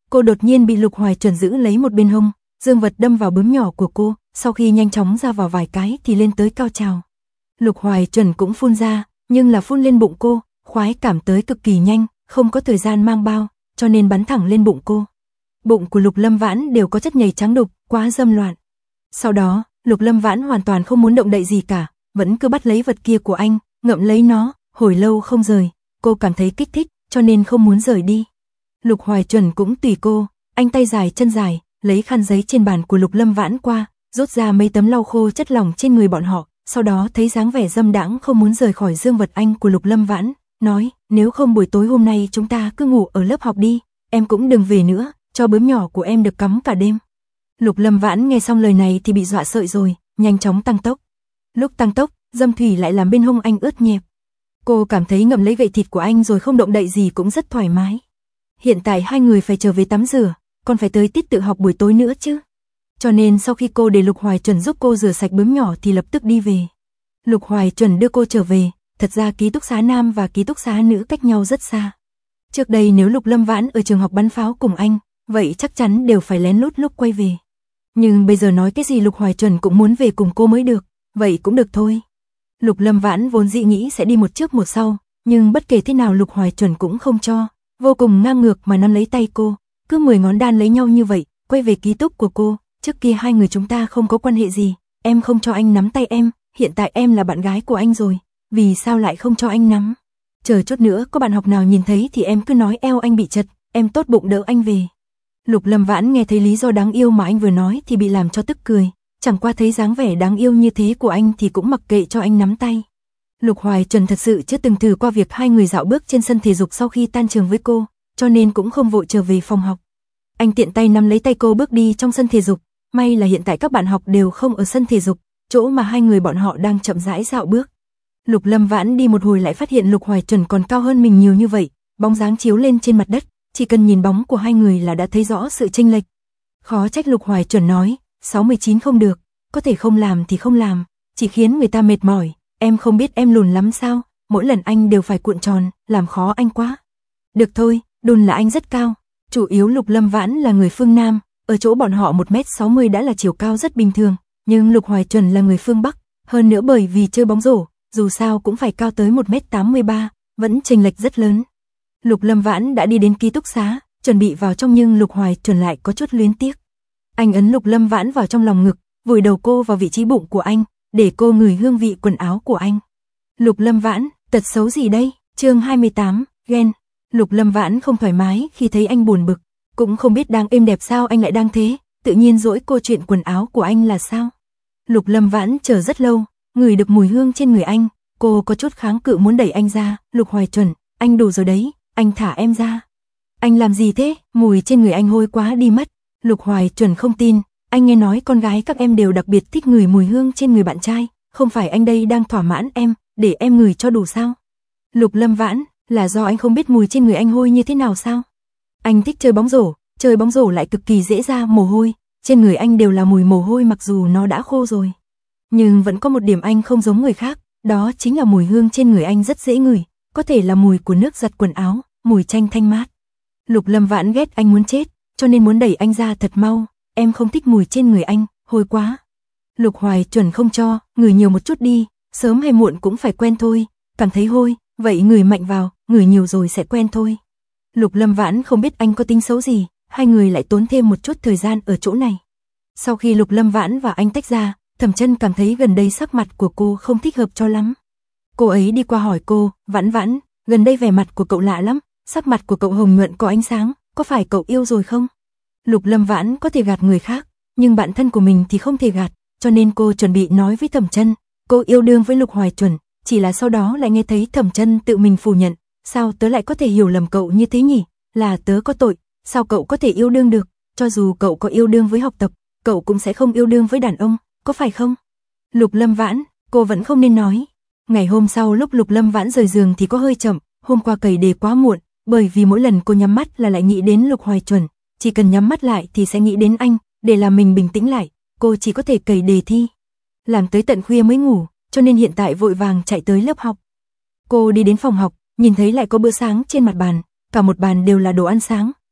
cô đột nhiên bị Lục Hoài Chuẩn giữ lấy một bên hông, dương vật đâm vào bướm nhỏ của cô, sau khi nhanh chóng ra vào vài cái thì lên tới cao trào. Lục Hoài Chuẩn cũng phun ra, nhưng là phun lên bụng cô, khoái cảm tới cực kỳ nhanh, không có thời gian mang bao, cho nên bắn thẳng lên bụng cô. Bụng của Lục Lâm Vãn đều có chất nhầy trắng đục, quá dâm loạn. Sau đó, Lục Lâm Vãn hoàn toàn không muốn động đậy gì cả, vẫn cứ bắt lấy vật kia của anh, ngậm lấy nó, hồi lâu không rời. Cô cảm thấy kích thích, cho nên không muốn rời đi. Lục Hoài Chuẩn cũng tùy cô, anh tay dài chân dài, lấy khăn giấy trên bàn của Lục Lâm Vãn qua, rút ra mấy tấm lau khô chất lỏng trên người bọn họ, sau đó thấy dáng vẻ dâm đãng không muốn rời khỏi dương vật anh của Lục Lâm Vãn, nói, nếu không buổi tối hôm nay chúng ta cứ ngủ ở lớp học đi, em cũng đừng về nữa, cho bướm nhỏ của em được cắm cả đêm. Lục Lâm Vãn nghe xong lời này thì bị dọa sợ rồi, nhanh chóng tăng tốc. Lúc tăng tốc, dâm thủy lại làm bên hông anh ướt nhẹp. Cô cảm thấy ngậm lấy gậy thịt của anh rồi không động đậy gì cũng rất thoải mái. Hiện tại hai người phải trở về tắm rửa, còn phải tới tiết tự học buổi tối nữa chứ. Cho nên sau khi cô để Lục Hoài Chuẩn giúp cô rửa sạch bướm nhỏ thì lập tức đi về. Lục Hoài Chuẩn đưa cô trở về, thật ra ký túc xá nam và ký túc xá nữ cách nhau rất xa. Trước đây nếu Lục Lâm Vãn ở trường học bắn pháo cùng anh, vậy chắc chắn đều phải lén lút lúc quay về. Nhưng bây giờ nói cái gì Lục Hoài Chuẩn cũng muốn về cùng cô mới được, vậy cũng được thôi. Lục Lâm Vãn vốn dĩ nghĩ sẽ đi một trước một sau, nhưng bất kể thế nào Lục Hoài Chuẩn cũng không cho, vô cùng ngang ngược mà nắm lấy tay cô, cứ 10 ngón đan lấy nhau như vậy, quay về ký túc của cô, trước kia hai người chúng ta không có quan hệ gì, em không cho anh nắm tay em, hiện tại em là bạn gái của anh rồi, vì sao lại không cho anh nắm? Chờ chút nữa có bạn học nào nhìn thấy thì em cứ nói eo anh bị chật, em tốt bụng đỡ anh về. Lục Lâm Vãn nghe thấy lý do đáng yêu mà anh vừa nói thì bị làm cho tức cười, chẳng qua thấy dáng vẻ đáng yêu như thế của anh thì cũng mặc kệ cho anh nắm tay. Lục Hoài Chuẩn thật sự chưa từng thử qua việc hai người dạo bước trên sân thể dục sau khi tan trường với cô, cho nên cũng không vội trở về phòng học. Anh tiện tay nắm lấy tay cô bước đi trong sân thể dục, may là hiện tại các bạn học đều không ở sân thể dục, chỗ mà hai người bọn họ đang chậm rãi dạo bước. Lục Lâm Vãn đi một hồi lại phát hiện Lục Hoài Chuẩn còn cao hơn mình nhiều như vậy, bóng dáng chiếu lên trên mặt đất, chỉ cần nhìn bóng của hai người là đã thấy rõ sự chênh lệch. Khó trách Lục Hoài Chuẩn nói, 69 không được, có thể không làm thì không làm, chỉ khiến người ta mệt mỏi, em không biết em lùn lắm sao, mỗi lần anh đều phải cuộn tròn, làm khó anh quá. Được thôi, đùn là anh rất cao, chủ yếu Lục Lâm Vãn là người phương Nam, ở chỗ bọn họ 1m60 đã là chiều cao rất bình thường, nhưng Lục Hoài Chuẩn là người phương Bắc, hơn nữa bởi vì chơi bóng rổ, dù sao cũng phải cao tới 1m83, vẫn chênh lệch rất lớn. Lục Lâm Vãn đã đi đến ký túc xá, chuẩn bị vào trong nhưng Lục Hoài Chuẩn lại có chút luyến tiếc. Anh ấn Lục Lâm Vãn vào trong lòng ngực, vùi đầu cô vào vị trí bụng của anh, để cô ngửi hương vị quần áo của anh. Lục Lâm Vãn, tật xấu gì đây? Chương 28, ghen. Lục Lâm Vãn không thoải mái khi thấy anh buồn bực, cũng không biết đang êm đẹp sao anh lại đang thế, tự nhiên dỗi cô chuyện quần áo của anh là sao? Lục Lâm Vãn chờ rất lâu, ngửi được mùi hương trên người anh, cô có chút kháng cự muốn đẩy anh ra, Lục Hoài Chuẩn, anh đủ rồi đấy, anh thả em ra. Anh làm gì thế, mùi trên người anh hôi quá đi mất. Lục Hoài Chuẩn không tin, anh nghe nói con gái các em đều đặc biệt thích ngửi mùi hương trên người bạn trai, không phải anh đây đang thỏa mãn em, để em ngửi cho đủ sao? Lục Lâm Vãn, là do anh không biết mùi trên người anh hôi như thế nào sao? Anh thích chơi bóng rổ lại cực kỳ dễ ra mồ hôi, trên người anh đều là mùi mồ hôi mặc dù nó đã khô rồi. Nhưng vẫn có một điểm anh không giống người khác, đó chính là mùi hương trên người anh rất dễ ngửi, có thể là mùi của nước giặt quần áo, mùi chanh thanh mát. Lục Lâm Vãn ghét anh muốn chết, cho nên muốn đẩy anh ra thật mau, em không thích mùi trên người anh, hôi quá. Lục Hoài Chuẩn không cho, ngửi nhiều một chút đi, sớm hay muộn cũng phải quen thôi, cảm thấy hôi, vậy ngửi mạnh vào, ngửi nhiều rồi sẽ quen thôi. Lục Lâm Vãn không biết anh có tính xấu gì, hai người lại tốn thêm một chút thời gian ở chỗ này. Sau khi Lục Lâm Vãn và anh tách ra, Thẩm Chân cảm thấy gần đây sắc mặt của cô không thích hợp cho lắm. Cô ấy đi qua hỏi cô, Vãn Vãn, gần đây vẻ mặt của cậu lạ lắm, sắc mặt của cậu hồng nhuận có ánh sáng, có phải cậu yêu rồi không? Lục Lâm Vãn có thể gạt người khác, nhưng bạn thân của mình thì không thể gạt, cho nên cô chuẩn bị nói với Thẩm Chân, cô yêu đương với Lục Hoài Chuẩn, chỉ là sau đó lại nghe thấy Thẩm Chân tự mình phủ nhận, sao tớ lại có thể hiểu lầm cậu như thế nhỉ? Là tớ có tội, sao cậu có thể yêu đương được? Cho dù cậu có yêu đương với học tập, cậu cũng sẽ không yêu đương với đàn ông, có phải không? Lục Lâm Vãn, cô vẫn không nên nói. Ngày hôm sau lúc Lục Lâm Vãn rời giường thì có hơi chậm, hôm qua cày đề quá muộn, bởi vì mỗi lần cô nhắm mắt là lại nghĩ đến Lục Hoài Chuẩn, chỉ cần nhắm mắt lại thì sẽ nghĩ đến anh, để làm mình bình tĩnh lại, cô chỉ có thể cày đề thi. Làm tới tận khuya mới ngủ, cho nên hiện tại vội vàng chạy tới lớp học. Cô đi đến phòng học, nhìn thấy lại có bữa sáng trên mặt bàn, cả một bàn đều là đồ ăn sáng,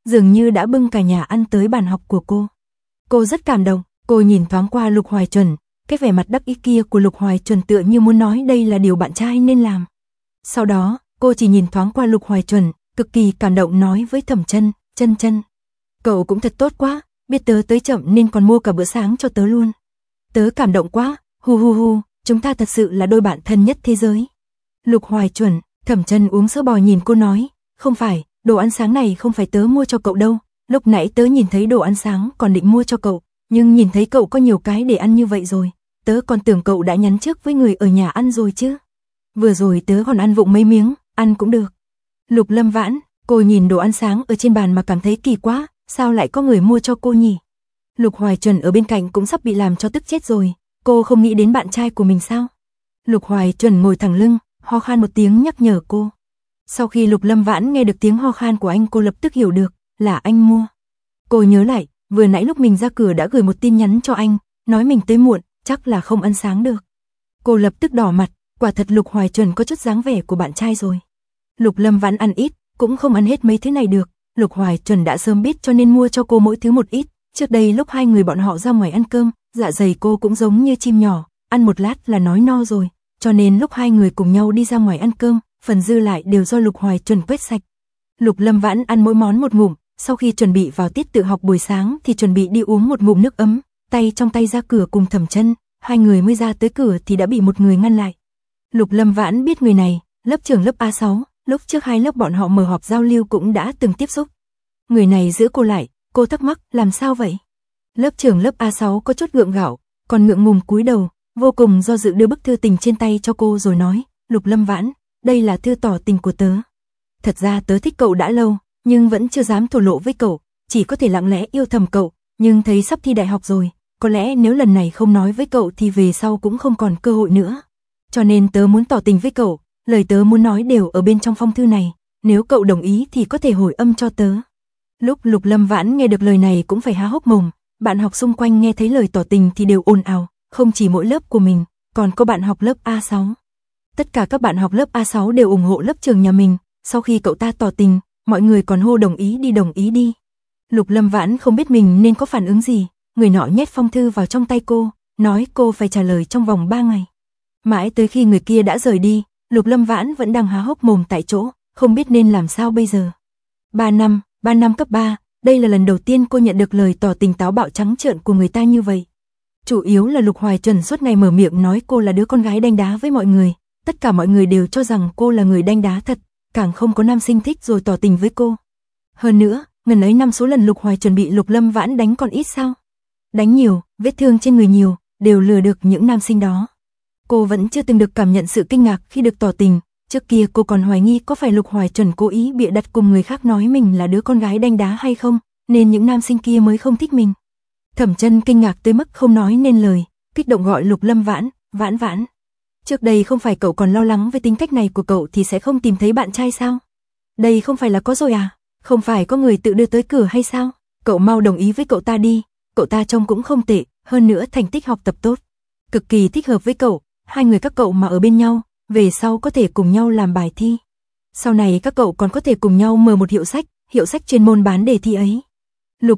dường như đã bưng cả nhà ăn tới bàn học của cô. Cô rất cảm động, cô nhìn thoáng qua Lục Hoài Chuẩn, cái vẻ mặt đắc ý kia của Lục Hoài Chuẩn tựa như muốn nói đây là điều bạn trai nên làm. Sau đó, cô chỉ nhìn thoáng qua Lục Hoài Chuẩn, cực kỳ cảm động nói với Thẩm Chân, Chân Chân, cậu cũng thật tốt quá, biết tớ tới chậm nên còn mua cả bữa sáng cho tớ luôn. Tớ cảm động quá, hu hu hu, chúng ta thật sự là đôi bạn thân nhất thế giới. Lục Hoài Chuẩn, Thẩm Chân uống sữa bò nhìn cô nói, không phải, đồ ăn sáng này không phải tớ mua cho cậu đâu, lúc nãy tớ nhìn thấy đồ ăn sáng còn định mua cho cậu, nhưng nhìn thấy cậu có nhiều cái để ăn như vậy rồi, tớ còn tưởng cậu đã nhắn trước với người ở nhà ăn rồi chứ. Vừa rồi tớ còn ăn vụng mấy miếng, ăn cũng được. Lục Lâm Vãn, cô nhìn đồ ăn sáng ở trên bàn mà cảm thấy kỳ quá, sao lại có người mua cho cô nhỉ? Lục Hoài Chuẩn ở bên cạnh cũng sắp bị làm cho tức chết rồi, cô không nghĩ đến bạn trai của mình sao? Lục Hoài Chuẩn ngồi thẳng lưng, ho khan một tiếng nhắc nhở cô. Sau khi Lục Lâm Vãn nghe được tiếng ho khan của anh cô lập tức hiểu được, là anh mua. Cô nhớ lại, vừa nãy lúc mình ra cửa đã gửi một tin nhắn cho anh, nói mình tới muộn, chắc là không ăn sáng được. Cô lập tức đỏ mặt, quả thật Lục Hoài Chuẩn có chút dáng vẻ của bạn trai rồi. Lục Lâm Vãn ăn ít, cũng không ăn hết mấy thứ này được, Lục Hoài Chuẩn đã sớm biết cho nên mua cho cô mỗi thứ một ít. Trước đây lúc hai người bọn họ ra ngoài ăn cơm, dạ dày cô cũng giống như chim nhỏ, ăn một lát là nói no rồi, cho nên lúc hai người cùng nhau đi ra ngoài ăn cơm, phần dư lại đều do Lục Hoài Chuẩn quét sạch. Lục Lâm Vãn ăn mỗi món một ngụm, sau khi chuẩn bị vào tiết tự học buổi sáng thì chuẩn bị đi uống một ngụm nước ấm, tay trong tay ra cửa cùng Thẩm Chân, hai người mới ra tới cửa thì đã bị một người ngăn lại. Lục Lâm Vãn biết người này, lớp trưởng lớp A6, lúc trước hai lớp bọn họ mở họp giao lưu cũng đã từng tiếp xúc. Người này giữ cô lại, cô thắc mắc, làm sao vậy? Lớp trưởng lớp A6 có chút gượng gạo, còn ngượng ngùng cúi đầu, vô cùng do dự đưa bức thư tình trên tay cho cô rồi nói, Lục Lâm Vãn, đây là thư tỏ tình của tớ. Thật ra tớ thích cậu đã lâu, nhưng vẫn chưa dám thổ lộ với cậu, chỉ có thể lặng lẽ yêu thầm cậu, nhưng thấy sắp thi đại học rồi, có lẽ nếu lần này không nói với cậu thì về sau cũng không còn cơ hội nữa. Cho nên tớ muốn tỏ tình với cậu, lời tớ muốn nói đều ở bên trong phong thư này, nếu cậu đồng ý thì có thể hồi âm cho tớ. Lúc Lục Lâm Vãn nghe được lời này cũng phải há hốc mồm, bạn học xung quanh nghe thấy lời tỏ tình thì đều ồn ào, không chỉ mỗi lớp của mình, còn có bạn học lớp A6. Tất cả các bạn học lớp A6 đều ủng hộ lớp trưởng nhà mình, sau khi cậu ta tỏ tình, mọi người còn hô đồng ý đi. Lục Lâm Vãn không biết mình nên có phản ứng gì, người nọ nhét phong thư vào trong tay cô, nói cô phải trả lời trong vòng 3 ngày. Mãi tới khi người kia đã rời đi, Lục Lâm Vãn vẫn đang há hốc mồm tại chỗ, không biết nên làm sao bây giờ. 3 năm cấp 3, đây là lần đầu tiên cô nhận được lời tỏ tình táo bạo trắng trợn của người ta như vậy. Chủ yếu là Lục Hoài Chuẩn suốt ngày mở miệng nói cô là đứa con gái đanh đá với mọi người, tất cả mọi người đều cho rằng cô là người đanh đá thật, càng không có nam sinh thích rồi tỏ tình với cô. Hơn nữa, ngần ấy năm số lần Lục Hoài chuẩn bị Lục Lâm Vãn đánh còn ít sao? Đánh nhiều, vết thương trên người nhiều, đều lừa được những nam sinh đó. Cô vẫn chưa từng được cảm nhận sự kinh ngạc khi được tỏ tình, trước kia cô còn hoài nghi có phải Lục Hoài Chuẩn cố ý bịa đặt cùng người khác nói mình là đứa con gái đanh đá hay không, nên những nam sinh kia mới không thích mình. Thẩm Chân kinh ngạc tới mức không nói nên lời, kích động gọi Lục Lâm Vãn, Vãn Vãn. Trước đây không phải cậu còn lo lắng về tính cách này của cậu thì sẽ không tìm thấy bạn trai sao? Đây không phải là có rồi à? Không phải có người tự đưa tới cửa hay sao? Cậu mau đồng ý với cậu ta đi, cậu ta trông cũng không tệ, hơn nữa thành tích học tập tốt. Cực kỳ thích hợp với cậu, hai người các cậu mà ở bên nhau, về sau có thể cùng nhau làm bài thi. Sau này các cậu còn có thể cùng nhau mở một hiệu sách chuyên môn bán đề thi ấy. Lục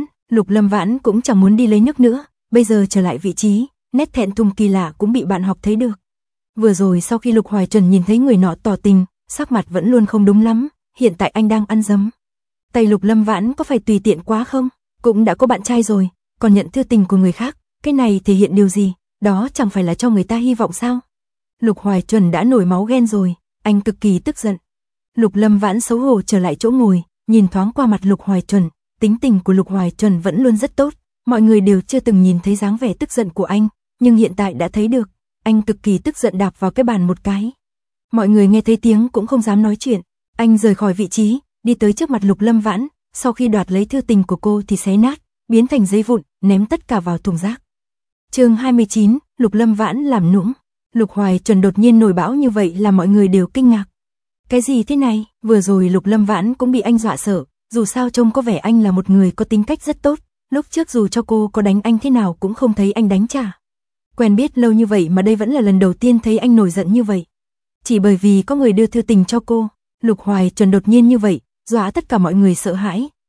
Lâm Vãn cũng chẳng muốn đi lấy nước nữa, bây giờ trở lại vị trí, nét thẹn thùng kỳ lạ cũng bị bạn học thấy được. Vừa rồi sau khi Lục Hoài Chuẩn nhìn thấy người nọ tỏ tình, sắc mặt vẫn luôn không đúng lắm, hiện tại anh đang ăn dấm. Tay Lục Lâm Vãn có phải tùy tiện quá không? Cũng đã có bạn trai rồi, còn nhận thư tình của người khác, cái này thể hiện điều gì? Đó chẳng phải là cho người ta hy vọng sao? Lục Hoài Chuẩn đã nổi máu ghen rồi, anh cực kỳ tức giận. Lục Lâm Vãn xấu hổ trở lại chỗ ngồi, nhìn thoáng qua mặt Lục Hoài Chuẩn, tính tình của Lục Hoài Chuẩn vẫn luôn rất tốt, mọi người đều chưa từng nhìn thấy dáng vẻ tức giận của anh, nhưng hiện tại đã thấy được, anh cực kỳ tức giận đạp vào cái bàn một cái. Mọi người nghe thấy tiếng cũng không dám nói chuyện, anh rời khỏi vị trí, đi tới trước mặt Lục Lâm Vãn, sau khi đoạt lấy thư tình của cô thì xé nát, biến thành giấy vụn, ném tất cả vào thùng rác. Chương 29, Lục Lâm Vãn làm nũng. Lục Hoài Chuẩn đột nhiên nổi bão như vậy làm mọi người đều kinh ngạc. Cái gì thế này? Vừa rồi Lục Lâm Vãn cũng bị anh dọa sợ, dù sao trông có vẻ anh là một người có tính cách rất tốt, lúc trước dù cho cô có đánh anh thế nào cũng không thấy anh đánh trả. Quen biết lâu như vậy mà đây vẫn là lần đầu tiên thấy anh nổi giận như vậy. Chỉ bởi vì có người đưa thư tình cho cô, Lục Hoài Chuẩn đột nhiên như vậy, dọa tất cả mọi người sợ hãi,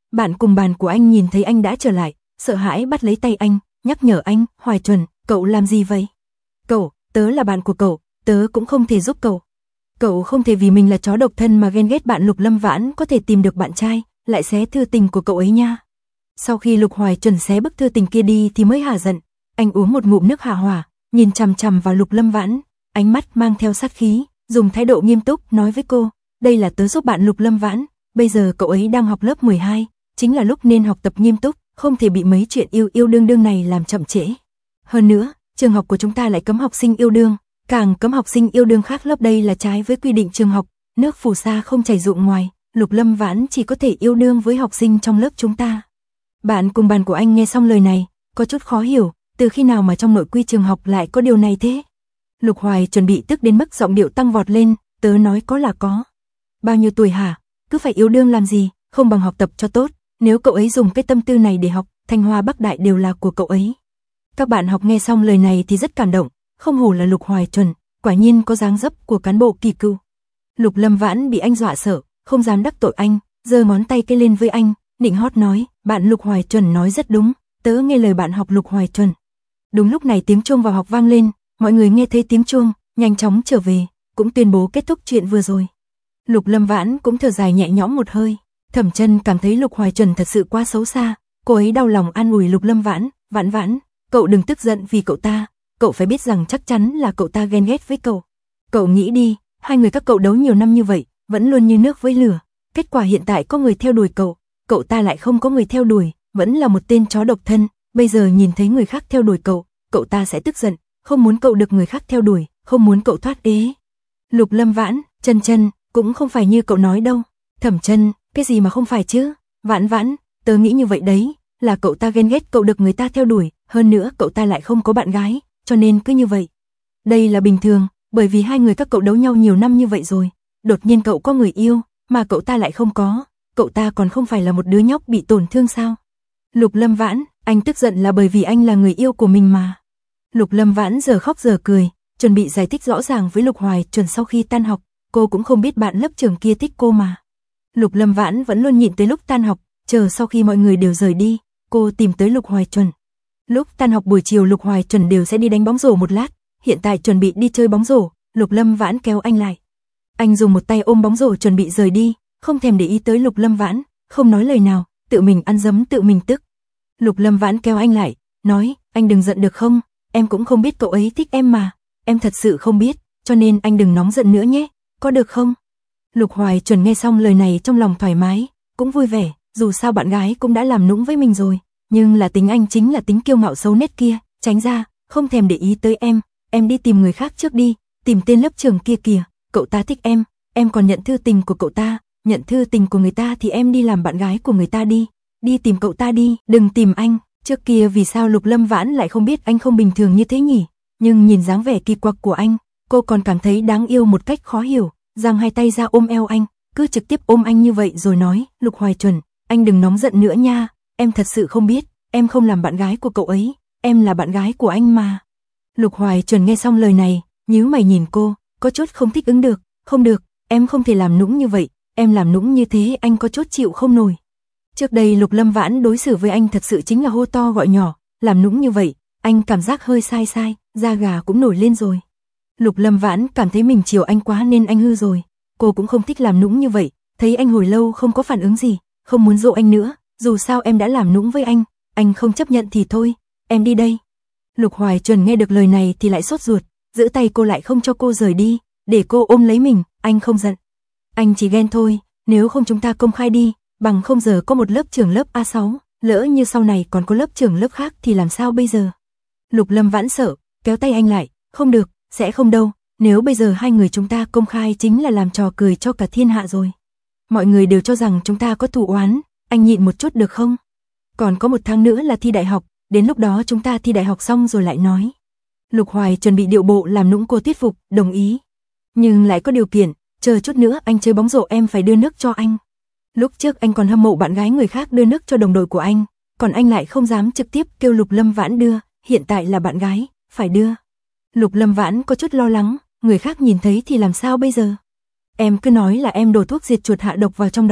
Bạn cùng bàn của anh nhìn thấy anh đã trở lại, sợ hãi bắt lấy tay anh, nhắc nhở anh, Hoài Chuẩn, cậu làm gì vậy? Cậu, tớ là bạn của cậu, tớ cũng không thể giúp cậu. Cậu không thể vì mình là chó độc thân mà ghen ghét bạn Lục Lâm Vãn có thể tìm được bạn trai, lại xé thư tình của cậu ấy nha. Sau khi Lục Hoài Chuẩn xé bức thư tình kia đi thì mới hả giận, anh uống một ngụm nước hạ hỏa, nhìn chằm chằm vào Lục Lâm Vãn, ánh mắt mang theo sát khí, dùng thái độ nghiêm túc nói với cô, đây là tớ giúp bạn Lục Lâm Vãn, bây giờ cậu ấy đang học lớp 12, chính là lúc nên học tập nghiêm túc, không thể bị mấy chuyện yêu yêu đương đương này làm chậm trễ. Hơn nữa, trường học của chúng ta lại cấm học sinh yêu đương, càng cấm học sinh yêu đương khác lớp, đây là trái với quy định trường học, nước phù sa không chảy ruộng ngoài, Lục Lâm Vãn chỉ có thể yêu đương với học sinh trong lớp chúng ta. Bạn cùng bàn của anh nghe xong lời này, có chút khó hiểu, từ khi nào mà trong nội quy trường học lại có điều này thế? Lục Hoài chuẩn bị tức đến mức giọng điệu tăng vọt lên, tớ nói có là có. Bao nhiêu tuổi hả? Cứ phải yêu đương làm gì, không bằng học tập cho tốt, nếu cậu ấy dùng cái tâm tư này để học, Thanh Hoa Bắc Đại đều là của cậu ấy. Các bạn học nghe xong lời này thì rất cảm động, không hổ là Lục Hoài Chuẩn, quả nhiên có dáng dấp của cán bộ kỳ cựu. Lục Lâm Vãn bị anh dọa sợ, không dám đắc tội anh, giơ ngón tay cây lên với anh, nịnh hót nói, bạn Lục Hoài Chuẩn nói rất đúng, tớ nghe lời bạn học Lục Hoài Chuẩn. Đúng lúc này tiếng chuông vào học vang lên, mọi người nghe thấy tiếng chuông, nhanh chóng trở về, cũng tuyên bố kết thúc chuyện vừa rồi. Lục Lâm Vãn cũng thở dài nhẹ nhõm một hơi, Thẩm Chân cảm thấy Lục Hoài Chuẩn thật sự quá xấu xa, cô ấy đau lòng an ủi Lục Lâm Vãn, Vãn Vãn, cậu đừng tức giận vì cậu ta, cậu phải biết rằng chắc chắn là cậu ta ghen ghét với cậu. Cậu nghĩ đi, hai người các cậu đấu nhiều năm như vậy, vẫn luôn như nước với lửa, kết quả hiện tại có người theo đuổi cậu ta lại không có người theo đuổi, vẫn là một tên chó độc thân, bây giờ nhìn thấy người khác theo đuổi cậu ta sẽ tức giận, không muốn cậu được người khác theo đuổi, không muốn cậu thoát ế. Lục Lâm Vãn, Chân, cũng không phải như cậu nói đâu. Thẩm Chân, cái gì mà không phải chứ? Vãn Vãn, tớ nghĩ như vậy đấy, là cậu ta ghen ghét cậu được người ta theo đuổi, hơn nữa cậu ta lại không có bạn gái, cho nên cứ như vậy. Đây là bình thường, bởi vì hai người các cậu đấu nhau nhiều năm như vậy rồi, đột nhiên cậu có người yêu, mà cậu ta lại không có, cậu ta còn không phải là một đứa nhóc bị tổn thương sao? Lục Lâm Vãn, anh tức giận là bởi vì anh là người yêu của mình mà. Lục Lâm Vãn giờ khóc giờ cười, chuẩn bị giải thích rõ ràng với Lục Hoài Chuẩn sau khi tan học, cô cũng không biết bạn lớp trường kia thích cô mà. Lục Lâm Vãn vẫn luôn nhịn tới lúc tan học, chờ sau khi mọi người đều rời đi, cô tìm tới Lục Hoài Chuẩn. Lúc tan học buổi chiều Lục Hoài Chuẩn đều sẽ đi đánh bóng rổ một lát, hiện tại chuẩn bị đi chơi bóng rổ, Lục Lâm Vãn kéo anh lại. Anh dùng một tay ôm bóng rổ chuẩn bị rời đi, không thèm để ý tới Lục Lâm Vãn, không nói lời nào, tự mình ăn dấm tự mình tức. Lục Lâm Vãn kéo anh lại, nói, anh đừng giận được không, em cũng không biết cậu ấy thích em mà, em thật sự không biết, cho nên anh đừng nóng giận nữa nhé, có được không? Lục Hoài Chuẩn nghe xong lời này trong lòng thoải mái, cũng vui vẻ, dù sao bạn gái cũng đã làm nũng với mình rồi, nhưng là tính anh chính là tính kiêu ngạo xấu nết kia, tránh ra, không thèm để ý tới em đi tìm người khác trước đi, tìm tên lớp trưởng kia kìa, cậu ta thích em còn nhận thư tình của cậu ta, nhận thư tình của người ta thì em đi làm bạn gái của người ta đi tìm cậu ta đi, đừng tìm anh. Trước kia vì sao Lục Lâm Vãn lại không biết anh không bình thường như thế nhỉ, nhưng nhìn dáng vẻ kỳ quặc của anh, cô còn cảm thấy đáng yêu một cách khó hiểu, giang hai tay ra ôm eo anh, cứ trực tiếp ôm anh như vậy rồi nói, Lục Hoài Chuẩn, anh đừng nóng giận nữa nha, em thật sự không biết, em không làm bạn gái của cậu ấy, em là bạn gái của anh mà. Lục Hoài Chuẩn nghe xong lời này, nhíu mày nhìn cô, có chút không thích ứng được, không được, em không thể làm nũng như vậy, em làm nũng như thế anh có chút chịu không nổi. Trước đây Lục Lâm Vãn đối xử với anh thật sự chính là hô to gọi nhỏ, làm nũng như vậy, anh cảm giác hơi sai, da gà cũng nổi lên rồi. Lục Lâm Vãn cảm thấy mình chiều anh quá nên anh hư rồi, cô cũng không thích làm nũng như vậy, thấy anh hồi lâu không có phản ứng gì, không muốn dỗ anh nữa, dù sao em đã làm nũng với anh không chấp nhận thì thôi, em đi đây. Lục Hoài Chuẩn nghe được lời này thì lại sốt ruột, giữ tay cô lại không cho cô rời đi, để cô ôm lấy mình, anh không giận. Anh chỉ ghen thôi, nếu không chúng ta công khai đi, bằng không giờ có một lớp trưởng lớp A6, lỡ như sau này còn có lớp trưởng lớp khác thì làm sao bây giờ? Lục Lâm Vãn sợ, kéo tay anh lại, không được, sẽ không đâu, nếu bây giờ hai người chúng ta công khai chính là làm trò cười cho cả thiên hạ rồi. Mọi người đều cho rằng chúng ta có thù oán, anh nhịn một chút được không? Còn có 1 tháng nữa là thi đại học, đến lúc đó chúng ta thi đại học xong rồi lại nói. Lục Hoài chuẩn bị điệu bộ làm nũng cô thuyết phục, đồng ý. Nhưng lại có điều kiện, chờ chút nữa anh chơi bóng rổ em phải đưa nước cho anh. Lúc trước anh còn hâm mộ bạn gái người khác đưa nước cho đồng đội của anh, còn anh lại không dám trực tiếp kêu Lục Lâm Vãn đưa, hiện tại là bạn gái, phải đưa. Lục Lâm Vãn có chút lo lắng, người khác nhìn thấy thì làm sao bây giờ? Em cứ nói là em đổ thuốc diệt chuột hạ độc vào trong đó,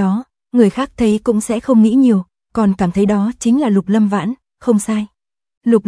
người khác thấy cũng sẽ không nghĩ nhiều, còn cảm thấy đó chính là Lục Lâm Vãn, không sai. Lục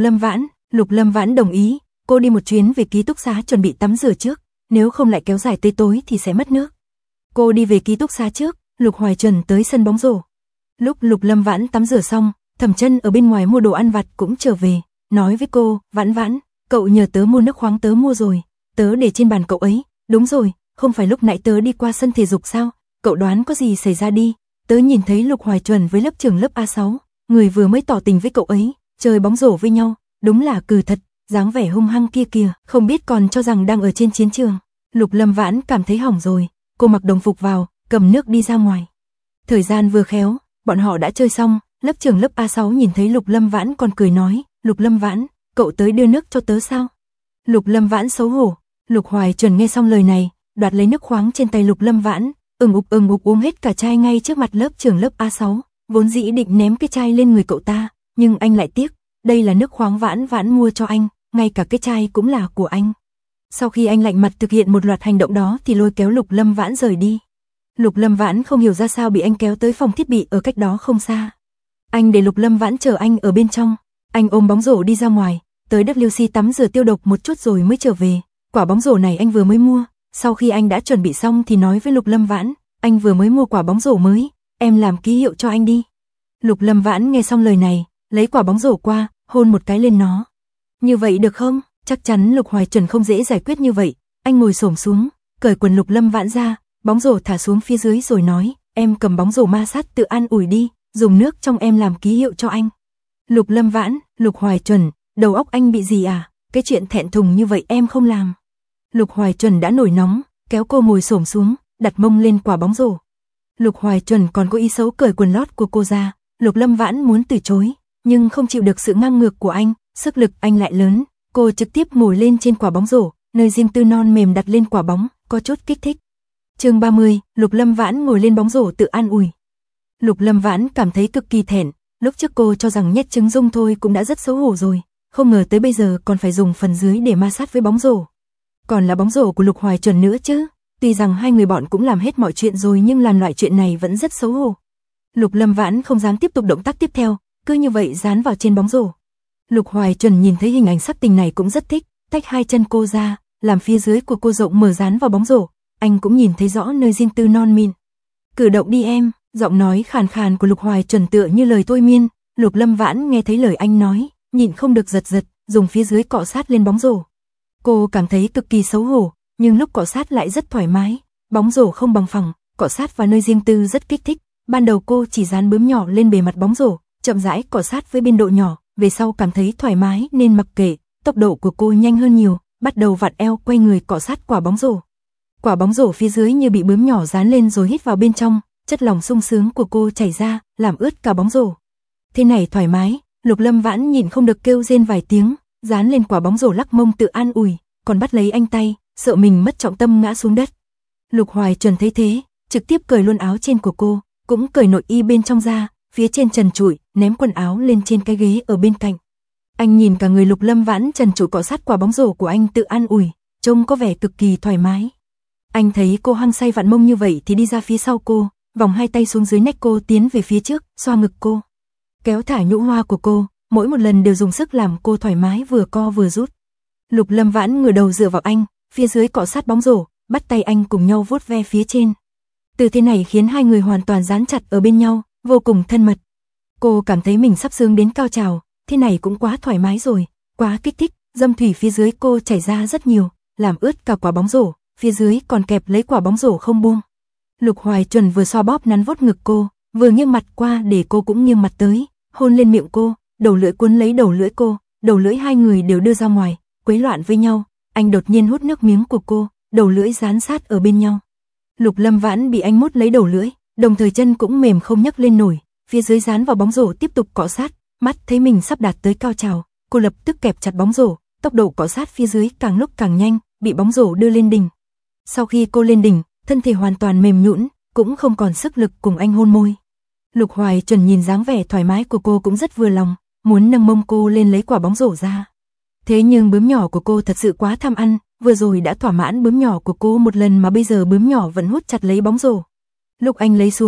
Lâm Vãn đồng ý, cô đi một chuyến về ký túc xá chuẩn bị tắm rửa trước, nếu không lại kéo dài tới tối thì sẽ mất nước. Cô đi về ký túc xá trước, Lục Hoài Chuẩn tới sân bóng rổ. Lúc Lục Lâm Vãn tắm rửa xong, Thẩm Chân ở bên ngoài mua đồ ăn vặt cũng trở về, nói với cô, Vãn Vãn, cậu nhờ tớ mua nước khoáng tớ mua rồi, tớ để trên bàn cậu ấy, đúng rồi, không phải lúc nãy tớ đi qua sân thể dục sao, cậu đoán có gì xảy ra đi, tớ nhìn thấy Lục Hoài Chuẩn với lớp trưởng lớp A6, người vừa mới tỏ tình với cậu ấy, chơi bóng rổ với nhau, đúng là cừ thật, dáng vẻ hung hăng kia kìa, không biết còn cho rằng đang ở trên chiến trường. Lục Lâm Vãn cảm thấy hỏng rồi, cô mặc đồng phục vào, cầm nước đi ra ngoài. Thời gian vừa khéo, bọn họ đã chơi xong, lớp trưởng lớp A6 nhìn thấy Lục Lâm Vãn còn cười nói, Lục Lâm Vãn, cậu tới đưa nước cho tớ sao? Lục Lâm Vãn xấu hổ, Lục Hoài Chuẩn nghe xong lời này, đoạt lấy nước khoáng trên tay Lục Lâm Vãn, ừng ục uống hết cả chai ngay trước mặt lớp trưởng lớp A6, vốn dĩ định ném cái chai lên người cậu ta, nhưng anh lại tiếc, đây là nước khoáng Vãn Vãn mua cho anh, ngay cả cái chai cũng là của anh. Sau khi anh lạnh mặt thực hiện một loạt hành động đó thì lôi kéo Lục Lâm Vãn rời đi. Lục Lâm Vãn không hiểu ra sao bị anh kéo tới phòng thiết bị ở cách đó không xa. Anh để Lục Lâm Vãn chờ anh ở bên trong, anh ôm bóng rổ đi ra ngoài, tới WC tắm rửa tiêu độc một chút rồi mới trở về. Quả bóng rổ này anh vừa mới mua, sau khi anh đã chuẩn bị xong thì nói với Lục Lâm Vãn, anh vừa mới mua quả bóng rổ mới, em làm ký hiệu cho anh đi. Lục Lâm Vãn nghe xong lời này, lấy quả bóng rổ qua, hôn một cái lên nó. Như vậy được không? Chắc chắn Lục Hoài Chuẩn không dễ giải quyết như vậy, anh ngồi xổm xuống, cởi quần Lục Lâm Vãn ra, bóng rổ thả xuống phía dưới rồi nói, em cầm bóng rổ ma sát tự an ủi đi, dùng nước trong em làm ký hiệu cho anh. Lục Lâm Vãn, Lục Hoài Chuẩn, đầu óc anh bị gì à, cái chuyện thẹn thùng như vậy em không làm. Lục Hoài Chuẩn đã nổi nóng, kéo cô ngồi xổm xuống, đặt mông lên quả bóng rổ. Lục Hoài Chuẩn còn có ý xấu cởi quần lót của cô ra, Lục Lâm Vãn muốn từ chối, nhưng không chịu được sự ngang ngược của anh, sức lực anh lại lớn, cô trực tiếp ngồi lên trên quả bóng rổ, nơi riêng tư non mềm đặt lên quả bóng, có chút kích thích. Chương 30, Lục Lâm Vãn ngồi lên bóng rổ tự an ủi. Lục Lâm Vãn cảm thấy cực kỳ thẹn, lúc trước cô cho rằng nhét trứng dung thôi cũng đã rất xấu hổ rồi, không ngờ tới bây giờ còn phải dùng phần dưới để ma sát với bóng rổ. Còn là bóng rổ của Lục Hoài Chuẩn nữa chứ, tuy rằng hai người bọn cũng làm hết mọi chuyện rồi nhưng làm loại chuyện này vẫn rất xấu hổ. Lục Lâm Vãn không dám tiếp tục động tác tiếp theo, cứ như vậy dán vào trên bóng rổ. Lục Hoài Chuẩn nhìn thấy hình ảnh sắc tình này cũng rất thích, tách hai chân cô ra, làm phía dưới của cô rộng mở dán vào bóng rổ, anh cũng nhìn thấy rõ nơi riêng tư non mịn. Cử động đi em, giọng nói khàn khàn của Lục Hoài Chuẩn tựa như lời thôi miên, Lục Lâm Vãn nghe thấy lời anh nói, nhịn không được giật giật, dùng phía dưới cọ sát lên bóng rổ. Cô cảm thấy cực kỳ xấu hổ, nhưng lúc cọ sát lại rất thoải mái, bóng rổ không bằng phẳng, cọ sát vào nơi riêng tư rất kích thích. Ban đầu cô chỉ dán bướm nhỏ lên bề mặt bóng rổ, chậm rãi cọ sát với biên độ nhỏ, về sau cảm thấy thoải mái nên mặc kệ, tốc độ của cô nhanh hơn nhiều, bắt đầu vặn eo quay người cọ sát quả bóng rổ. Quả bóng rổ phía dưới như bị bướm nhỏ dán lên rồi hít vào bên trong, chất lỏng sung sướng của cô chảy ra, làm ướt cả bóng rổ. Thế này thoải mái, Lục Lâm Vãn nhịn không được kêu rên vài tiếng, dán lên quả bóng rổ lắc mông tự an ủi, còn bắt lấy anh tay, sợ mình mất trọng tâm ngã xuống đất. Lục Hoài Chuẩn thấy thế, trực tiếp cởi luôn áo trên của cô, cũng cởi nội y bên trong ra, phía trên trần trụi, ném quần áo lên trên cái ghế ở bên cạnh. Anh nhìn cả người Lục Lâm Vãn trần trụi cọ sát quả bóng rổ của anh tự an ủi, trông có vẻ cực kỳ thoải mái. Anh thấy cô hăng say vặn mông như vậy thì đi ra phía sau cô, vòng hai tay xuống dưới nách cô tiến về phía trước, xoa ngực cô, kéo thả nhũ hoa của cô, mỗi một lần đều dùng sức làm cô thoải mái vừa co vừa rút. Lục Lâm Vãn ngửa đầu dựa vào anh, phía dưới cọ sát bóng rổ, bắt tay anh cùng nhau vuốt ve phía trên. Từ thế này khiến hai người hoàn toàn dán chặt ở bên nhau, vô cùng thân mật. Cô cảm thấy mình sắp sướng đến cao trào, thế này cũng quá thoải mái rồi, quá kích thích, dâm thủy phía dưới cô chảy ra rất nhiều, làm ướt cả quả bóng rổ, phía dưới còn kẹp lấy quả bóng rổ không buông. Lục Hoài Chuẩn vừa xoa bóp nắn vuốt ngực cô, vừa nghiêng mặt qua để cô cũng nghiêng mặt tới, hôn lên miệng cô, đầu lưỡi cuốn lấy đầu lưỡi cô, đầu lưỡi hai người đều đưa ra ngoài, quấy loạn với nhau. Anh đột nhiên hút nước miếng của cô, đầu lưỡi dán sát ở bên nhau. Lục Lâm Vãn bị anh mút lấy đầu lưỡi, đồng thời chân cũng mềm không nhấc lên nổi, phía dưới dán vào bóng rổ tiếp tục cọ sát, mắt thấy mình sắp đạt tới cao trào, cô lập tức kẹp chặt bóng rổ, tốc độ cọ sát phía dưới càng lúc càng nhanh, bị bóng rổ đưa lên đỉnh. Sau khi cô lên đỉnh, thân thể hoàn toàn mềm nhũn, cũng không còn sức lực cùng anh hôn môi. Lục Hoài Chuẩn nhìn dáng vẻ thoải mái của cô cũng rất vừa lòng, muốn nâng mông cô lên lấy quả bóng rổ ra. Thế nhưng bướm nhỏ của cô thật sự quá tham ăn, vừa rồi đã thỏa mãn bướm nhỏ của cô một lần mà bây giờ bướm nhỏ vẫn hút chặt lấy bóng rổ. Lúc anh lấy xuống,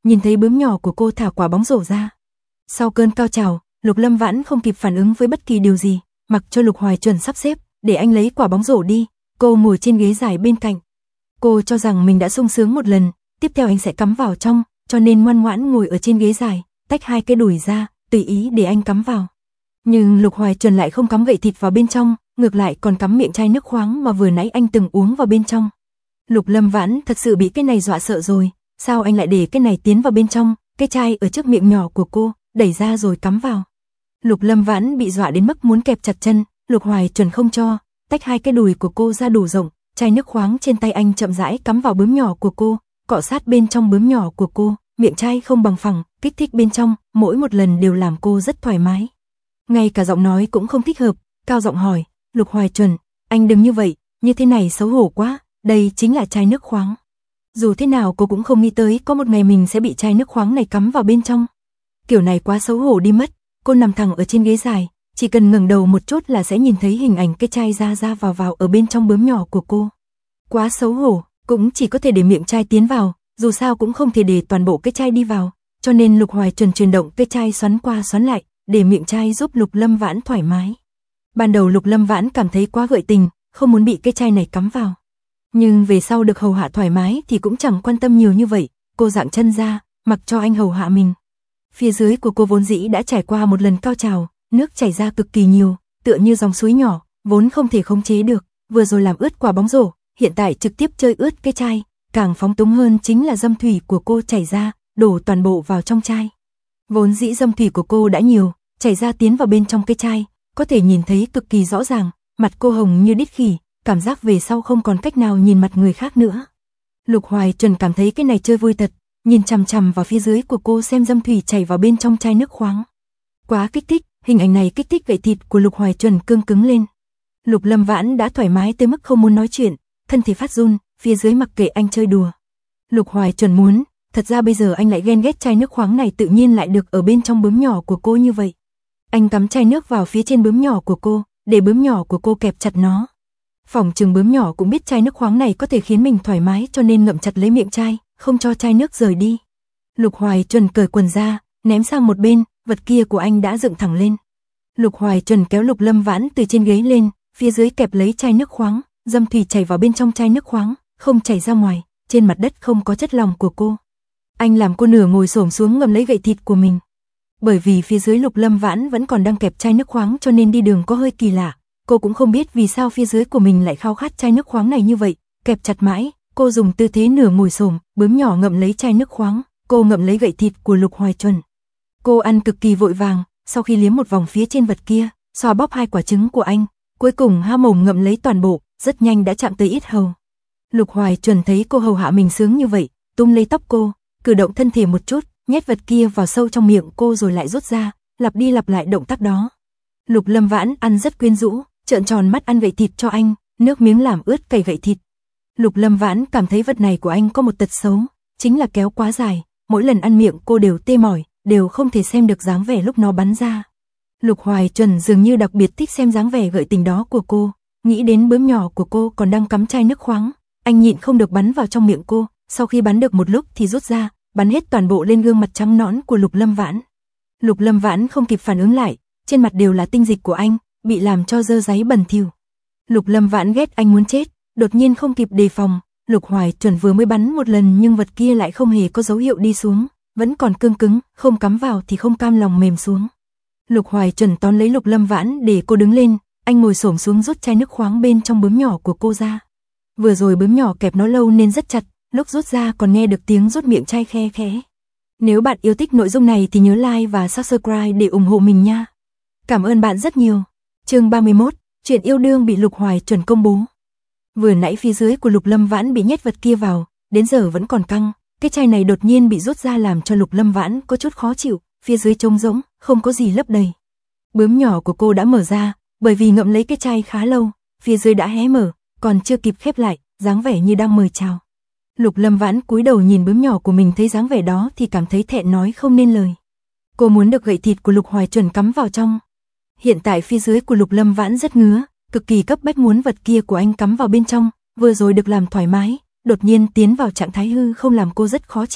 nhìn thấy bướm nhỏ của cô thả quả bóng rổ ra. Sau cơn cao trào, Lục Lâm Vãn không kịp phản ứng với bất kỳ điều gì, mặc cho Lục Hoài Chuẩn sắp xếp, để anh lấy quả bóng rổ đi, cô ngồi trên ghế dài bên cạnh. Cô cho rằng mình đã sung sướng một lần, tiếp theo anh sẽ cắm vào trong, cho nên ngoan ngoãn ngồi ở trên ghế dài, tách hai cái đùi ra, tùy ý để anh cắm vào. Nhưng Lục Hoài Chuẩn lại không cắm gậy thịt vào bên trong, ngược lại còn cắm miệng chai nước khoáng mà vừa nãy anh từng uống vào bên trong. Lục Lâm Vãn thật sự bị cái này dọa sợ rồi, sao anh lại để cái này tiến vào bên trong, cái chai ở trước miệng nhỏ của cô, đẩy ra rồi cắm vào. Lục Lâm Vãn bị dọa đến mức muốn kẹp chặt chân, Lục Hoài Chuẩn không cho, tách hai cái đùi của cô ra đủ rộng, chai nước khoáng trên tay anh chậm rãi cắm vào bướm nhỏ của cô, cọ sát bên trong bướm nhỏ của cô, miệng chai không bằng phẳng, kích thích bên trong, mỗi một lần đều làm cô rất thoải mái. Ngay cả giọng nói cũng không thích hợp, cao giọng hỏi, Lục Hoài Chuẩn, anh đừng như vậy, như thế này xấu hổ quá, đây chính là chai nước khoáng. Dù thế nào cô cũng không nghĩ tới có một ngày mình sẽ bị chai nước khoáng này cắm vào bên trong. Kiểu này quá xấu hổ đi mất, cô nằm thẳng ở trên ghế dài, chỉ cần ngẩng đầu một chút là sẽ nhìn thấy hình ảnh cái chai ra vào ở bên trong bướm nhỏ của cô. Quá xấu hổ, cũng chỉ có thể để miệng chai tiến vào, dù sao cũng không thể để toàn bộ cái chai đi vào, cho nên Lục Hoài Chuẩn chuyển động cái chai xoắn qua xoắn lại, để miệng chai giúp Lục Lâm Vãn thoải mái. Ban đầu Lục Lâm Vãn cảm thấy quá gợi tình, không muốn bị cái chai này cắm vào. Nhưng về sau được hầu hạ thoải mái thì cũng chẳng quan tâm nhiều như vậy, cô dạng chân ra, mặc cho anh hầu hạ mình. Phía dưới của cô vốn dĩ đã trải qua một lần cao trào, nước chảy ra cực kỳ nhiều, tựa như dòng suối nhỏ, vốn không thể khống chế được, vừa rồi làm ướt quả bóng rổ, hiện tại trực tiếp chơi ướt cái chai, càng phóng túng hơn chính là dâm thủy của cô chảy ra, đổ toàn bộ vào trong chai. Vốn dĩ dâm thủy của cô đã nhiều, chảy ra tiến vào bên trong cái chai, có thể nhìn thấy cực kỳ rõ ràng, mặt cô hồng như đít khỉ, cảm giác về sau không còn cách nào nhìn mặt người khác nữa. Lục Hoài Chuẩn cảm thấy cái này chơi vui thật, nhìn chằm chằm vào phía dưới của cô xem dâm thủy chảy vào bên trong chai nước khoáng. Quá kích thích, hình ảnh này kích thích gậy thịt của Lục Hoài Chuẩn cương cứng lên. Lục Lâm Vãn đã thoải mái tới mức không muốn nói chuyện, thân thể phát run, phía dưới mặc kệ anh chơi đùa. Lục Hoài Chuẩn muốn, thật ra bây giờ anh lại ghen ghét chai nước khoáng này tự nhiên lại được ở bên trong bướm nhỏ của cô như vậy. Anh cắm chai nước vào phía trên bướm nhỏ của cô, để bướm nhỏ của cô kẹp chặt nó. Phỏng chừng bướm nhỏ cũng biết chai nước khoáng này có thể khiến mình thoải mái cho nên ngậm chặt lấy miệng chai, không cho chai nước rời đi. Lục Hoài Chuẩn cởi quần ra, ném sang một bên, vật kia của anh đã dựng thẳng lên. Lục Hoài Chuẩn kéo Lục Lâm Vãn từ trên ghế lên, phía dưới kẹp lấy chai nước khoáng, dâm thủy chảy vào bên trong chai nước khoáng, không chảy ra ngoài, trên mặt đất không có chất lỏng của cô. Anh làm cô nửa ngồi xổm xuống ngậm lấy gậy thịt của mình. Bởi vì phía dưới Lục Lâm Vãn vẫn còn đang kẹp chai nước khoáng cho nên đi đường có hơi kỳ lạ. Cô cũng không biết vì sao phía dưới của mình lại khao khát chai nước khoáng này như vậy, kẹp chặt mãi, cô dùng tư thế nửa ngồi xổm, bướm nhỏ ngậm lấy chai nước khoáng, cô ngậm lấy gậy thịt của Lục Hoài Chuẩn. Cô ăn cực kỳ vội vàng, sau khi liếm một vòng phía trên vật kia, xoa bóp hai quả trứng của anh, cuối cùng há mồm ngậm lấy toàn bộ, rất nhanh đã chạm tới yết hầu. Lục Hoài Chuẩn thấy cô hầu hạ mình sướng như vậy, túm lấy tóc cô, cử động thân thể một chút, nhét vật kia vào sâu trong miệng cô rồi lại rút ra, lặp đi lặp lại động tác đó. Lục Lâm Vãn ăn rất quyến rũ, trợn tròn mắt ăn gậy thịt cho anh, nước miếng làm ướt cày gậy thịt. Lục Lâm Vãn cảm thấy vật này của anh có một tật xấu, chính là kéo quá dài, mỗi lần ăn miệng cô đều tê mỏi, đều không thể xem được dáng vẻ lúc nó bắn ra. Lục Hoài Chuẩn dường như đặc biệt thích xem dáng vẻ gợi tình đó của cô, nghĩ đến bướm nhỏ của cô còn đang cắm chai nước khoáng, anh nhịn không được bắn vào trong miệng cô, sau khi bắn được một lúc thì rút ra, bắn hết toàn bộ lên gương mặt trắng nõn của Lục Lâm Vãn. Lục Lâm Vãn không kịp phản ứng lại, trên mặt đều là tinh dịch của anh, bị làm cho dơ dáy bẩn thỉu. Lục Lâm Vãn ghét anh muốn chết, đột nhiên không kịp đề phòng, Lục Hoài Chuẩn vừa mới bắn một lần nhưng vật kia lại không hề có dấu hiệu đi xuống, vẫn còn cương cứng, không cắm vào thì không cam lòng mềm xuống. Lục Hoài Chuẩn tóm lấy Lục Lâm Vãn để cô đứng lên, anh ngồi xổm xuống rút chai nước khoáng bên trong bướm nhỏ của cô ra. Vừa rồi bướm nhỏ kẹp nó lâu nên rất chặt, lúc rút ra còn nghe được tiếng rút miệng chai khe khẽ. Nếu bạn yêu thích nội dung này thì nhớ like và subscribe để ủng hộ mình nha. Cảm ơn bạn rất nhiều. Chương 31, chuyện yêu đương bị Lục Hoài Chuẩn công bố. Vừa nãy phía dưới của Lục Lâm Vãn bị nhét vật kia vào, đến giờ vẫn còn căng, cái chai này đột nhiên bị rút ra làm cho Lục Lâm Vãn có chút khó chịu, phía dưới trống rỗng, không có gì lấp đầy. Bướm nhỏ của cô đã mở ra, bởi vì ngậm lấy cái chai khá lâu, phía dưới đã hé mở, còn chưa kịp khép lại, dáng vẻ như đang mời chào. Lục Lâm Vãn cúi đầu nhìn bướm nhỏ của mình thấy dáng vẻ đó thì cảm thấy thẹn nói không nên lời. Cô muốn được gậy thịt của Lục Hoài Chuẩn cắm vào trong. Hiện tại phía dưới của Lục Lâm Vãn rất ngứa, cực kỳ cấp bách muốn vật kia của anh cắm vào bên trong, vừa rồi được làm thoải mái, đột nhiên tiến vào trạng thái hư không làm cô rất khó chịu.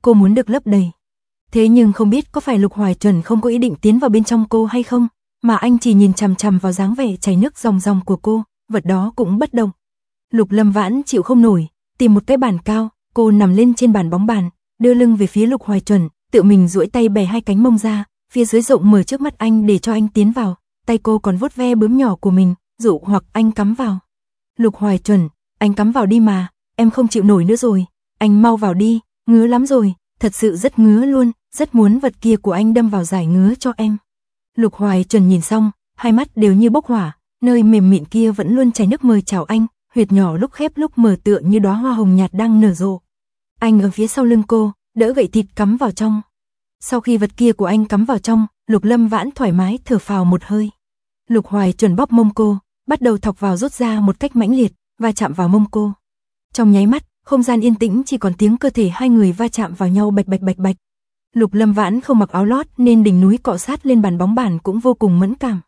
cô muốn được lấp đầy. Thế nhưng không biết có phải Lục Hoài Chuẩn không có ý định tiến vào bên trong cô hay không, mà anh chỉ nhìn chằm chằm vào dáng vẻ chảy nước ròng ròng của cô, vật đó cũng bất động. Lục Lâm Vãn chịu không nổi, tìm một cái bàn cao, cô nằm lên trên bàn bóng bàn, đưa lưng về phía Lục Hoài Chuẩn, tự mình duỗi tay bè hai cánh mông ra, phía dưới rộng mở trước mắt anh để cho anh tiến vào, tay cô còn vuốt ve bướm nhỏ của mình, dụ hoặc anh cắm vào. Lục Hoài Chuẩn, anh cắm vào đi mà, em không chịu nổi nữa rồi, anh mau vào đi, ngứa lắm rồi, thật sự rất ngứa luôn, rất muốn vật kia của anh đâm vào giải ngứa cho em. Lục Hoài Chuẩn nhìn xong, hai mắt đều như bốc hỏa, nơi mềm mịn kia vẫn luôn chảy nước mời chào anh, huyệt nhỏ lúc khép lúc mở tựa như đóa hoa hồng nhạt đang nở rộ. Anh ở phía sau lưng cô, đỡ gậy thịt cắm vào trong. Sau khi vật kia của anh cắm vào trong, Lục Lâm Vãn thoải mái thở phào một hơi. Lục Hoài Chuẩn bóp mông cô, bắt đầu thọc vào rút ra một cách mãnh liệt, va chạm vào mông cô. Trong nháy mắt, không gian yên tĩnh chỉ còn tiếng cơ thể hai người va chạm vào nhau bạch bạch bạch bạch. Lục Lâm Vãn không mặc áo lót nên đỉnh núi cọ sát lên bàn bóng bàn cũng vô cùng mẫn cảm.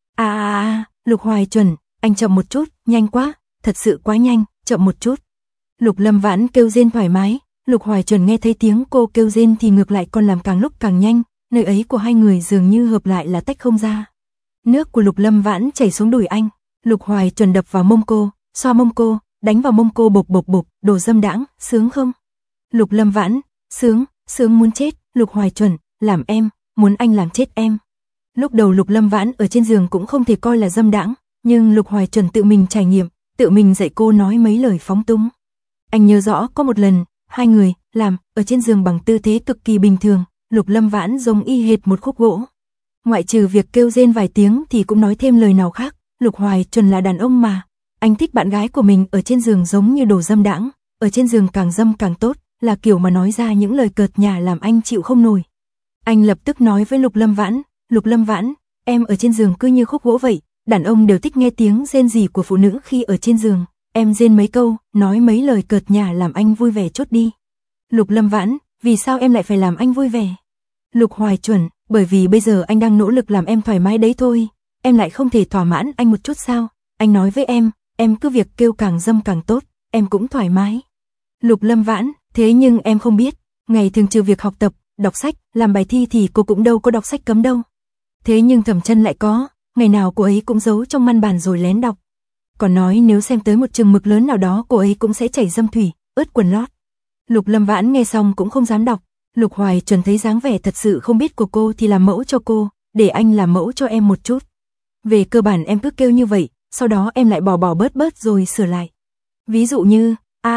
Lục Hoài Chuẩn, anh chậm một chút, nhanh quá, thật sự quá nhanh, chậm một chút. Lục Lâm Vãn kêu rên thoải mái, Lục Hoài Chuẩn nghe thấy tiếng cô kêu rên thì ngược lại còn làm càng lúc càng nhanh, nơi ấy của hai người dường như hợp lại là tách không ra. Nước của Lục Lâm Vãn chảy xuống đùi anh, Lục Hoài Chuẩn đập vào mông cô, xoa mông cô, đánh vào mông cô bộp bộp bộp, đồ dâm đãng, sướng không? Lục Lâm Vãn, sướng, sướng muốn chết, Lục Hoài Chuẩn, làm em, muốn anh làm chết em. Lúc đầu Lục Lâm Vãn ở trên giường cũng không thể coi là dâm đãng, nhưng Lục Hoài Chuẩn tự mình trải nghiệm, tự mình dạy cô nói mấy lời phóng túng. Anh nhớ rõ có một lần, hai người làm ở trên giường bằng tư thế cực kỳ bình thường, Lục Lâm Vãn giống y hệt một khúc gỗ. Ngoại trừ việc kêu rên vài tiếng thì cũng nói thêm lời nào khác, Lục Hoài Chuẩn là đàn ông mà, anh thích bạn gái của mình ở trên giường giống như đồ dâm đãng, ở trên giường càng dâm càng tốt, là kiểu mà nói ra những lời cợt nhả làm anh chịu không nổi. Anh lập tức nói với Lục Lâm Vãn, em ở trên giường cứ như khúc gỗ vậy, đàn ông đều thích nghe tiếng rên rỉ của phụ nữ khi ở trên giường, em rên mấy câu, nói mấy lời cợt nhả làm anh vui vẻ chốt đi. Lục Lâm Vãn, vì sao em lại phải làm anh vui vẻ? Lục Hoài Chuẩn, bởi vì bây giờ anh đang nỗ lực làm em thoải mái đấy thôi, em lại không thể thỏa mãn anh một chút sao? Anh nói với em cứ việc kêu càng dâm càng tốt, em cũng thoải mái. Lục Lâm Vãn, thế nhưng em không biết, ngày thường trừ việc học tập, đọc sách, làm bài thi thì cô cũng đâu có đọc sách cấm đâu. Thế nhưng Thẩm Chân lại có, ngày nào cô ấy cũng giấu trong ngăn bàn rồi lén đọc. Còn nói nếu xem tới một chừng mực lớn nào đó cô ấy cũng sẽ chảy dâm thủy, ướt quần lót. Lục Lâm Vãn nghe xong cũng không dám đọc. Lục Hoài Chuẩn thấy dáng vẻ thật sự không biết của cô thì làm mẫu cho cô, để anh làm mẫu cho em một chút. Về cơ bản em cứ kêu như vậy, sau đó em lại bỏ bớt rồi sửa lại. Ví dụ như,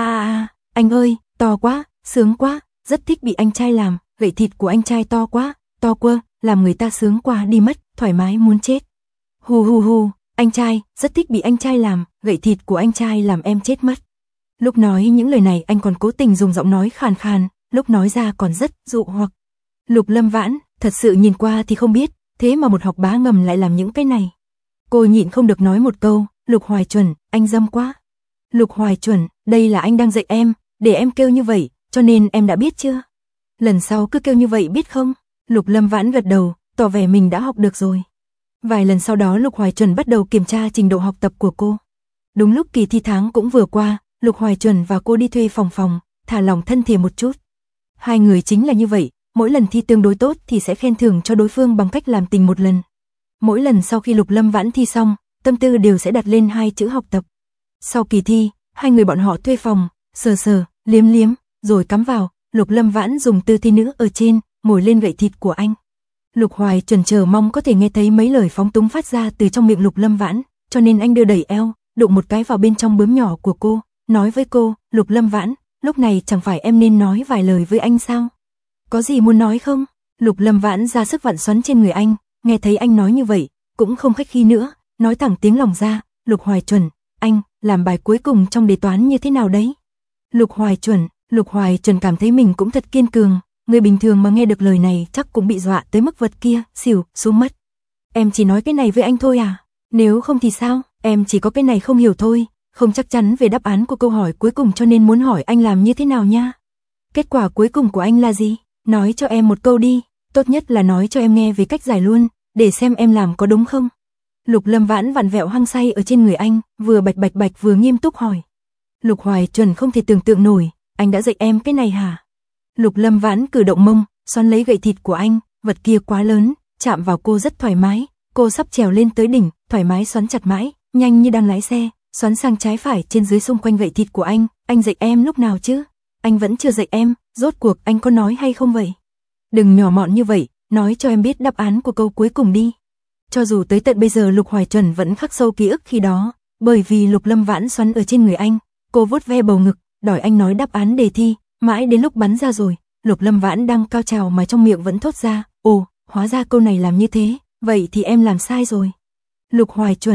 anh ơi, to quá, sướng quá, rất thích bị anh trai làm, gậy thịt của anh trai to quá, to quơ, làm người ta sướng quá đi mất, thoải mái muốn chết. Hu, anh trai, rất thích bị anh trai làm, gậy thịt của anh trai làm em chết mất. Lúc nói những lời này anh còn cố tình dùng giọng nói khàn khàn, lúc nói ra còn rất dụ hoặc. Lục Lâm Vãn, thật sự nhìn qua thì không biết, thế mà một học bá ngầm lại làm những cái này. Cô nhịn không được nói một câu, Lục Hoài Chuẩn, anh dâm quá. Lục Hoài Chuẩn, đây là anh đang dạy em, để em kêu như vậy, cho nên em đã biết chưa? Lần sau cứ kêu như vậy biết không? Lục Lâm Vãn gật đầu, tỏ vẻ mình đã học được rồi. Vài lần sau đó Lục Hoài Chuẩn bắt đầu kiểm tra trình độ học tập của cô. Đúng lúc kỳ thi tháng cũng vừa qua, Lục Hoài Chuẩn và cô đi thuê phòng, thả lỏng thân thể một chút. Hai người chính là như vậy, mỗi lần thi tương đối tốt thì sẽ khen thưởng cho đối phương bằng cách làm tình một lần. Mỗi lần sau khi Lục Lâm Vãn thi xong, tâm tư đều sẽ đặt lên hai chữ học tập. Sau kỳ thi, hai người bọn họ thuê phòng, sờ, liếm, rồi cắm vào, Lục Lâm Vãn dùng tư thế nữ ở trên, ngồi lên gậy thịt của anh. Lục Hoài Chuẩn chờ mong có thể nghe thấy mấy lời phóng túng phát ra từ trong miệng Lục Lâm Vãn, cho nên anh đưa đẩy eo, đụng một cái vào bên trong bướm nhỏ của cô, nói với cô, Lục Lâm Vãn, lúc này chẳng phải em nên nói vài lời với anh sao? Có gì muốn nói không? Lục Lâm Vãn ra sức vặn xoắn trên người anh, nghe thấy anh nói như vậy, cũng không khách khí nữa, nói thẳng tiếng lòng ra, Lục Hoài Chuẩn, anh, làm bài cuối cùng trong đề toán như thế nào đấy? Lục Hoài Chuẩn cảm thấy mình cũng thật kiên cường, người bình thường mà nghe được lời này chắc cũng bị dọa tới mức vật kia, xỉu, xuống mất. Em chỉ nói cái này với anh thôi à? Nếu không thì sao? Em chỉ có cái này không hiểu thôi, không chắc chắn về đáp án của câu hỏi cuối cùng cho nên muốn hỏi anh làm như thế nào nha. Kết quả cuối cùng của anh là gì? Nói cho em một câu đi, tốt nhất là nói cho em nghe về cách giải luôn, để xem em làm có đúng không. Lục Lâm Vãn vặn vẹo hăng say ở trên người anh, vừa bạch bạch vừa nghiêm túc hỏi. Lục Hoài Chuẩn không thể tưởng tượng nổi, anh đã dạy em cái này hả? Lục Lâm Vãn cử động mông, xoắn lấy gậy thịt của anh, vật kia quá lớn, chạm vào cô rất thoải mái, cô sắp trèo lên tới đỉnh, thoải mái xoắn chặt mãi, nhanh như đang lái xe, xoắn sang trái phải trên dưới xung quanh gậy thịt của anh dạy em lúc nào chứ? Anh vẫn chưa dạy em, rốt cuộc anh có nói hay không vậy? Đừng nhỏ mọn như vậy, nói cho em biết đáp án của câu cuối cùng đi. Cho dù tới tận bây giờ Lục Hoài Chuẩn vẫn khắc sâu ký ức khi đó, bởi vì Lục Lâm Vãn xoắn ở trên người anh, cô vuốt ve bầu ngực, đòi anh nói đáp án đề thi, mãi đến lúc bắn ra rồi, Lục Lâm Vãn đang cao trào mà trong miệng vẫn thốt ra, ồ, hóa ra câu này làm như thế, vậy thì em làm sai rồi. Lục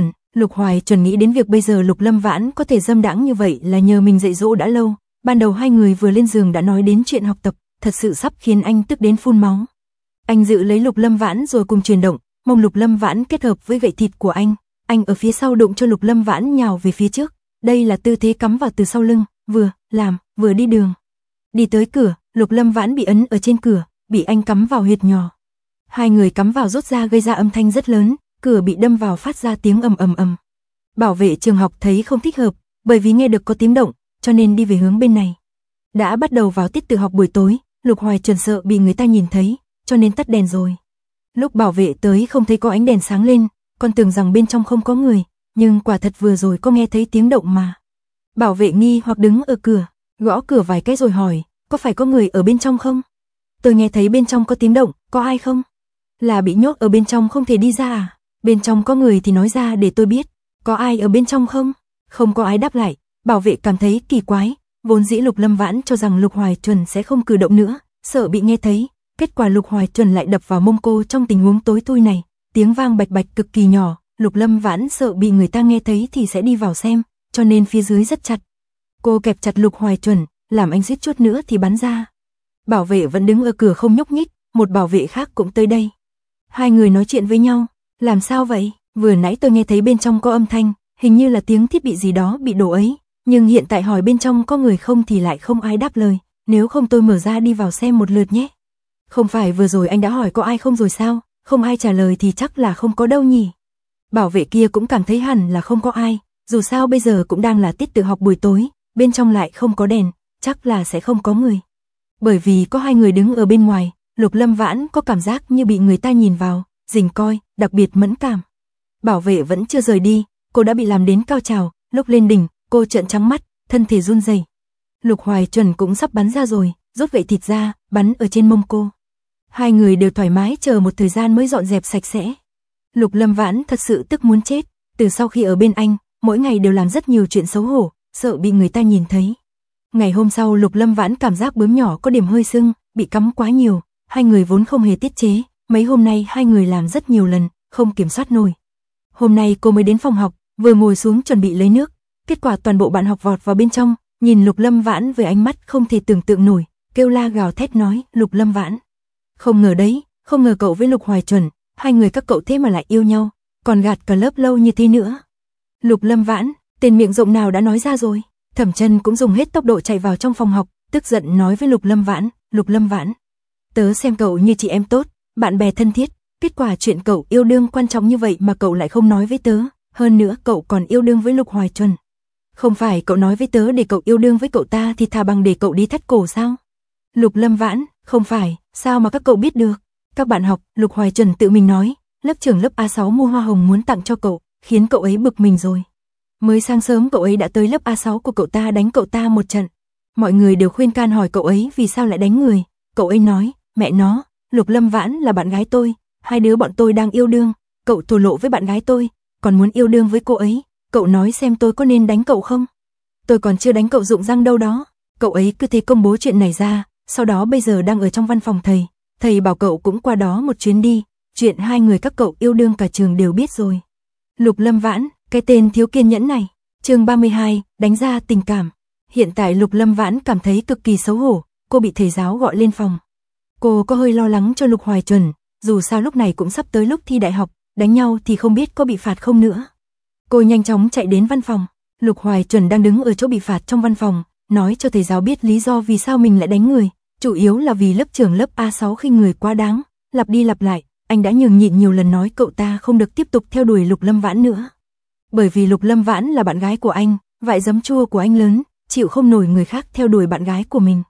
Hoài Chuẩn nghĩ đến việc bây giờ Lục Lâm Vãn có thể dâm đãng như vậy là nhờ mình dạy dỗ đã lâu, ban đầu hai người vừa lên giường đã nói đến chuyện học tập, thật sự sắp khiến anh tức đến phun máu. Anh giữ lấy Lục Lâm Vãn rồi cùng chuyển động, mông Lục Lâm Vãn kết hợp với gậy thịt của anh ở phía sau đụng cho Lục Lâm Vãn nhào về phía trước, đây là tư thế cắm vào từ sau lưng, vừa làm, vừa đi đường. Đi tới cửa, Lục Lâm Vãn bị ấn ở trên cửa, bị anh cắm vào huyệt nhỏ. Hai người cắm vào rút ra gây ra âm thanh rất lớn, cửa bị đâm vào phát ra tiếng ầm ầm ầm. Bảo vệ trường học thấy không thích hợp, bởi vì nghe được có tiếng động, cho nên đi về hướng bên này. Đã bắt đầu vào tiết tự học buổi tối, Lục Hoài Chuẩn sợ bị người ta nhìn thấy, cho nên tắt đèn rồi. Lúc bảo vệ tới không thấy có ánh đèn sáng lên, còn tưởng rằng bên trong không có người, nhưng quả thật vừa rồi có nghe thấy tiếng động mà. Bảo vệ nghi hoặc đứng ở cửa, gõ cửa vài cái rồi hỏi, có phải có người ở bên trong không? Tôi nghe thấy bên trong có tiếng động, có ai không? Là bị nhốt ở bên trong không thể đi ra à? Bên trong có người thì nói ra để tôi biết, có ai ở bên trong không? Không có ai đáp lại, bảo vệ cảm thấy kỳ quái, vốn dĩ Lục Lâm Vãn cho rằng Lục Hoài Chuẩn sẽ không cử động nữa, sợ bị nghe thấy, kết quả Lục Hoài Chuẩn lại đập vào mông cô trong tình huống tối thui này, tiếng vang bạch bạch cực kỳ nhỏ, Lục Lâm Vãn sợ bị người ta nghe thấy thì sẽ đi vào xem, cho nên phía dưới rất chặt. Cô kẹp chặt Lục Hoài Chuẩn, làm anh suýt chút nữa thì bắn ra. Bảo vệ vẫn đứng ở cửa không nhúc nhích, một bảo vệ khác cũng tới đây. Hai người nói chuyện với nhau, làm sao vậy? Vừa nãy tôi nghe thấy bên trong có âm thanh, hình như là tiếng thiết bị gì đó bị đổ ấy, nhưng hiện tại hỏi bên trong có người không thì lại không ai đáp lời, nếu không tôi mở ra đi vào xem một lượt nhé. Không phải vừa rồi anh đã hỏi có ai không rồi sao, không ai trả lời thì chắc là không có đâu nhỉ. Bảo vệ kia cũng cảm thấy hẳn là không có ai, dù sao bây giờ cũng đang là tiết tự học buổi tối, bên trong lại không có đèn, chắc là sẽ không có người. Bởi vì có hai người đứng ở bên ngoài, Lục Lâm Vãn có cảm giác như bị người ta nhìn vào, rình coi, đặc biệt mẫn cảm. Bảo vệ vẫn chưa rời đi, cô đã bị làm đến cao trào, lúc lên đỉnh, cô trợn trắng mắt, thân thể run rẩy. Lục Hoài Chuẩn cũng sắp bắn ra rồi, rút gậy thịt ra, bắn ở trên mông cô. Hai người đều thoải mái chờ một thời gian mới dọn dẹp sạch sẽ. Lục Lâm Vãn thật sự tức muốn chết, từ sau khi ở bên anh, mỗi ngày đều làm rất nhiều chuyện xấu hổ, sợ bị người ta nhìn thấy. Ngày hôm sau Lục Lâm Vãn cảm giác bướm nhỏ có điểm hơi sưng, bị cắm quá nhiều, hai người vốn không hề tiết chế, mấy hôm nay hai người làm rất nhiều lần, không kiểm soát nổi. Hôm nay cô mới đến phòng học, vừa ngồi xuống chuẩn bị lấy nước, kết quả toàn bộ bạn học vọt vào bên trong, nhìn Lục Lâm Vãn với ánh mắt không thể tưởng tượng nổi, kêu la gào thét nói, Lục Lâm Vãn. Không ngờ đấy, không ngờ cậu với Lục Hoài Chuẩn, hai người các cậu thế mà lại yêu nhau, còn gạt cả lớp lâu như thế nữa. Lục Lâm Vãn, tên miệng rộng nào đã nói ra rồi. Thẩm Chân cũng dùng hết tốc độ chạy vào trong phòng học, tức giận nói với Lục Lâm Vãn, Lục Lâm Vãn, tớ xem cậu như chị em tốt, bạn bè thân thiết, kết quả chuyện cậu yêu đương quan trọng như vậy mà cậu lại không nói với tớ, hơn nữa cậu còn yêu đương với Lục Hoài Chuẩn. Không phải cậu nói với tớ để cậu yêu đương với cậu ta thì thà bằng để cậu đi thắt cổ sao? Lục Lâm Vãn, không phải, sao mà các cậu biết được? Các bạn học, Lục Hoài Chuẩn tự mình nói, lớp trưởng lớp A6 mua hoa hồng muốn tặng cho cậu, khiến cậu ấy bực mình rồi. Mới sáng sớm cậu ấy đã tới lớp A6 của cậu ta đánh cậu ta một trận. Mọi người đều khuyên can hỏi cậu ấy vì sao lại đánh người. Cậu ấy nói, mẹ nó, Lục Lâm Vãn là bạn gái tôi, hai đứa bọn tôi đang yêu đương, cậu thổ lộ với bạn gái tôi, còn muốn yêu đương với cô ấy, cậu nói xem tôi có nên đánh cậu không? Tôi còn chưa đánh cậu rụng răng đâu đó. Cậu ấy cứ thế công bố chuyện này ra, sau đó bây giờ đang ở trong văn phòng thầy, thầy bảo cậu cũng qua đó một chuyến đi, chuyện hai người các cậu yêu đương cả trường đều biết rồi. Lục Lâm Vãn, cái tên thiếu kiên nhẫn này. Chương 32, đánh ra tình cảm. Hiện tại Lục Lâm Vãn cảm thấy cực kỳ xấu hổ, cô bị thầy giáo gọi lên phòng. Cô có hơi lo lắng cho Lục Hoài Chuẩn, dù sao lúc này cũng sắp tới lúc thi đại học, đánh nhau thì không biết có bị phạt không nữa. Cô nhanh chóng chạy đến văn phòng, Lục Hoài Chuẩn đang đứng ở chỗ bị phạt trong văn phòng, nói cho thầy giáo biết lý do vì sao mình lại đánh người, chủ yếu là vì lớp trưởng lớp A6 khinh người quá đáng, lặp đi lặp lại, anh đã nhường nhịn nhiều lần nói cậu ta không được tiếp tục theo đuổi Lục Lâm Vãn nữa. Bởi vì Lục Lâm Vãn là bạn gái của anh, vại giấm chua của anh lớn, chịu không nổi người khác theo đuổi bạn gái của mình.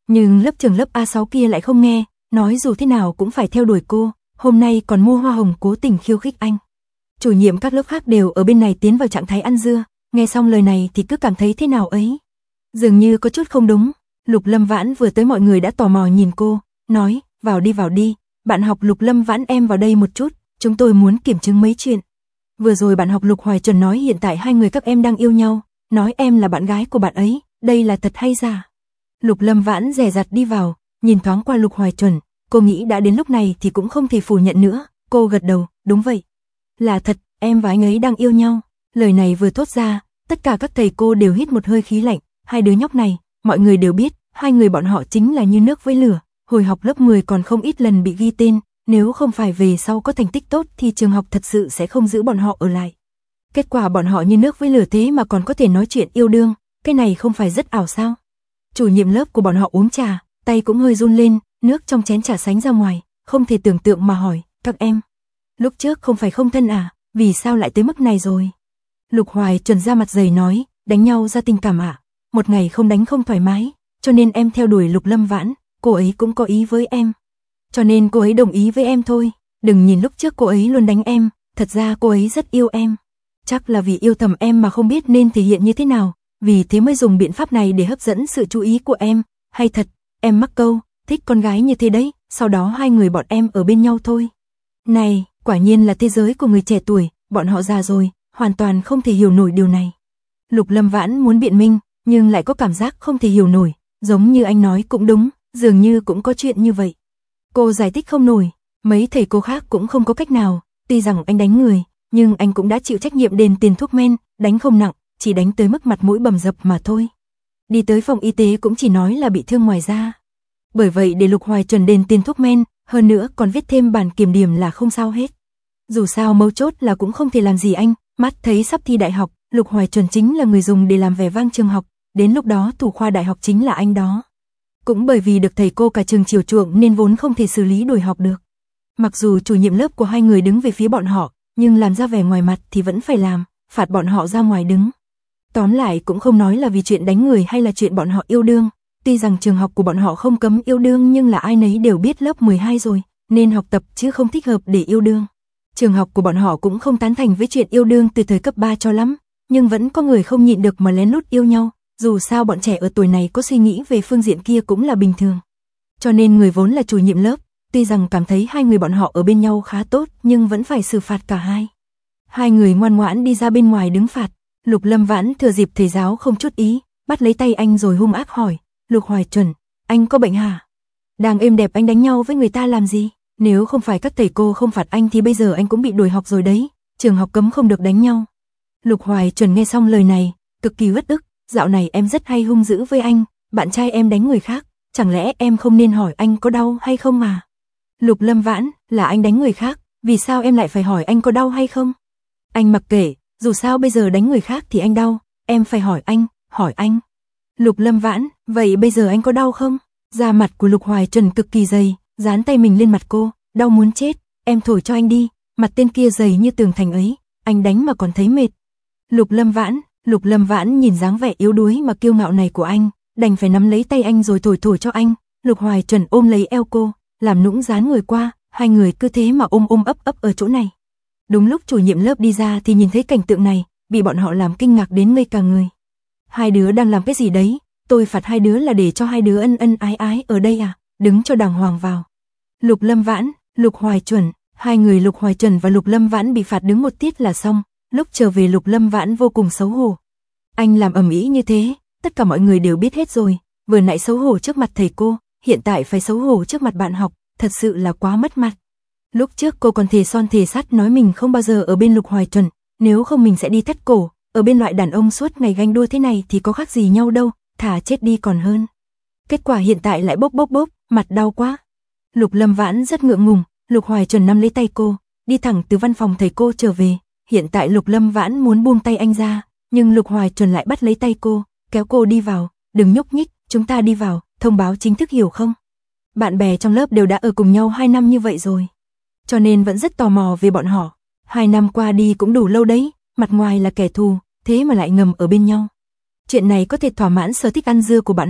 Nhưng lớp trưởng lớp A6 kia lại không nghe, nói dù thế nào cũng phải theo đuổi cô, hôm nay còn mua hoa hồng cố tình khiêu khích anh. Chủ nhiệm các lớp khác đều ở bên này tiến vào trạng thái ăn dưa, nghe xong lời này thì cứ cảm thấy thế nào ấy. Dường như có chút không đúng, Lục Lâm Vãn vừa tới mọi người đã tò mò nhìn cô, nói, vào đi, bạn học Lục Lâm Vãn em vào đây một chút, chúng tôi muốn kiểm chứng mấy chuyện. Vừa rồi bạn học Lục Hoài Chuẩn nói hiện tại hai người các em đang yêu nhau, nói em là bạn gái của bạn ấy, đây là thật hay giả? Lục Lâm Vãn dè dặt đi vào, nhìn thoáng qua Lục Hoài Chuẩn, cô nghĩ đã đến lúc này thì cũng không thể phủ nhận nữa, cô gật đầu, đúng vậy. Là thật, em và anh ấy đang yêu nhau. Lời này vừa thốt ra, tất cả các thầy cô đều hít một hơi khí lạnh, hai đứa nhóc này, mọi người đều biết, hai người bọn họ chính là như nước với lửa, hồi học lớp 10 còn không ít lần bị ghi tên, nếu không phải về sau có thành tích tốt thì trường học thật sự sẽ không giữ bọn họ ở lại. Kết quả bọn họ như nước với lửa thế mà còn có thể nói chuyện yêu đương, cái này không phải rất ảo sao? Chủ nhiệm lớp của bọn họ uống trà, tay cũng hơi run lên, nước trong chén trà sánh ra ngoài, không thể tưởng tượng mà hỏi, các em, lúc trước không phải không thân à, vì sao lại tới mức này rồi? Lục Hoài Chuẩn ra mặt dày nói, đánh nhau ra tình cảm ạ, một ngày không đánh không thoải mái, cho nên em theo đuổi Lục Lâm Vãn, cô ấy cũng có ý với em. Cho nên cô ấy đồng ý với em thôi, đừng nhìn lúc trước cô ấy luôn đánh em, thật ra cô ấy rất yêu em. Chắc là vì yêu thầm em mà không biết nên thể hiện như thế nào, vì thế mới dùng biện pháp này để hấp dẫn sự chú ý của em, hay thật, em mắc câu, thích con gái như thế đấy, sau đó hai người bọn em ở bên nhau thôi. Này, quả nhiên là thế giới của người trẻ tuổi, bọn họ già rồi, hoàn toàn không thể hiểu nổi điều này. Lục Lâm Vãn muốn biện minh, nhưng lại có cảm giác không thể hiểu nổi, giống như anh nói cũng đúng, dường như cũng có chuyện như vậy. Cô giải thích không nổi, mấy thầy cô khác cũng không có cách nào, tuy rằng anh đánh người, nhưng anh cũng đã chịu trách nhiệm đền tiền thuốc men, đánh không nặng, chỉ đánh tới mức mặt mũi bầm dập mà thôi. Đi tới phòng y tế cũng chỉ nói là bị thương ngoài da. Bởi vậy để Lục Hoài Chuẩn đền tiền thuốc men, hơn nữa còn viết thêm bản kiểm điểm là không sao hết. Dù sao mấu chốt là cũng không thể làm gì anh, mắt thấy sắp thi đại học, Lục Hoài Chuẩn chính là người dùng để làm vẻ vang trường học, đến lúc đó thủ khoa đại học chính là anh đó. Cũng bởi vì được thầy cô cả trường chiều chuộng nên vốn không thể xử lý đổi học được. Mặc dù chủ nhiệm lớp của hai người đứng về phía bọn họ, nhưng làm ra vẻ ngoài mặt thì vẫn phải làm, phạt bọn họ ra ngoài đứng. Tóm lại cũng không nói là vì chuyện đánh người hay là chuyện bọn họ yêu đương, tuy rằng trường học của bọn họ không cấm yêu đương nhưng là ai nấy đều biết lớp 12 rồi, nên học tập chứ không thích hợp để yêu đương. Trường học của bọn họ cũng không tán thành với chuyện yêu đương từ thời cấp 3 cho lắm, nhưng vẫn có người không nhịn được mà lén lút yêu nhau, dù sao bọn trẻ ở tuổi này có suy nghĩ về phương diện kia cũng là bình thường. Cho nên người vốn là chủ nhiệm lớp, tuy rằng cảm thấy hai người bọn họ ở bên nhau khá tốt nhưng vẫn phải xử phạt cả hai. Hai người ngoan ngoãn đi ra bên ngoài đứng phạt, Lục Lâm Vãn thừa dịp thầy giáo không chút ý, bắt lấy tay anh rồi hung ác hỏi, Lục Hoài Chuẩn, anh có bệnh hả? Đang êm đẹp anh đánh nhau với người ta làm gì? Nếu không phải các thầy cô không phạt anh thì bây giờ anh cũng bị đuổi học rồi đấy, trường học cấm không được đánh nhau. Lục Hoài Chuẩn nghe xong lời này, cực kỳ uất ức, dạo này em rất hay hung dữ với anh, bạn trai em đánh người khác, chẳng lẽ em không nên hỏi anh có đau hay không mà? Lục Lâm Vãn, là anh đánh người khác, vì sao em lại phải hỏi anh có đau hay không? Anh mặc kệ, dù sao bây giờ đánh người khác thì anh đau, em phải hỏi anh. Lục Lâm Vãn, vậy bây giờ anh có đau không? Da mặt của Lục Hoài Chuẩn cực kỳ dày, dán tay mình lên mặt cô, đau muốn chết, em thổi cho anh đi, mặt tên kia dày như tường thành ấy, anh đánh mà còn thấy mệt. Lục Lâm Vãn nhìn dáng vẻ yếu đuối mà kiêu ngạo này của anh, đành phải nắm lấy tay anh rồi thổi cho anh. Lục Hoài Chuẩn ôm lấy eo cô, làm nũng dán người qua, hai người cứ thế mà ôm ấp ở chỗ này. Đúng lúc chủ nhiệm lớp đi ra thì nhìn thấy cảnh tượng này, bị bọn họ làm kinh ngạc đến ngây cả người. Hai đứa đang làm cái gì đấy? Tôi phạt hai đứa là để cho hai đứa ân ái ở đây à? Đứng cho đàng hoàng vào. Lục Lâm Vãn, Lục Hoài Chuẩn, hai người Lục Hoài Chuẩn và Lục Lâm Vãn bị phạt đứng một tiết là xong. Lúc trở về Lục Lâm Vãn vô cùng xấu hổ. Anh làm ầm ĩ như thế, tất cả mọi người đều biết hết rồi, vừa nãy xấu hổ trước mặt thầy cô, hiện tại phải xấu hổ trước mặt bạn học, thật sự là quá mất mặt. Lúc trước cô còn thề son thề sắt nói mình không bao giờ ở bên Lục Hoài Chuẩn, nếu không mình sẽ đi thắt cổ, ở bên loại đàn ông suốt ngày ganh đua thế này thì có khác gì nhau đâu, thà chết đi còn hơn. Kết quả hiện tại lại bốc, mặt đau quá. Lục Lâm Vãn rất ngượng ngùng, Lục Hoài Chuẩn nắm lấy tay cô, đi thẳng từ văn phòng thầy cô trở về. Hiện tại Lục Lâm Vãn muốn buông tay anh ra, nhưng Lục Hoài Chuẩn lại bắt lấy tay cô, kéo cô đi vào, đừng nhúc nhích, chúng ta đi vào, thông báo chính thức hiểu không? Bạn bè trong lớp đều đã ở cùng nhau 2 năm như vậy rồi, cho nên vẫn rất tò mò về bọn họ. 2 năm qua đi cũng đủ lâu đấy, mặt ngoài là kẻ thù, thế mà lại ngầm ở bên nhau. Chuyện này có thể thỏa mãn sở thích ăn dưa của bạn học,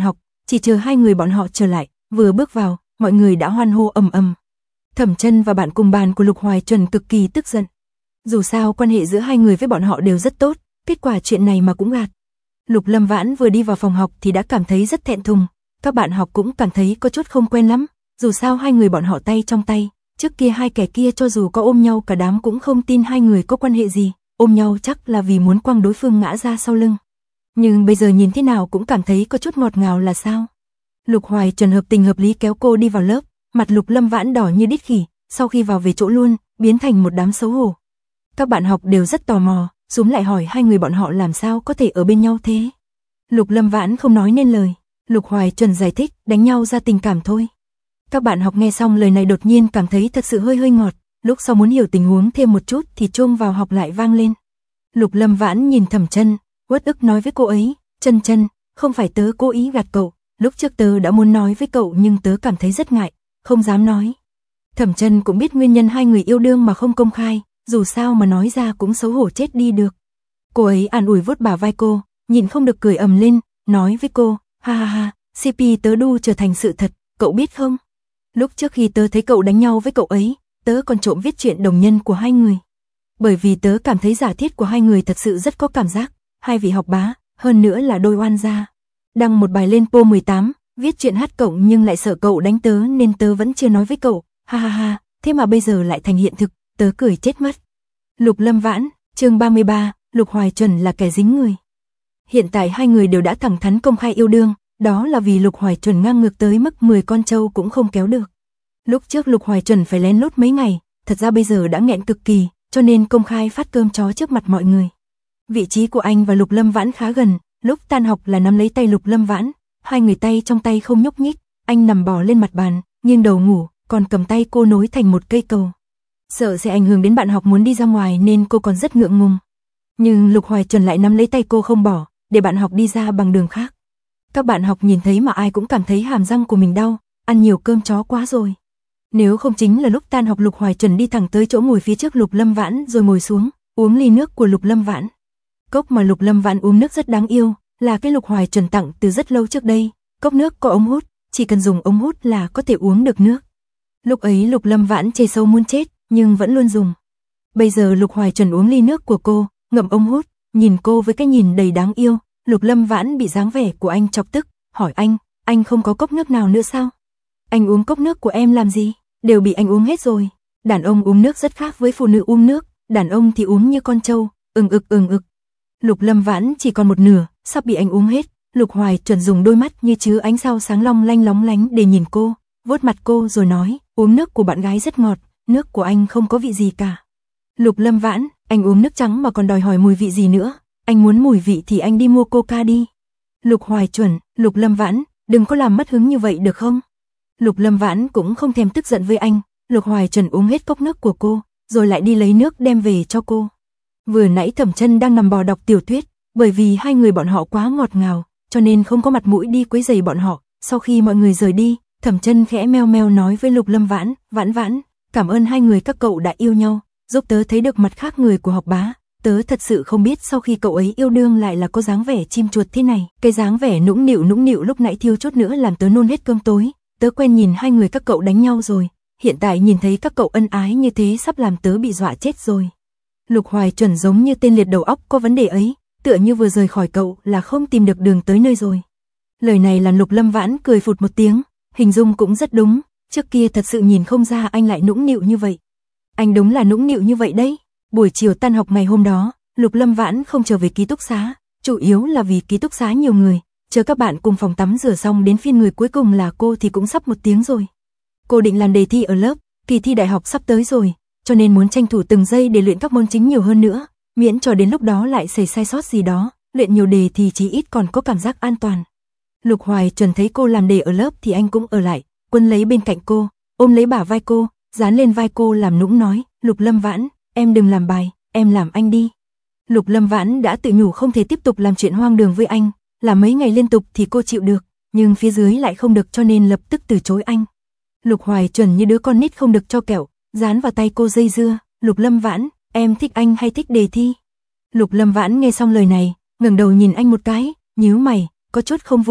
chỉ chờ hai người bọn họ trở lại, vừa bước vào, mọi người đã hoan hô ầm ầm. Thẩm Chân và bạn cùng bàn của Lục Hoài Chuẩn cực kỳ tức giận. Dù sao quan hệ giữa hai người với bọn họ đều rất tốt, kết quả chuyện này mà cũng gạt. Lục Lâm Vãn vừa đi vào phòng học thì đã cảm thấy rất thẹn thùng, các bạn học cũng cảm thấy có chút không quen lắm, dù sao hai người bọn họ tay trong tay, trước kia hai kẻ kia cho dù có ôm nhau cả đám cũng không tin hai người có quan hệ gì, ôm nhau chắc là vì muốn quăng đối phương ngã ra sau lưng. Nhưng bây giờ nhìn thế nào cũng cảm thấy có chút ngọt ngào là sao. Lục Hoài Chuẩn hợp tình hợp lý kéo cô đi vào lớp, mặt Lục Lâm Vãn đỏ như đít khỉ, sau khi vào về chỗ luôn, biến thành một đám xấu hổ. Các bạn học đều rất tò mò, xúm lại hỏi hai người bọn họ làm sao có thể ở bên nhau thế. Lục Lâm Vãn không nói nên lời, Lục Hoài Chuẩn giải thích, đánh nhau ra tình cảm thôi. Các bạn học nghe xong lời này đột nhiên cảm thấy thật sự hơi ngọt, lúc sau muốn hiểu tình huống thêm một chút thì chuông vào học lại vang lên. Lục Lâm Vãn nhìn Thẩm Chân, uất ức nói với cô ấy, Chân Chân, không phải tớ cố ý gạt cậu, lúc trước tớ đã muốn nói với cậu nhưng tớ cảm thấy rất ngại, không dám nói. Thẩm Chân cũng biết nguyên nhân hai người yêu đương mà không công khai, dù sao mà nói ra cũng xấu hổ chết đi được. Cô ấy an ủi vuốt bả vai cô, nhìn không được cười ầm lên, nói với cô, ha ha ha, CP tớ đu trở thành sự thật, cậu biết không? Lúc trước khi tớ thấy cậu đánh nhau với cậu ấy, tớ còn trộm viết chuyện đồng nhân của hai người. Bởi vì tớ cảm thấy giả thiết của hai người thật sự rất có cảm giác, hai vị học bá, hơn nữa là đôi oan gia. Đăng một bài lên Po18, viết chuyện hát cộng nhưng lại sợ cậu đánh tớ nên tớ vẫn chưa nói với cậu, ha ha ha, thế mà bây giờ lại thành hiện thực, tớ cười chết mất. Lục Lâm Vãn, chương 33, Lục Hoài Chuẩn là kẻ dính người. Hiện tại hai người đều đã thẳng thắn công khai yêu đương, đó là vì Lục Hoài Chuẩn ngang ngược tới mức 10 con trâu cũng không kéo được. Lúc trước Lục Hoài Chuẩn phải lén lút mấy ngày, thật ra bây giờ đã nghẹn cực kỳ, cho nên công khai phát cơm chó trước mặt mọi người. Vị trí của anh và Lục Lâm Vãn khá gần, lúc tan học là nắm lấy tay Lục Lâm Vãn, hai người tay trong tay không nhúc nhích, anh nằm bò lên mặt bàn, nghiêng đầu ngủ, còn cầm tay cô nối thành một cây cầu. Sợ sẽ ảnh hưởng đến bạn học muốn đi ra ngoài nên cô còn rất ngượng ngùng. Nhưng Lục Hoài Chuẩn lại nắm lấy tay cô không bỏ, để bạn học đi ra bằng đường khác. Các bạn học nhìn thấy mà ai cũng cảm thấy hàm răng của mình đau, ăn nhiều cơm chó quá rồi. Nếu không chính là lúc tan học Lục Hoài Chuẩn đi thẳng tới chỗ ngồi phía trước Lục Lâm Vãn rồi ngồi xuống, uống ly nước của Lục Lâm Vãn. Cốc mà Lục Lâm Vãn uống nước rất đáng yêu, là cái Lục Hoài Chuẩn tặng từ rất lâu trước đây, cốc nước có ống hút, chỉ cần dùng ống hút là có thể uống được nước. Lúc ấy Lục Lâm Vãn chê sâu muốn chết, nhưng vẫn luôn dùng. Bây giờ Lục Hoài Chuẩn uống ly nước của cô, ngậm ống hút, nhìn cô với cái nhìn đầy đáng yêu, Lục Lâm Vãn bị dáng vẻ của anh chọc tức, hỏi anh không có cốc nước nào nữa sao? Anh uống cốc nước của em làm gì? Đều bị anh uống hết rồi. Đàn ông uống nước rất khác với phụ nữ uống nước, đàn ông thì uống như con trâu, ừng ực. Lục Lâm Vãn chỉ còn một nửa, sắp bị anh uống hết. Lục Hoài Chuẩn dùng đôi mắt như chứa ánh sao sáng long lánh để nhìn cô, vuốt mặt cô rồi nói, uống nước của bạn gái rất ngọt, nước của anh không có vị gì cả. Lục Lâm Vãn, anh uống nước trắng mà còn đòi hỏi mùi vị gì nữa, anh muốn mùi vị thì anh đi mua Coca đi. Lục Hoài Chuẩn, Lục Lâm Vãn, đừng có làm mất hứng như vậy được không? Lục Lâm Vãn cũng không thèm tức giận với anh, Lục Hoài Chuẩn uống hết cốc nước của cô, rồi lại đi lấy nước đem về cho cô. Vừa nãy Thẩm Chân đang nằm bò đọc tiểu thuyết, bởi vì hai người bọn họ quá ngọt ngào, cho nên không có mặt mũi đi quấy rầy bọn họ. Sau khi mọi người rời đi, Thẩm Chân khẽ meo meo nói với Lục Lâm Vãn, Vãn, cảm ơn hai người các cậu đã yêu nhau, giúp tớ thấy được mặt khác người của học bá. Tớ thật sự không biết sau khi cậu ấy yêu đương lại là có dáng vẻ chim chuột thế này. Cái dáng vẻ nũng nịu lúc nãy thiếu chút nữa làm tớ nôn hết cơm tối. Tớ quen nhìn hai người các cậu đánh nhau rồi, hiện tại nhìn thấy các cậu ân ái như thế sắp làm tớ bị dọa chết rồi. Lục Hoài Chuẩn giống như tên liệt đầu óc có vấn đề ấy, tựa như vừa rời khỏi cậu là không tìm được đường tới nơi rồi. Lời này làm Lục Lâm Vãn cười phụt một tiếng, hình dung cũng rất đúng, trước kia thật sự nhìn không ra anh lại nũng nịu như vậy. Anh đúng là nũng nịu như vậy đấy. Buổi chiều tan học ngày hôm đó, Lục Lâm Vãn không trở về ký túc xá, chủ yếu là vì ký túc xá nhiều người, chờ các bạn cùng phòng tắm rửa xong đến phiên người cuối cùng là cô thì cũng sắp 1 tiếng rồi. Cô định làm đề thi ở lớp, kỳ thi đại học sắp tới rồi, cho nên muốn tranh thủ từng giây để luyện các môn chính nhiều hơn nữa, miễn cho đến lúc đó lại xảy sai sót gì đó, luyện nhiều đề thì chí ít còn có cảm giác an toàn. Lục Hoài Chuẩn thấy cô làm đề ở lớp thì anh cũng ở lại, quấn lấy bên cạnh cô, ôm lấy bả vai cô, dán lên vai cô làm nũng nói, Lục Lâm Vãn, em đừng làm bài, em làm anh đi. Lục Lâm Vãn đã tự nhủ không thể tiếp tục làm chuyện hoang đường với anh, làm mấy ngày liên tục thì cô chịu được, nhưng phía dưới lại không được cho nên lập tức từ chối anh. Lục Hoài Chuẩn như đứa con nít không được cho kẹo, dán vào tay cô dây dưa, Lục Lâm Vãn, em thích anh hay thích đề thi? Lục Lâm Vãn nghe xong lời này, ngẩng đầu nhìn anh một cái, nhíu mày, có chút không vui,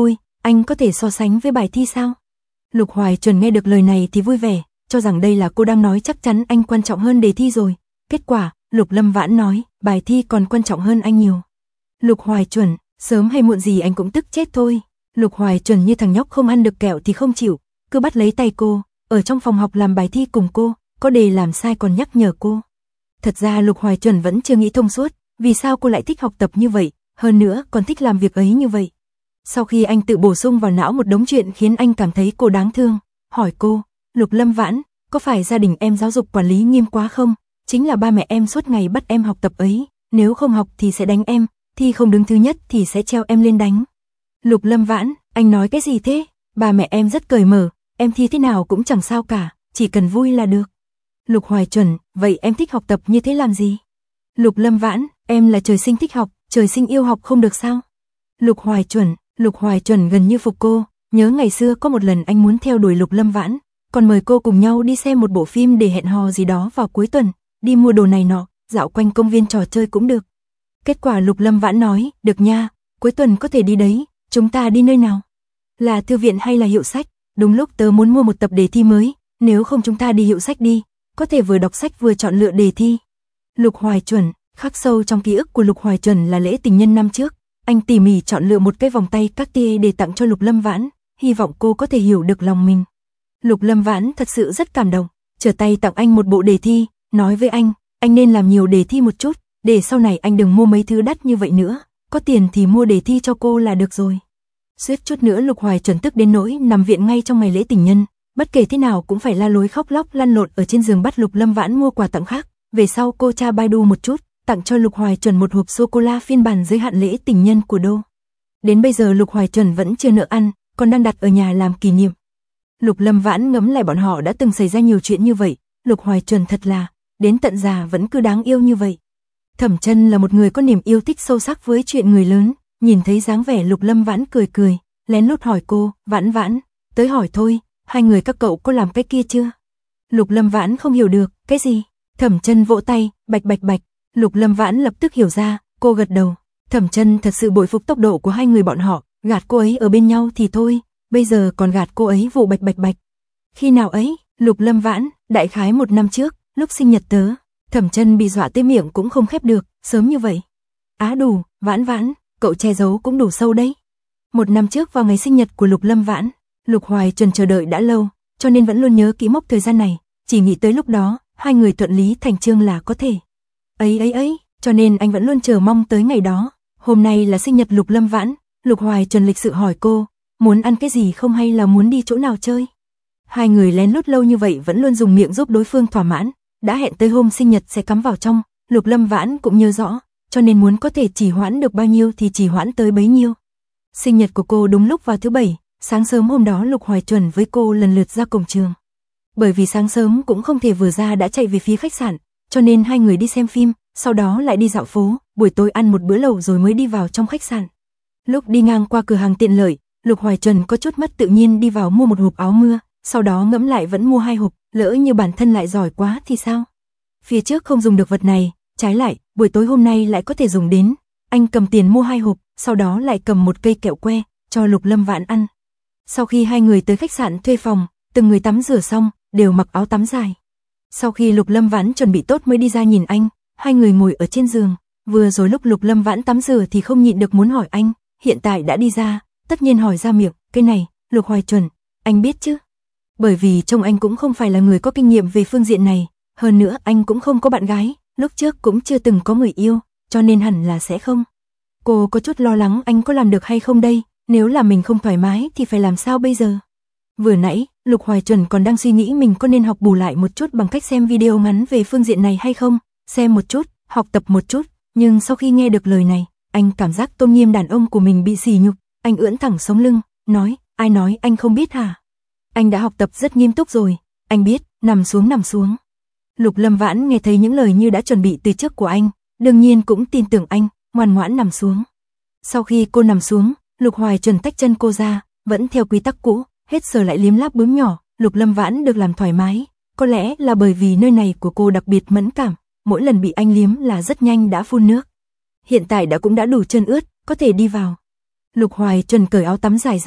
anh có thể so sánh với bài thi sao? Lục Hoài Chuẩn nghe được lời này thì vui vẻ, cho rằng đây là cô đang nói chắc chắn anh quan trọng hơn đề thi rồi. Kết quả, Lục Lâm Vãn nói, bài thi còn quan trọng hơn anh nhiều. Lục Hoài Chuẩn, sớm hay muộn gì anh cũng tức chết thôi. Lục Hoài Chuẩn như thằng nhóc không ăn được kẹo thì không chịu, cứ bắt lấy tay cô, ở trong phòng học làm bài thi cùng cô, có đề làm sai còn nhắc nhở cô. Thật ra Lục Hoài Chuẩn vẫn chưa nghĩ thông suốt, vì sao cô lại thích học tập như vậy, hơn nữa còn thích làm việc ấy như vậy. Sau khi anh tự bổ sung vào não một đống chuyện khiến anh cảm thấy cô đáng thương, hỏi cô, Lục Lâm Vãn, có phải gia đình em giáo dục quản lý nghiêm quá không? Chính là ba mẹ em suốt ngày bắt em học tập ấy, nếu không học thì sẽ đánh em, thi không đứng thứ nhất thì sẽ treo em lên đánh. Lục Lâm Vãn, anh nói cái gì thế? Ba mẹ em rất cởi mở, em thi thế nào cũng chẳng sao cả, chỉ cần vui là được. Lục Hoài Chuẩn, vậy em thích học tập như thế làm gì? Lục Lâm Vãn, em là trời sinh thích học, trời sinh yêu học không được sao? Lục Hoài Chuẩn gần như phục cô, nhớ ngày xưa có một lần anh muốn theo đuổi Lục Lâm Vãn, còn mời cô cùng nhau đi xem một bộ phim để hẹn hò gì đó vào cuối tuần, đi mua đồ này nọ, dạo quanh công viên trò chơi cũng được. Kết quả Lục Lâm Vãn nói, được nha, cuối tuần có thể đi đấy, chúng ta đi nơi nào? Là thư viện hay là hiệu sách? Đúng lúc tớ muốn mua một tập đề thi mới, nếu không chúng ta đi hiệu sách đi, có thể vừa đọc sách vừa chọn lựa đề thi. Lục Hoài Chuẩn, khắc sâu trong ký ức của Lục Hoài Chuẩn là lễ tình nhân năm trước, anh tỉ mỉ chọn lựa một cái vòng tay Cartier để tặng cho Lục Lâm Vãn, hy vọng cô có thể hiểu được lòng mình. Lục Lâm Vãn thật sự rất cảm động, trở tay tặng anh một bộ đề thi, nói với anh nên làm nhiều đề thi một chút, để sau này anh đừng mua mấy thứ đắt như vậy nữa, có tiền thì mua đề thi cho cô là được rồi. Suýt chút nữa Lục Hoài Chuẩn tức đến nỗi nằm viện ngay trong ngày lễ tình nhân, bất kể thế nào cũng phải la lối khóc lóc lăn lộn ở trên giường bắt Lục Lâm Vãn mua quà tặng khác. Về sau cô tra Baidu một chút, tặng cho Lục Hoài Chuẩn một hộp sô cô la phiên bản giới hạn lễ tình nhân của Đô. Đến bây giờ Lục Hoài Chuẩn vẫn chưa nỡ ăn, còn đang đặt ở nhà làm kỷ niệm. Lục Lâm Vãn ngẫm lại bọn họ đã từng xảy ra nhiều chuyện như vậy, Lục Hoài Chuẩn thật là, đến tận già vẫn cứ đáng yêu như vậy. Thẩm Chân là một người có niềm yêu thích sâu sắc với chuyện người lớn, nhìn thấy dáng vẻ Lục Lâm Vãn cười cười, lén lút hỏi cô, Vãn Vãn, tới hỏi thôi, hai người các cậu có làm cái kia chưa? Lục Lâm Vãn không hiểu được, cái gì? Thẩm Chân vỗ tay, bạch bạch bạch, Lục Lâm Vãn lập tức hiểu ra, cô gật đầu. Thẩm Chân thật sự bội phục tốc độ của hai người bọn họ, gạt cô ấy ở bên nhau thì thôi, bây giờ còn gạt cô ấy vụ bạch bạch bạch. Khi nào ấy? Lục Lâm Vãn, đại khái 1 năm trước, lúc sinh nhật tớ. Thẩm Chân bị dọa tới miệng cũng không khép được, sớm như vậy. Á đủ, Vãn Vãn, cậu che giấu cũng đủ sâu đấy. 1 năm trước vào ngày sinh nhật của Lục Lâm Vãn, Lục Hoài Chuẩn chờ đợi đã lâu, cho nên vẫn luôn nhớ kỹ mốc thời gian này, chỉ nghĩ tới lúc đó, hai người thuận lý thành chương là có thể. Ấy, cho nên anh vẫn luôn chờ mong tới ngày đó. Hôm nay là sinh nhật Lục Lâm Vãn, Lục Hoài Chuẩn lịch sự hỏi cô, muốn ăn cái gì không hay là muốn đi chỗ nào chơi? Hai người lén lút lâu như vậy vẫn luôn dùng miệng giúp đối phương thỏa mãn, đã hẹn tới hôm sinh nhật sẽ cắm vào trong, Lục Lâm Vãn cũng nhớ rõ, cho nên muốn có thể trì hoãn được bao nhiêu thì trì hoãn tới bấy nhiêu. Sinh nhật của cô đúng lúc vào thứ Bảy, sáng sớm hôm đó Lục Hoài Chuẩn với cô lần lượt ra cổng trường. Bởi vì sáng sớm cũng không thể vừa ra đã chạy về phía khách sạn, cho nên hai người đi xem phim, sau đó lại đi dạo phố, buổi tối ăn một bữa lẩu rồi mới đi vào trong khách sạn. Lúc đi ngang qua cửa hàng tiện lợi, Lục Hoài Chuẩn có chút mất tự nhiên đi vào mua một hộp áo mưa, sau đó ngẫm lại vẫn mua 2 hộp, lỡ như bản thân lại giỏi quá thì sao? Phía trước không dùng được vật này, trái lại, buổi tối hôm nay lại có thể dùng đến. Anh cầm tiền mua 2 hộp, sau đó lại cầm một cây kẹo que, cho Lục Lâm Vãn ăn. Sau khi hai người tới khách sạn thuê phòng, từng người tắm rửa xong, đều mặc áo tắm dài. Sau khi Lục Lâm Vãn chuẩn bị tốt mới đi ra nhìn anh, hai người ngồi ở trên giường. Vừa rồi lúc Lục Lâm Vãn tắm rửa thì không nhịn được muốn hỏi anh, hiện tại đã đi ra, tất nhiên hỏi ra miệng, cái này, Lục Hoài Chuẩn, anh biết chứ? Bởi vì trông anh cũng không phải là người có kinh nghiệm về phương diện này, hơn nữa anh cũng không có bạn gái, lúc trước cũng chưa từng có người yêu, cho nên hẳn là sẽ không. Cô có chút lo lắng anh có làm được hay không đây, nếu là mình không thoải mái thì phải làm sao bây giờ? Vừa nãy, Lục Hoài Chuẩn còn đang suy nghĩ mình có nên học bù lại một chút bằng cách xem video ngắn về phương diện này hay không, xem một chút, học tập một chút, nhưng sau khi nghe được lời này, anh cảm giác tôn nghiêm đàn ông của mình bị sỉ nhục, anh ưỡn thẳng sống lưng, nói, ai nói anh không biết hả? Anh đã học tập rất nghiêm túc rồi, anh biết, nằm xuống nằm xuống. Lục Lâm Vãn nghe thấy những lời như đã chuẩn bị từ trước của anh, đương nhiên cũng tin tưởng anh, ngoan ngoãn nằm xuống. Sau khi cô nằm xuống, Lục Hoài Chuẩn tách chân cô ra, vẫn theo quy tắc cũ, hết sờ lại liếm láp bướm nhỏ, Lục Lâm Vãn được làm thoải mái, có lẽ là bởi vì nơi này của cô đặc biệt mẫn cảm, mỗi lần bị anh liếm là rất nhanh đã phun nước. Hiện tại cũng đã đủ chân ướt, có thể đi vào. Lục Hoài Chuẩn cởi áo tắm dài ra,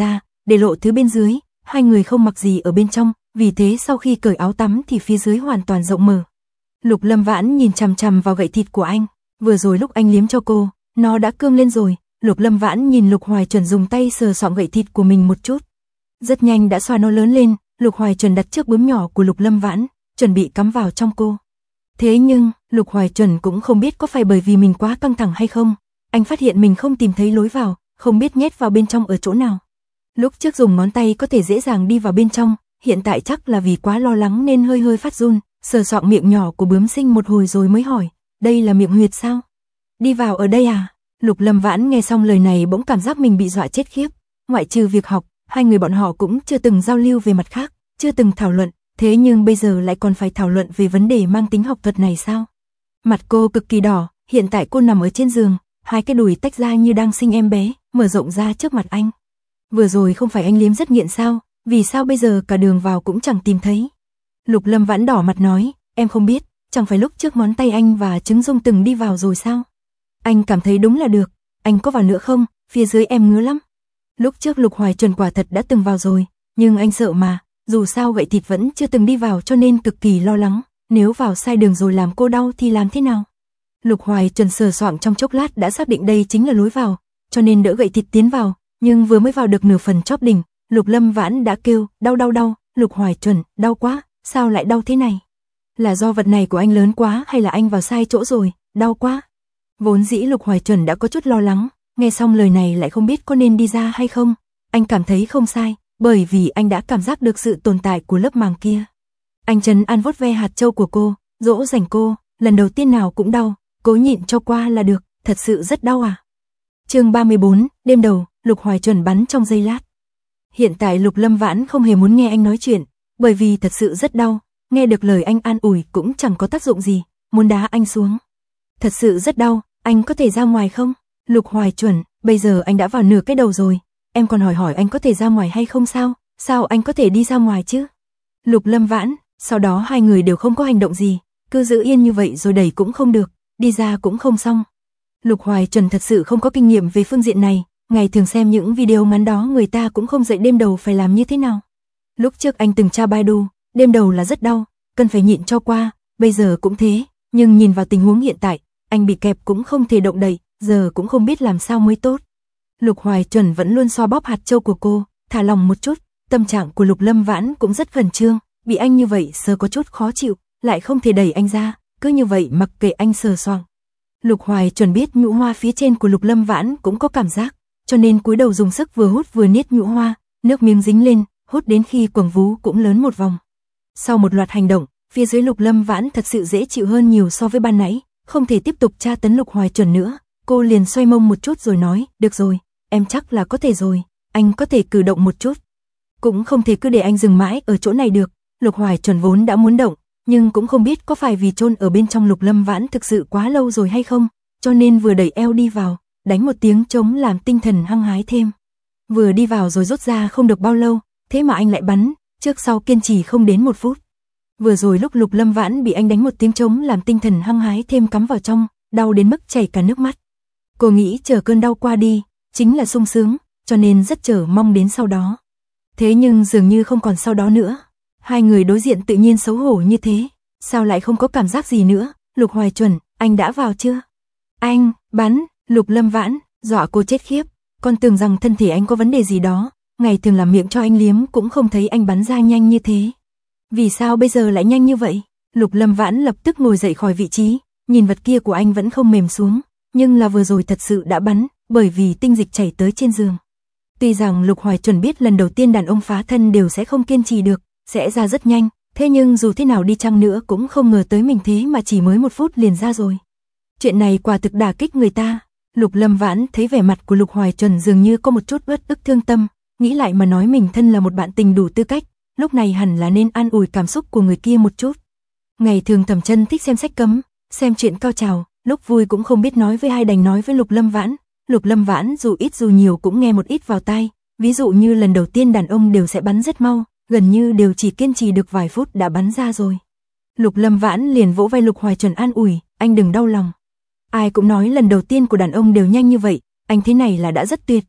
để lộ thứ bên dưới, hai người không mặc gì ở bên trong, vì thế sau khi cởi áo tắm thì phía dưới hoàn toàn rộng mở. Lục Lâm Vãn nhìn chằm chằm vào gậy thịt của anh, vừa rồi lúc anh liếm cho cô, nó đã cương lên rồi. Lục Lâm Vãn nhìn Lục Hoài Chuẩn dùng tay sờ soạng gậy thịt của mình một chút. Rất nhanh đã xoa nó lớn lên, Lục Hoài Chuẩn đặt chiếc bướm nhỏ của Lục Lâm Vãn, chuẩn bị cắm vào trong cô. Thế nhưng, Lục Hoài Chuẩn cũng không biết có phải bởi vì mình quá căng thẳng hay không, anh phát hiện mình không tìm thấy lối vào, không biết nhét vào bên trong ở chỗ nào. Lúc trước dùng ngón tay có thể dễ dàng đi vào bên trong, hiện tại chắc là vì quá lo lắng nên hơi hơi phát run, sờ soạng miệng nhỏ của bướm sinh một hồi rồi mới hỏi, đây là miệng huyệt sao? Đi vào ở đây à? Lục Lâm Vãn nghe xong lời này bỗng cảm giác mình bị dọa chết khiếp, ngoại trừ việc học, hai người bọn họ cũng chưa từng giao lưu về mặt khác, chưa từng thảo luận, thế nhưng bây giờ lại còn phải thảo luận về vấn đề mang tính học thuật này sao? Mặt cô cực kỳ đỏ, hiện tại cô nằm ở trên giường, hai cái đùi tách ra như đang sinh em bé, mở rộng ra trước mặt anh. Vừa rồi không phải anh liếm rất nghiện sao, vì sao bây giờ cả đường vào cũng chẳng tìm thấy? Lục Lâm Vãn đỏ mặt nói, em không biết, chẳng phải lúc trước ngón tay anh và trứng dung từng đi vào rồi sao? Anh cảm thấy đúng là được, anh có vào nữa không, phía dưới em ngứa lắm. Lúc trước Lục Hoài Chuẩn quả thật đã từng vào rồi, nhưng anh sợ mà, dù sao gậy thịt vẫn chưa từng đi vào cho nên cực kỳ lo lắng, nếu vào sai đường rồi làm cô đau thì làm thế nào? Lục Hoài Chuẩn sờ soạng trong chốc lát đã xác định đây chính là lối vào, cho nên đỡ gậy thịt tiến vào, nhưng vừa mới vào được nửa phần chóp đỉnh, Lục Lâm Vãn đã kêu, đau đau đau, Lục Hoài Chuẩn, đau quá, sao lại đau thế này? Là do vật này của anh lớn quá hay là anh vào sai chỗ rồi, đau quá. Vốn dĩ Lục Hoài Chuẩn đã có chút lo lắng, nghe xong lời này lại không biết có nên đi ra hay không, anh cảm thấy không sai, bởi vì anh đã cảm giác được sự tồn tại của lớp màng kia. Anh trấn an vuốt ve hạt châu của cô, dỗ dành cô, lần đầu tiên nào cũng đau, cố nhịn cho qua là được, thật sự rất đau à. Chương 34, đêm đầu, Lục Hoài Chuẩn bắn trong giây lát. Hiện tại Lục Lâm Vãn không hề muốn nghe anh nói chuyện, bởi vì thật sự rất đau, nghe được lời anh an ủi cũng chẳng có tác dụng gì, muốn đá anh xuống. Thật sự rất đau, anh có thể ra ngoài không? Lục Hoài Chuẩn, bây giờ anh đã vào nửa cái đầu rồi, em còn hỏi anh có thể ra ngoài hay không sao? Sao anh có thể đi ra ngoài chứ? Lục Lâm Vãn, sau đó hai người đều không có hành động gì, cứ giữ yên như vậy rồi đẩy cũng không được, đi ra cũng không xong. Lục Hoài Chuẩn thật sự không có kinh nghiệm về phương diện này, ngày thường xem những video ngắn đó người ta cũng không dạy đêm đầu phải làm như thế nào. Lúc trước anh từng tra Baidu, đêm đầu là rất đau, cần phải nhịn cho qua, bây giờ cũng thế, nhưng nhìn vào tình huống hiện tại, anh bị kẹp cũng không thể động đậy, giờ cũng không biết làm sao mới tốt. Lục Hoài Chuẩn vẫn luôn xoa bóp hạt châu của cô, thả lòng một chút, tâm trạng của Lục Lâm Vãn cũng rất khẩn trương, bị anh như vậy sờ có chút khó chịu, lại không thể đẩy anh ra, cứ như vậy mặc kệ anh sờ soạng. Lục Hoài Chuẩn biết nhũ hoa phía trên của Lục Lâm Vãn cũng có cảm giác, cho nên cúi đầu dùng sức vừa hút vừa niết nhũ hoa, nước miếng dính lên, hút đến khi quầng vú cũng lớn một vòng. Sau một loạt hành động, phía dưới Lục Lâm Vãn thật sự dễ chịu hơn nhiều so với ban nãy, không thể tiếp tục tra tấn Lục Hoài Chuẩn nữa, cô liền xoay mông một chút rồi nói, được rồi, em chắc là có thể rồi, anh có thể cử động một chút. Cũng không thể cứ để anh dừng mãi ở chỗ này được, Lục Hoài Chuẩn vốn đã muốn động, nhưng cũng không biết có phải vì chôn ở bên trong Lục Lâm Vãn thực sự quá lâu rồi hay không, cho nên vừa đẩy eo đi vào, đánh một tiếng trống làm tinh thần hăng hái thêm. Vừa đi vào rồi rút ra không được bao lâu, thế mà anh lại bắn, trước sau kiên trì không đến 1 phút. Vừa rồi lúc Lục Lâm Vãn bị anh đánh một tiếng trống làm tinh thần hăng hái thêm cắm vào trong, đau đến mức chảy cả nước mắt. Cô nghĩ chờ cơn đau qua đi, chính là sung sướng, cho nên rất chờ mong đến sau đó. Thế nhưng dường như không còn sau đó nữa. Hai người đối diện tự nhiên xấu hổ như thế, sao lại không có cảm giác gì nữa? Lục Hoài Chuẩn, anh đã vào chưa? Anh, bắn, Lục Lâm Vãn, dọa cô chết khiếp, con tưởng rằng thân thể anh có vấn đề gì đó, ngày thường làm miệng cho anh liếm cũng không thấy anh bắn ra nhanh như thế. Vì sao bây giờ lại nhanh như vậy? Lục Lâm Vãn lập tức ngồi dậy khỏi vị trí, nhìn vật kia của anh vẫn không mềm xuống, nhưng là vừa rồi thật sự đã bắn, bởi vì tinh dịch chảy tới trên giường. Tuy rằng Lục Hoài Chuẩn biết lần đầu tiên đàn ông phá thân đều sẽ không kiên trì được, sẽ ra rất nhanh, thế nhưng dù thế nào đi chăng nữa cũng không ngờ tới mình thế mà chỉ mới 1 phút liền ra rồi. Chuyện này quả thực đả kích người ta. Lục Lâm Vãn thấy vẻ mặt của Lục Hoài Chuẩn dường như có một chút uất ức thương tâm, nghĩ lại mà nói mình thân là một bạn tình đủ tư cách, lúc này hẳn là nên an ủi cảm xúc của người kia một chút. Ngày thường Thẩm Chân thích xem sách cấm, xem chuyện cao trào, lúc vui cũng không biết nói với ai đành nói với Lục Lâm Vãn. Lục Lâm Vãn dù ít dù nhiều cũng nghe một ít vào tai, ví dụ như lần đầu tiên đàn ông đều sẽ bắn rất mau, gần như đều chỉ kiên trì được vài phút đã bắn ra rồi. Lục Lâm Vãn liền vỗ vai Lục Hoài Chuẩn an ủi, anh đừng đau lòng. Ai cũng nói lần đầu tiên của đàn ông đều nhanh như vậy, anh thế này là đã rất tuyệt.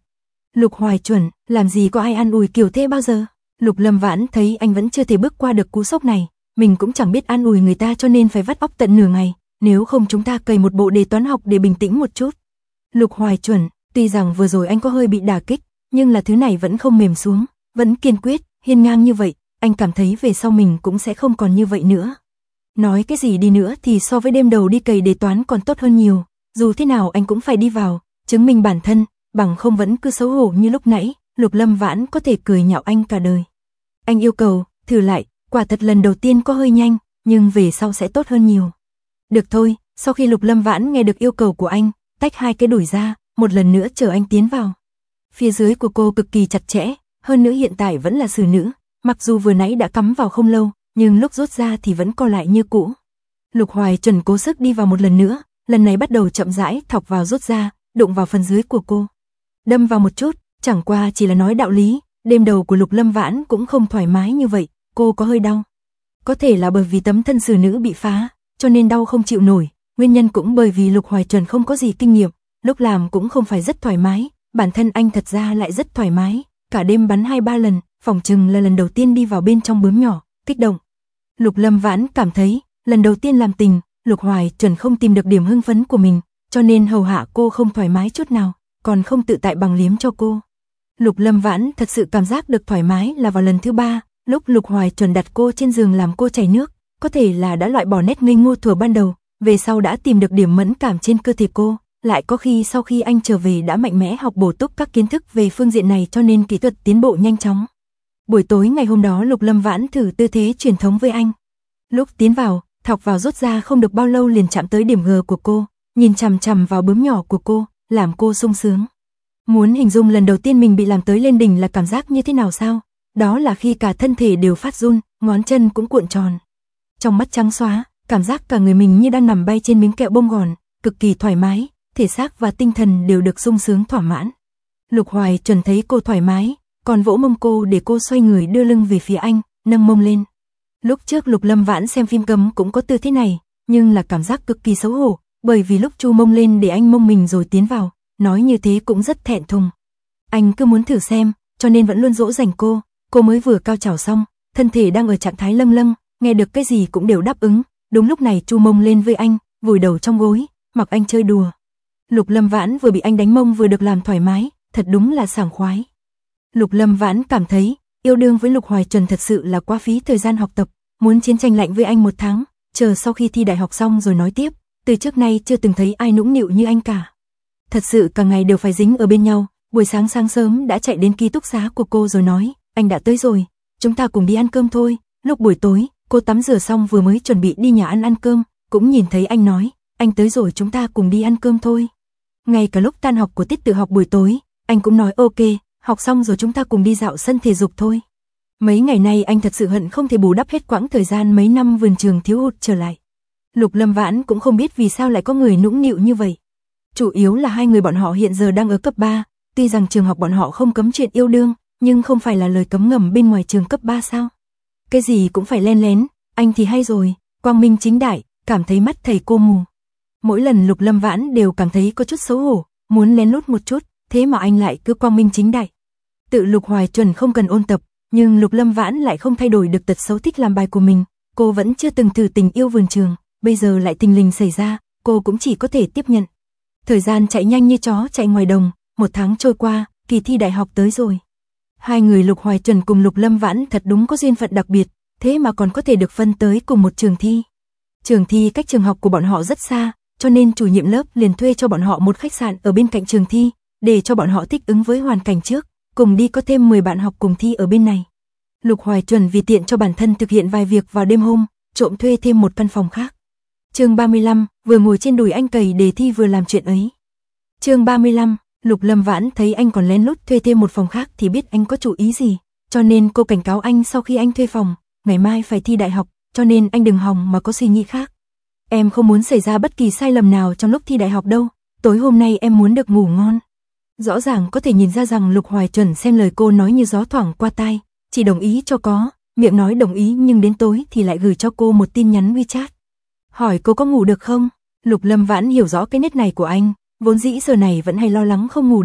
Lục Hoài Chuẩn, làm gì có ai an ủi kiểu thế bao giờ? Lục Lâm Vãn thấy anh vẫn chưa thể bước qua được cú sốc này, mình cũng chẳng biết an ủi người ta cho nên phải vắt óc tận nửa ngày, nếu không chúng ta cày một bộ đề toán học để bình tĩnh một chút. Lục Hoài Chuẩn, tuy rằng vừa rồi anh có hơi bị đả kích, nhưng là thứ này vẫn không mềm xuống, vẫn kiên quyết, hiên ngang như vậy, anh cảm thấy về sau mình cũng sẽ không còn như vậy nữa. Nói cái gì đi nữa thì so với đêm đầu đi cày đề toán còn tốt hơn nhiều, dù thế nào anh cũng phải đi vào, chứng minh bản thân, bằng không vẫn cứ xấu hổ như lúc nãy, Lục Lâm Vãn có thể cười nhạo anh cả đời. Anh yêu cầu, thử lại, quả thật lần đầu tiên có hơi nhanh, nhưng về sau sẽ tốt hơn nhiều. Được thôi, sau khi Lục Lâm Vãn nghe được yêu cầu của anh, tách hai cái đùi ra, một lần nữa chờ anh tiến vào. Phía dưới của cô cực kỳ chặt chẽ, hơn nữa hiện tại vẫn là xử nữ, mặc dù vừa nãy đã cắm vào không lâu, nhưng lúc rút ra thì vẫn co lại như cũ. Lục Hoài Chuẩn cố sức đi vào một lần nữa, lần này bắt đầu chậm rãi thọc vào rút ra, đụng vào phần dưới của cô. Đâm vào một chút, chẳng qua chỉ là nói đạo lý, đêm đầu của Lục Lâm Vãn cũng không thoải mái như vậy, cô có hơi đau. Có thể là bởi vì tấm thân xử nữ bị phá, cho nên đau không chịu nổi, nguyên nhân cũng bởi vì Lục Hoài Chuẩn không có gì kinh nghiệm, lúc làm cũng không phải rất thoải mái, bản thân anh thật ra lại rất thoải mái, cả đêm bắn 2-3 lần, phỏng chừng là lần đầu tiên đi vào bên trong bướm nhỏ, kích động. Lục Lâm Vãn cảm thấy, lần đầu tiên làm tình, Lục Hoài Chuẩn không tìm được điểm hưng phấn của mình, cho nên hầu hạ cô không thoải mái chút nào, còn không tự tại bằng liếm cho cô. Lục Lâm Vãn thật sự cảm giác được thoải mái là vào lần thứ 3, lúc Lục Hoài Chuẩn đặt cô trên giường làm cô chảy nước, có thể là đã loại bỏ nét ngây ngô thuở ban đầu, về sau đã tìm được điểm mẫn cảm trên cơ thể cô, lại có khi sau khi anh trở về đã mạnh mẽ học bổ túc các kiến thức về phương diện này cho nên kỹ thuật tiến bộ nhanh chóng. Buổi tối ngày hôm đó Lục Lâm Vãn thử tư thế truyền thống với anh. Lúc tiến vào, thọc vào rút ra không được bao lâu liền chạm tới điểm G của cô, nhìn chằm chằm vào bướm nhỏ của cô, làm cô sung sướng. Muốn hình dung lần đầu tiên mình bị làm tới lên đỉnh là cảm giác như thế nào sao? Đó là khi cả thân thể đều phát run, ngón chân cũng cuộn tròn. Trong mắt trắng xóa, cảm giác cả người mình như đang nằm bay trên miếng kẹo bông gòn, cực kỳ thoải mái, thể xác và tinh thần đều được sung sướng thỏa mãn. Lục Hoài Chuẩn thấy cô thoải mái, còn vỗ mông cô để cô xoay người đưa lưng về phía anh, nâng mông lên. Lúc trước Lục Lâm Vãn xem phim cấm cũng có tư thế này, nhưng là cảm giác cực kỳ xấu hổ, bởi vì lúc chu mông lên để anh mông mình rồi tiến vào, nói như thế cũng rất thẹn thùng. Anh cứ muốn thử xem, cho nên vẫn luôn dỗ dành cô mới vừa cao trào xong, thân thể đang ở trạng thái lâng lâng, nghe được cái gì cũng đều đáp ứng, đúng lúc này chu mông lên với anh, vùi đầu trong gối, mặc anh chơi đùa. Lục Lâm Vãn vừa bị anh đánh mông vừa được làm thoải mái, thật đúng là sảng khoái. Lục Lâm Vãn cảm thấy, yêu đương với Lục Hoài Chuẩn thật sự là quá phí thời gian học tập, muốn chiến tranh lạnh với anh 1 tháng, chờ sau khi thi đại học xong rồi nói tiếp, từ trước nay chưa từng thấy ai nũng nịu như anh cả. Thật sự cả ngày đều phải dính ở bên nhau, buổi sáng sớm đã chạy đến ký túc xá của cô rồi nói, anh đã tới rồi, chúng ta cùng đi ăn cơm thôi. Lúc buổi tối, cô tắm rửa xong vừa mới chuẩn bị đi nhà ăn cơm, cũng nhìn thấy anh nói, anh tới rồi chúng ta cùng đi ăn cơm thôi. Ngay cả lúc tan học của tiết tự học buổi tối, anh cũng nói ok, học xong rồi chúng ta cùng đi dạo sân thể dục thôi. Mấy ngày nay anh thật sự hận không thể bù đắp hết quãng thời gian mấy năm vườn trường thiếu hụt trở lại. Lục Lâm Vãn cũng không biết vì sao lại có người nũng nịu như vậy. Chủ yếu là hai người bọn họ hiện giờ đang ở cấp 3, tuy rằng trường học bọn họ không cấm chuyện yêu đương, nhưng không phải là lời cấm ngầm bên ngoài trường cấp 3 sao? Cái gì cũng phải len lén, anh thì hay rồi, quang minh chính đại, cảm thấy mắt thầy cô mù. Mỗi lần Lục Lâm Vãn đều cảm thấy có chút xấu hổ, muốn lén lút một chút, thế mà anh lại cứ quang minh chính đại. Tự Lục Hoài Chuẩn không cần ôn tập, nhưng Lục Lâm Vãn lại không thay đổi được tật xấu thích làm bài của mình, cô vẫn chưa từng thử tình yêu vườn trường, bây giờ lại tình lình xảy ra, cô cũng chỉ có thể tiếp nhận. Thời gian chạy nhanh như chó chạy ngoài đồng, 1 tháng trôi qua, kỳ thi đại học tới rồi. Hai người Lục Hoài Chuẩn cùng Lục Lâm Vãn thật đúng có duyên phận đặc biệt, thế mà còn có thể được phân tới cùng một trường thi. Trường thi cách trường học của bọn họ rất xa, cho nên chủ nhiệm lớp liền thuê cho bọn họ một khách sạn ở bên cạnh trường thi, để cho bọn họ thích ứng với hoàn cảnh trước, cùng đi có thêm 10 bạn học cùng thi ở bên này. Lục Hoài Chuẩn vì tiện cho bản thân thực hiện vài việc vào đêm hôm, trộm thuê thêm một căn phòng khác. Chương 35, vừa ngồi trên đùi anh cày đề thi vừa làm chuyện ấy. Chương 35, Lục Lâm Vãn thấy anh còn lén lút thuê thêm một phòng khác thì biết anh có chủ ý gì, cho nên cô cảnh cáo anh sau khi anh thuê phòng, ngày mai phải thi đại học, cho nên anh đừng hòng mà có suy nghĩ khác. Em không muốn xảy ra bất kỳ sai lầm nào trong lúc thi đại học đâu, tối hôm nay em muốn được ngủ ngon. Rõ ràng có thể nhìn ra rằng Lục Hoài Chuẩn xem lời cô nói như gió thoảng qua tai, chỉ đồng ý cho có, miệng nói đồng ý nhưng đến tối thì lại gửi cho cô một tin nhắn WeChat. Hỏi cô có ngủ được không? Lục Lâm Vãn hiểu rõ cái nét này của anh, vốn dĩ giờ này vẫn hay lo lắng không ngủ được,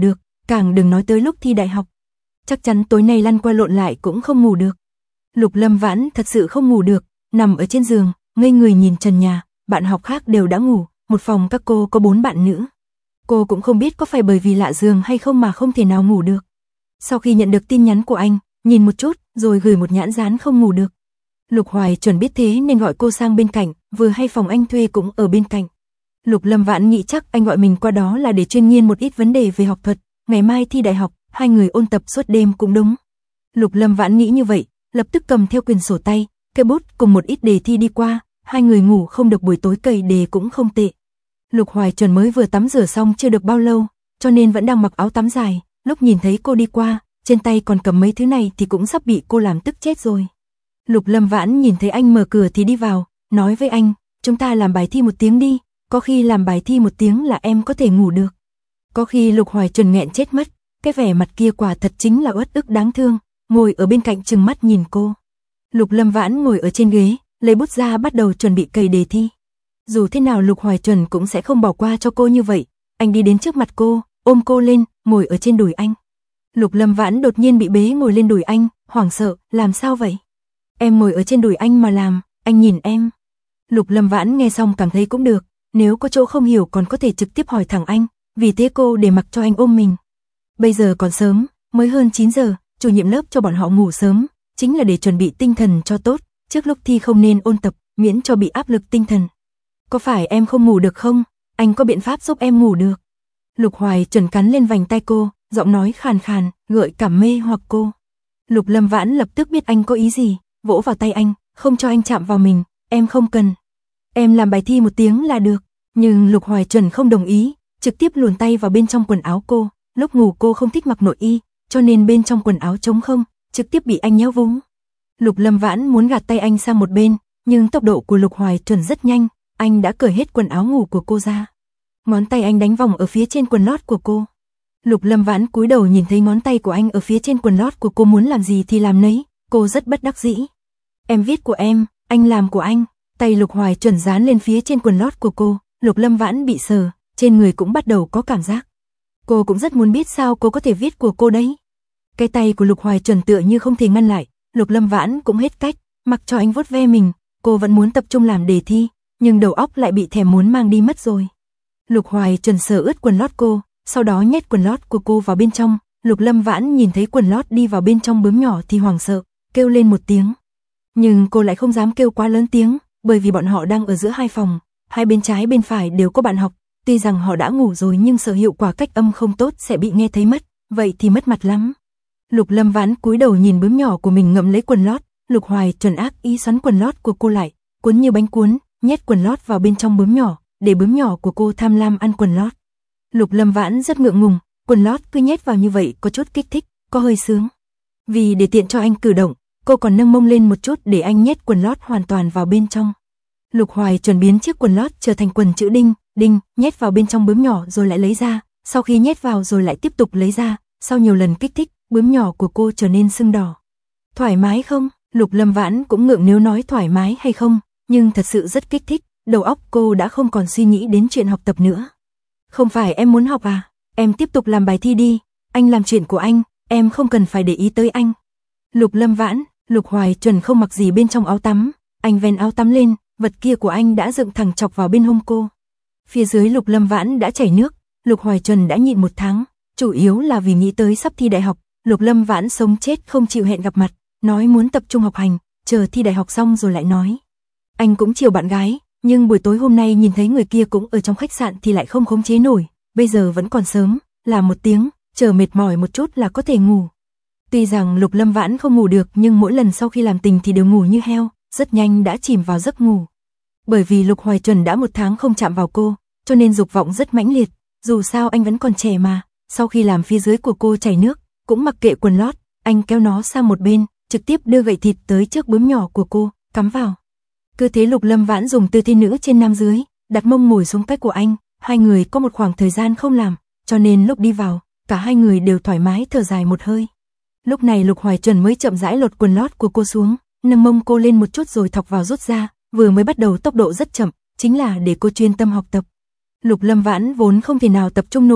càng đừng nói tới lúc thi đại học. Chắc chắn tối nay lăn qua lộn lại cũng không ngủ được. Lục Lâm Vãn thật sự không ngủ được, nằm ở trên giường, ngây người nhìn trần nhà, bạn học khác đều đã ngủ, một phòng các cô có 4 bạn nữ. Cô cũng không biết có phải bởi vì lạ giường hay không mà không thể nào ngủ được. Sau khi nhận được tin nhắn của anh, nhìn một chút, rồi gửi một nhãn dán không ngủ được. Lục Hoài chuẩn biết thế nên gọi cô sang bên cạnh, vừa hay phòng anh thuê cũng ở bên cạnh. Lục Lâm Vãn nghĩ chắc anh gọi mình qua đó là để chuyên nghiên một ít vấn đề về học thuật, ngày mai thi đại học, hai người ôn tập suốt đêm cũng đúng. Lục Lâm Vãn nghĩ như vậy, lập tức cầm theo quyển sổ tay, cây bút cùng một ít đề thi đi qua, hai người ngủ không được buổi tối cày đề cũng không tệ. Lục Hoài Chuẩn mới vừa tắm rửa xong chưa được bao lâu, cho nên vẫn đang mặc áo tắm dài, lúc nhìn thấy cô đi qua, trên tay còn cầm mấy thứ này thì cũng sắp bị cô làm tức chết rồi. Lục Lâm Vãn nhìn thấy anh mở cửa thì đi vào, nói với anh, chúng ta làm bài thi 1 tiếng đi, có khi làm bài thi 1 tiếng là em có thể ngủ được. Có khi Lục Hoài Chuẩn nghẹn chết mất, cái vẻ mặt kia quả thật chính là uất ức đáng thương, ngồi ở bên cạnh trừng mắt nhìn cô. Lục Lâm Vãn ngồi ở trên ghế, lấy bút ra bắt đầu chuẩn bị cày đề thi. Dù thế nào Lục Hoài Chuẩn cũng sẽ không bỏ qua cho cô như vậy, anh đi đến trước mặt cô, ôm cô lên, ngồi ở trên đùi anh. Lục Lâm Vãn đột nhiên bị bế ngồi lên đùi anh, hoảng sợ, làm sao vậy? Em ngồi ở trên đùi anh mà làm, anh nhìn em. Lục Lâm Vãn nghe xong cảm thấy cũng được, nếu có chỗ không hiểu còn có thể trực tiếp hỏi thẳng anh, vì thế cô để mặc cho anh ôm mình. Bây giờ còn sớm, mới hơn 9 giờ, chủ nhiệm lớp cho bọn họ ngủ sớm, chính là để chuẩn bị tinh thần cho tốt, trước lúc thi không nên ôn tập, miễn cho bị áp lực tinh thần. Có phải em không ngủ được không? Anh có biện pháp giúp em ngủ được. Lục Hoài Chuẩn cắn lên vành tay cô, giọng nói khàn khàn, gợi cảm mê hoặc cô. Lục Lâm Vãn lập tức biết anh có ý gì, vỗ vào tay anh, không cho anh chạm vào mình, em không cần. Em làm bài thi 1 tiếng là được, nhưng Lục Hoài Chuẩn không đồng ý, trực tiếp luồn tay vào bên trong quần áo cô, lúc ngủ cô không thích mặc nội y, cho nên bên trong quần áo trống không, trực tiếp bị anh nhéo vúng. Lục Lâm Vãn muốn gạt tay anh sang một bên, nhưng tốc độ của Lục Hoài Chuẩn rất nhanh, anh đã cởi hết quần áo ngủ của cô ra. Ngón tay anh đánh vòng ở phía trên quần lót của cô. Lục Lâm Vãn cúi đầu nhìn thấy ngón tay của anh ở phía trên quần lót của cô, muốn làm gì thì làm nấy, cô rất bất đắc dĩ. Em viết của em, anh làm của anh. Tay Lục Hoài Chuẩn dán lên phía trên quần lót của cô, Lục Lâm Vãn bị sờ, trên người cũng bắt đầu có cảm giác. Cô cũng rất muốn biết sao cô có thể viết của cô đấy. Cái tay của Lục Hoài Chuẩn tựa như không thể ngăn lại, Lục Lâm Vãn cũng hết cách, mặc cho anh vuốt ve mình, cô vẫn muốn tập trung làm đề thi, nhưng đầu óc lại bị thèm muốn mang đi mất rồi. Lục Hoài Chuẩn sờ ướt quần lót cô, sau đó nhét quần lót của cô vào bên trong, Lục Lâm Vãn nhìn thấy quần lót đi vào bên trong bướm nhỏ thì hoảng sợ, kêu lên một tiếng. Nhưng cô lại không dám kêu quá lớn tiếng, bởi vì bọn họ đang ở giữa hai phòng, hai bên trái bên phải đều có bạn học, tuy rằng họ đã ngủ rồi nhưng sợ hiệu quả cách âm không tốt sẽ bị nghe thấy mất, vậy thì mất mặt lắm. Lục Lâm Vãn cúi đầu nhìn bướm nhỏ của mình ngậm lấy quần lót, Lục Hoài Chuẩn ác ý xoắn quần lót của cô lại, cuốn như bánh cuốn, nhét quần lót vào bên trong bướm nhỏ, để bướm nhỏ của cô tham lam ăn quần lót. Lục Lâm Vãn rất ngượng ngùng, quần lót cứ nhét vào như vậy có chút kích thích, có hơi sướng. Vì để tiện cho anh cử động, cô còn nâng mông lên một chút để anh nhét quần lót hoàn toàn vào bên trong. Lục Hoài Chuẩn biến chiếc quần lót trở thành quần chữ đinh, đinh, nhét vào bên trong bướm nhỏ rồi lại lấy ra, sau khi nhét vào rồi lại tiếp tục lấy ra, sau nhiều lần kích thích, bướm nhỏ của cô trở nên sưng đỏ. Thoải mái không? Lục Lâm Vãn cũng ngượng nếu nói thoải mái hay không, nhưng thật sự rất kích thích, đầu óc cô đã không còn suy nghĩ đến chuyện học tập nữa. Không phải em muốn học à? Em tiếp tục làm bài thi đi, anh làm chuyện của anh, em không cần phải để ý tới anh. Lục Lâm Vãn, Lục Hoài Chuẩn không mặc gì bên trong áo tắm, anh vén áo tắm lên, vật kia của anh đã dựng thẳng chọc vào bên hông cô. Phía dưới Lục Lâm Vãn đã chảy nước, Lục Hoài Chuẩn đã nhịn 1 tháng, chủ yếu là vì nghĩ tới sắp thi đại học, Lục Lâm Vãn sống chết không chịu hẹn gặp mặt, nói muốn tập trung học hành, chờ thi đại học xong rồi lại nói. Anh cũng chiều bạn gái, nhưng buổi tối hôm nay nhìn thấy người kia cũng ở trong khách sạn thì lại không khống chế nổi, bây giờ vẫn còn sớm, làm 1 tiếng, chờ mệt mỏi một chút là có thể ngủ. Tuy rằng Lục Lâm Vãn không ngủ được nhưng mỗi lần sau khi làm tình thì đều ngủ như heo, rất nhanh đã chìm vào giấc ngủ. Bởi vì Lục Hoài Chuẩn đã 1 tháng không chạm vào cô, cho nên dục vọng rất mãnh liệt, dù sao anh vẫn còn trẻ mà, sau khi làm phía dưới của cô chảy nước, cũng mặc kệ quần lót, anh kéo nó sang một bên, trực tiếp đưa gậy thịt tới trước bướm nhỏ của cô, cắm vào. Cứ thế Lục Lâm Vãn dùng tư thế nữ trên nam dưới, đặt mông ngồi xuống cách của anh, hai người có một khoảng thời gian không làm, cho nên lúc đi vào, cả hai người đều thoải mái thở dài một hơi. Lúc này Lục Hoài Chuẩn mới chậm rãi lột quần lót của cô xuống, nâng mông cô lên một chút rồi thọc vào rút ra, vừa mới bắt đầu tốc độ rất chậm, chính là để cô chuyên tâm học tập. Lục Lâm Vãn vốn không thể nào tập trung nổi,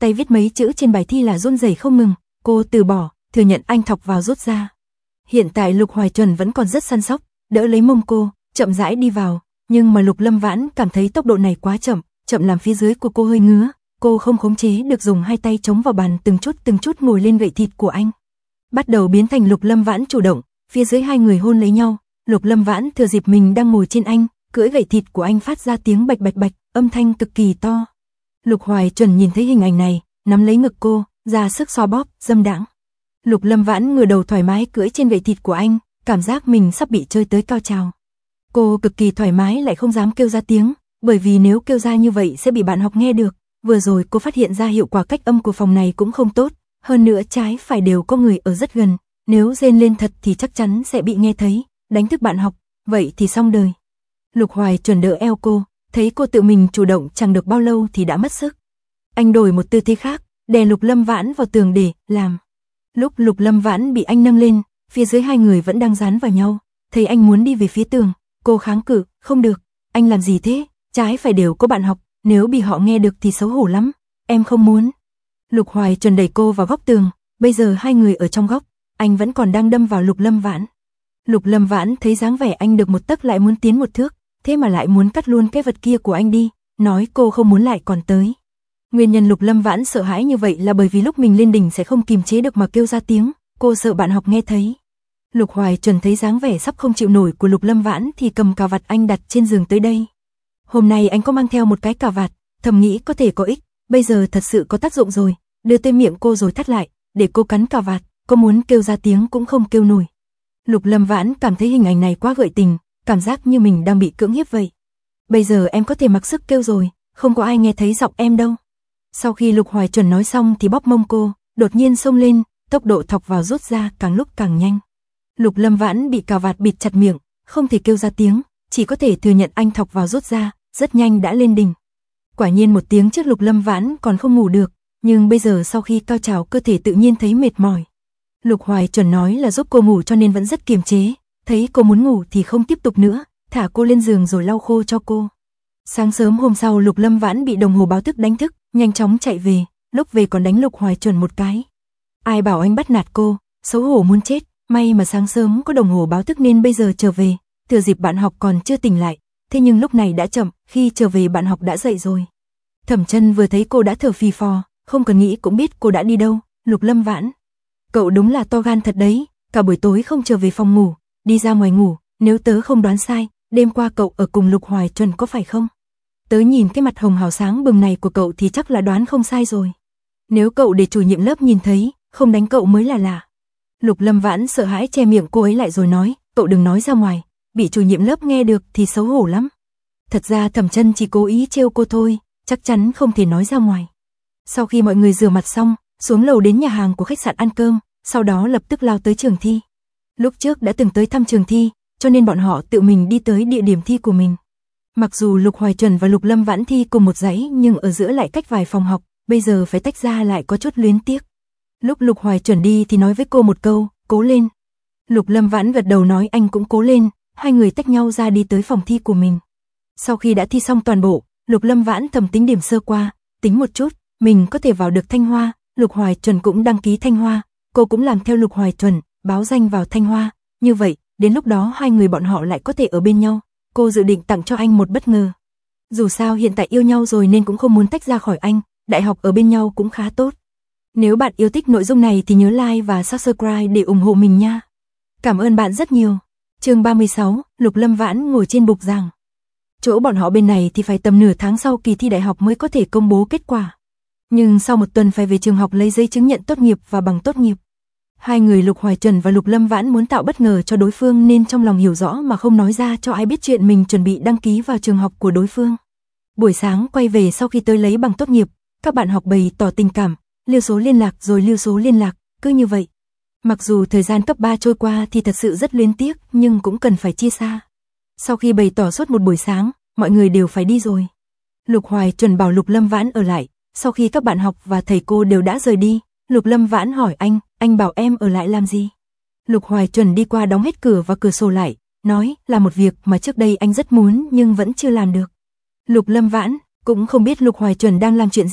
tay viết mấy chữ trên bài thi là run rẩy không ngừng. Cô từ bỏ, thừa nhận anh thọc vào rút ra. Hiện tại Lục Hoài Chuẩn vẫn còn rất săn sóc, đỡ lấy mông cô, chậm rãi đi vào, nhưng mà Lục Lâm Vãn cảm thấy tốc độ này quá chậm, chậm làm phía dưới của cô hơi ngứa, cô không khống chế được dùng hai tay chống vào bàn từng chút ngồi lên gậy thịt của anh. Bắt đầu biến thành Lục Lâm Vãn chủ động, phía dưới hai người hôn lấy nhau, Lục Lâm Vãn thừa dịp mình đang ngồi trên anh, cưỡi gậy thịt của anh phát ra tiếng bạch bạch bạch, âm thanh cực kỳ to. Lục Hoài Chuẩn nhìn thấy hình ảnh này, nắm lấy ngực cô, ra sức xoa bóp, dâm đãng. Lục Lâm Vãn ngửa đầu thoải mái cưỡi trên gậy thịt của anh, cảm giác mình sắp bị chơi tới cao trào. Cô cực kỳ thoải mái lại không dám kêu ra tiếng, bởi vì nếu kêu ra như vậy sẽ bị bạn học nghe được. Vừa rồi cô phát hiện ra hiệu quả cách âm của phòng này cũng không tốt, hơn nữa trái phải đều có người ở rất gần, nếu rên lên thật thì chắc chắn sẽ bị nghe thấy, đánh thức bạn học, vậy thì xong đời. Lục Hoài Chuẩn đỡ eo cô, thấy cô tự mình chủ động chẳng được bao lâu thì đã mất sức. Anh đổi một tư thế khác, đè Lục Lâm Vãn vào tường để làm. Lúc Lục Lâm Vãn bị anh nâng lên, phía dưới hai người vẫn đang dán vào nhau, thấy anh muốn đi về phía tường, cô kháng cự, không được, anh làm gì thế, trái phải đều có bạn học, nếu bị họ nghe được thì xấu hổ lắm, em không muốn. Lục Hoài Chuẩn đẩy cô vào góc tường, bây giờ hai người ở trong góc, anh vẫn còn đang đâm vào Lục Lâm Vãn. Lục Lâm Vãn thấy dáng vẻ anh được một tấc lại muốn tiến một thước, thế mà lại muốn cắt luôn cái vật kia của anh đi, nói cô không muốn lại còn tới. Nguyên nhân Lục Lâm Vãn sợ hãi như vậy là bởi vì lúc mình lên đỉnh sẽ không kìm chế được mà kêu ra tiếng, cô sợ bạn học nghe thấy. Lục Hoài Chuẩn thấy dáng vẻ sắp không chịu nổi của Lục Lâm Vãn thì cầm cà vạt anh đặt trên giường tới đây. Hôm nay anh có mang theo một cái cà vạt, thầm nghĩ có thể có ích, bây giờ thật sự có tác dụng rồi, đưa tới miệng cô rồi thắt lại, để cô cắn cà vạt, cô muốn kêu ra tiếng cũng không kêu nổi. Lục Lâm Vãn cảm thấy hình ảnh này quá gợi tình, cảm giác như mình đang bị cưỡng hiếp vậy. Bây giờ em có thể mặc sức kêu rồi, không có ai nghe thấy giọng em đâu. Sau khi Lục Hoài Chuẩn nói xong thì bóp mông cô, đột nhiên xông lên, tốc độ thọc vào rút ra càng lúc càng nhanh. Lục Lâm Vãn bị cà vạt bịt chặt miệng, không thể kêu ra tiếng, chỉ có thể thừa nhận anh thọc vào rút ra, rất nhanh đã lên đỉnh. Quả nhiên một tiếng trước Lục Lâm Vãn còn không ngủ được, nhưng bây giờ sau khi cao trào cơ thể tự nhiên thấy mệt mỏi. Lục Hoài Chuẩn nói là giúp cô ngủ cho nên vẫn rất kiềm chế, thấy cô muốn ngủ thì không tiếp tục nữa, thả cô lên giường rồi lau khô cho cô. Sáng sớm hôm sau Lục Lâm Vãn bị đồng hồ báo thức đánh thức, nhanh chóng chạy về, lúc về còn đánh Lục Hoài Chuẩn một cái. Ai bảo anh bắt nạt cô, xấu hổ muốn chết, may mà sáng sớm có đồng hồ báo thức nên bây giờ trở về, thừa dịp bạn học còn chưa tỉnh lại, thế nhưng lúc này đã chậm, khi trở về bạn học đã dậy rồi. Thẩm Chân vừa thấy cô đã thở phì phò, không cần nghĩ cũng biết cô đã đi đâu. Lục Lâm Vãn, cậu đúng là to gan thật đấy, cả buổi tối không trở về phòng ngủ, đi ra ngoài ngủ, nếu tớ không đoán sai, đêm qua cậu ở cùng Lục Hoài Chuẩn có phải không? Tớ nhìn cái mặt hồng hào sáng bừng này của cậu thì chắc là đoán không sai rồi. Nếu cậu để chủ nhiệm lớp nhìn thấy, không đánh cậu mới là lạ. Lục Lâm Vãn sợ hãi che miệng cô ấy lại rồi nói, cậu đừng nói ra ngoài, bị chủ nhiệm lớp nghe được thì xấu hổ lắm. Thật ra Thẩm Chân chỉ cố ý trêu cô thôi, chắc chắn không thể nói ra ngoài. Sau khi mọi người rửa mặt xong, xuống lầu đến nhà hàng của khách sạn ăn cơm, sau đó lập tức lao tới trường thi. Lúc trước đã từng tới thăm trường thi, cho nên bọn họ tự mình đi tới địa điểm thi của mình. Mặc dù Lục Hoài Chuẩn và Lục Lâm Vãn thi cùng một dãy nhưng ở giữa lại cách vài phòng học, bây giờ phải tách ra lại có chút luyến tiếc. Lúc Lục Hoài Chuẩn đi thì nói với cô một câu, cố lên. Lục Lâm Vãn gật đầu nói anh cũng cố lên, hai người tách nhau ra đi tới phòng thi của mình. Sau khi đã thi xong toàn bộ, Lục Lâm Vãn thầm tính điểm sơ qua, tính một chút, mình có thể vào được Thanh Hoa, Lục Hoài Chuẩn cũng đăng ký Thanh Hoa, cô cũng làm theo Lục Hoài Chuẩn, báo danh vào Thanh Hoa, như vậy, đến lúc đó hai người bọn họ lại có thể ở bên nhau. Cô dự định tặng cho anh một bất ngờ. Dù sao hiện tại yêu nhau rồi nên cũng không muốn tách ra khỏi anh, đại học ở bên nhau cũng khá tốt. Nếu bạn yêu thích nội dung này thì nhớ like và subscribe để ủng hộ mình nha. Cảm ơn bạn rất nhiều. Chương 36, Lục Lâm Vãn ngồi trên bục giảng. Chỗ bọn họ bên này thì phải tầm nửa tháng sau kỳ thi đại học mới có thể công bố kết quả. Nhưng sau một tuần phải về trường học lấy giấy chứng nhận tốt nghiệp và bằng tốt nghiệp. Hai người Lục Hoài Chuẩn và Lục Lâm Vãn muốn tạo bất ngờ cho đối phương nên trong lòng hiểu rõ mà không nói ra cho ai biết chuyện mình chuẩn bị đăng ký vào trường học của đối phương. Buổi sáng quay về sau khi tới lấy bằng tốt nghiệp, các bạn học bày tỏ tình cảm, lưu số liên lạc rồi lưu số liên lạc, cứ như vậy. Mặc dù thời gian cấp 3 trôi qua thì thật sự rất luyến tiếc nhưng cũng cần phải chia xa. Sau khi bày tỏ suốt một buổi sáng, mọi người đều phải đi rồi. Lục Hoài Chuẩn bảo Lục Lâm Vãn ở lại, sau khi các bạn học và thầy cô đều đã rời đi, Lục Lâm Vãn hỏi anh bảo em ở lại làm gì? Lục Hoài Chuẩn đi qua đóng hết cửa và cửa sổ lại, nói là một việc mà trước đây anh rất muốn nhưng vẫn chưa làm được. Lục Lâm Vãn cũng không biết Lục Hoài Chuẩn đang làm chuyện gì,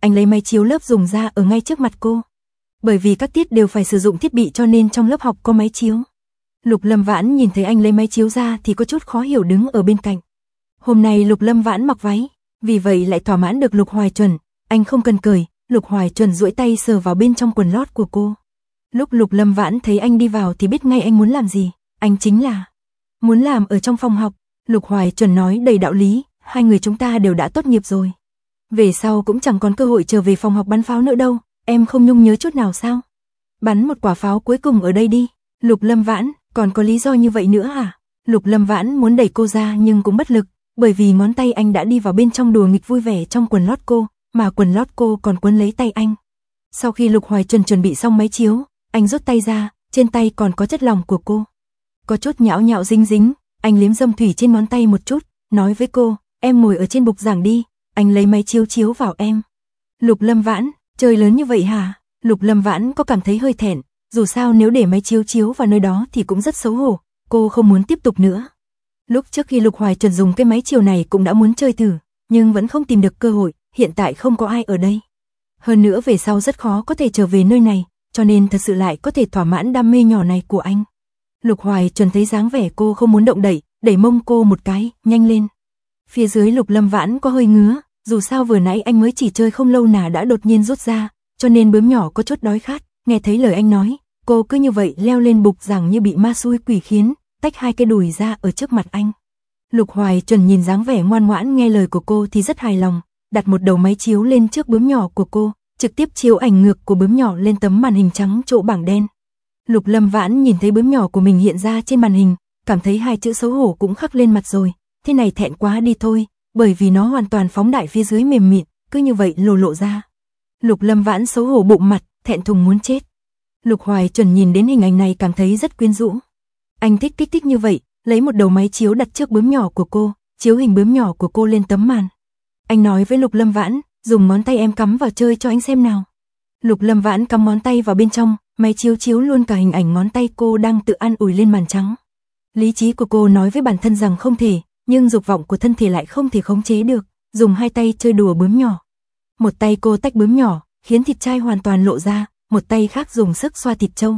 anh lấy máy chiếu lớp dùng ra ở ngay trước mặt cô. Bởi vì các tiết đều phải sử dụng thiết bị cho nên trong lớp học có máy chiếu. Lục Lâm Vãn nhìn thấy anh lấy máy chiếu ra thì có chút khó hiểu đứng ở bên cạnh. Hôm nay Lục Lâm Vãn mặc váy, vì vậy lại thỏa mãn được Lục Hoài Chuẩn, anh không cần cởi, Lục Hoài Chuẩn duỗi tay sờ vào bên trong quần lót của cô. Lúc Lục Lâm Vãn thấy anh đi vào thì biết ngay anh muốn làm gì, anh chính là muốn làm ở trong phòng học. Lục Hoài Chuẩn nói đầy đạo lý, hai người chúng ta đều đã tốt nghiệp rồi. Về sau cũng chẳng còn cơ hội trở về phòng học bắn pháo nữa đâu, em không nhung nhớ chút nào sao? Bắn một quả pháo cuối cùng ở đây đi. Lục Lâm Vãn, còn có lý do như vậy nữa à? Lục Lâm Vãn muốn đẩy cô ra nhưng cũng bất lực, bởi vì ngón tay anh đã đi vào bên trong đùa nghịch vui vẻ trong quần lót cô, mà quần lót cô còn quấn lấy tay anh. Sau khi Lục Hoài Chuẩn chuẩn bị xong máy chiếu, anh rút tay ra, trên tay còn có chất lỏng của cô. Có chút nhão nhão dính dính, anh liếm dâm thủy trên ngón tay một chút, nói với cô, em ngồi ở trên bục giảng đi, anh lấy máy chiếu chiếu vào em. Lục Lâm Vãn, chơi lớn như vậy hả? Lục Lâm Vãn có cảm thấy hơi thẹn, dù sao nếu để máy chiếu chiếu vào nơi đó thì cũng rất xấu hổ, cô không muốn tiếp tục nữa. Lúc trước khi Lục Hoài Chuẩn dùng cái máy chiếu này cũng đã muốn chơi thử, nhưng vẫn không tìm được cơ hội, hiện tại không có ai ở đây. Hơn nữa về sau rất khó có thể trở về nơi này, cho nên thật sự lại có thể thỏa mãn đam mê nhỏ này của anh. Lục Hoài Chuẩn thấy dáng vẻ cô không muốn động đậy, đẩy mông cô một cái, nhanh lên. Phía dưới Lục Lâm Vãn có hơi ngứa, dù sao vừa nãy anh mới chỉ chơi không lâu nào đã đột nhiên rút ra, cho nên bướm nhỏ có chút đói khát, nghe thấy lời anh nói, cô cứ như vậy leo lên bục giảng như bị ma xui quỷ khiến, tách hai cái đùi ra ở trước mặt anh. Lục Hoài Chuẩn nhìn dáng vẻ ngoan ngoãn nghe lời của cô thì rất hài lòng, đặt một đầu máy chiếu lên trước bướm nhỏ của cô, trực tiếp chiếu ảnh ngược của bướm nhỏ lên tấm màn hình trắng chỗ bảng đen. Lục Lâm Vãn nhìn thấy bướm nhỏ của mình hiện ra trên màn hình, cảm thấy hai chữ xấu hổ cũng khắc lên mặt rồi, thế này thẹn quá đi thôi, bởi vì nó hoàn toàn phóng đại phía dưới mềm mịn, cứ như vậy lộ ra. Lục Lâm Vãn xấu hổ bụng mặt, thẹn thùng muốn chết. Lục Hoài Chuẩn nhìn đến hình ảnh này cảm thấy rất quyến rũ. Anh thích kích thích như vậy, lấy một đầu máy chiếu đặt trước bướm nhỏ của cô, chiếu hình bướm nhỏ của cô lên tấm màn. Anh nói với Lục Lâm Vãn, dùng ngón tay em cắm vào chơi cho anh xem nào. Lục Lâm Vãn cắm ngón tay vào bên trong, máy chiếu chiếu luôn cả hình ảnh ngón tay cô đang tự an ủi lên màn trắng. Lý trí của cô nói với bản thân rằng không thể, nhưng dục vọng của thân thể lại không thể khống chế được, dùng hai tay chơi đùa bướm nhỏ. Một tay cô tách bướm nhỏ, khiến thịt trai hoàn toàn lộ ra, một tay khác dùng sức xoa thịt trâu.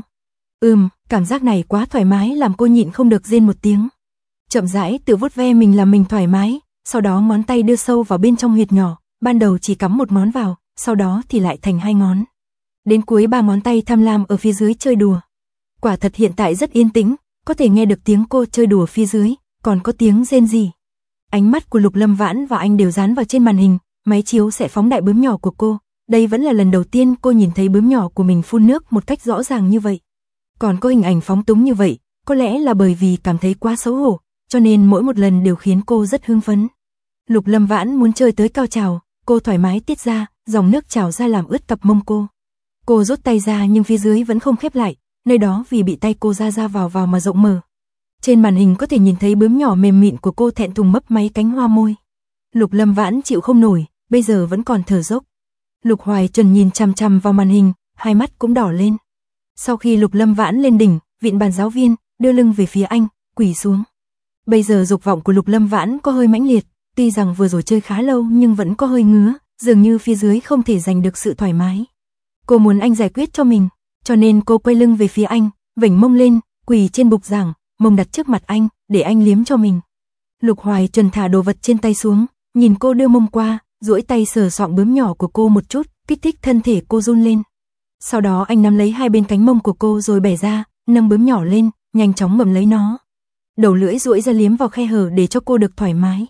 Cảm giác này quá thoải mái làm cô nhịn không được rên một tiếng. Chậm rãi tự vuốt ve mình làm mình thoải mái, sau đó ngón tay đưa sâu vào bên trong huyệt nhỏ, ban đầu chỉ cắm một ngón vào, sau đó thì lại thành hai ngón. Đến cuối ba ngón tay tham lam ở phía dưới chơi đùa. Quả thật hiện tại rất yên tĩnh, có thể nghe được tiếng cô chơi đùa phía dưới, còn có tiếng rên rỉ. Ánh mắt của Lục Lâm Vãn và anh đều dán vào trên màn hình, máy chiếu sẽ phóng đại bướm nhỏ của cô. Đây vẫn là lần đầu tiên cô nhìn thấy bướm nhỏ của mình phun nước một cách rõ ràng như vậy. Còn có hình ảnh phóng túng như vậy, có lẽ là bởi vì cảm thấy quá xấu hổ, cho nên mỗi một lần đều khiến cô rất hưng phấn. Lục Lâm Vãn muốn chơi tới cao trào, cô thoải mái tiết ra, dòng nước trào ra làm ướt cặp mông cô. Cô rút tay ra nhưng phía dưới vẫn không khép lại, nơi đó vì bị tay cô ra vào mà rộng mở. Trên màn hình có thể nhìn thấy bướm nhỏ mềm mịn của cô thẹn thùng mấp máy cánh hoa môi. Lục Lâm Vãn chịu không nổi, bây giờ vẫn còn thở dốc. Lục Hoài Chuẩn nhìn chằm chằm vào màn hình, hai mắt cũng đỏ lên. Sau khi Lục Lâm Vãn lên đỉnh, vịn bàn giáo viên, đưa lưng về phía anh, quỳ xuống. Bây giờ dục vọng của Lục Lâm Vãn có hơi mãnh liệt, tuy rằng vừa rồi chơi khá lâu nhưng vẫn có hơi ngứa, dường như phía dưới không thể giành được sự thoải mái. Cô muốn anh giải quyết cho mình, cho nên cô quay lưng về phía anh, vểnh mông lên, quỳ trên bục giảng, mông đặt trước mặt anh, để anh liếm cho mình. Lục Hoài Chuẩn thả đồ vật trên tay xuống, nhìn cô đưa mông qua, duỗi tay sờ soạng bướm nhỏ của cô một chút, kích thích thân thể cô run lên. Sau đó anh nắm lấy hai bên cánh mông của cô rồi bẻ ra, nâng bướm nhỏ lên, nhanh chóng ngậm lấy nó. Đầu lưỡi duỗi ra liếm vào khe hở để cho cô được thoải mái.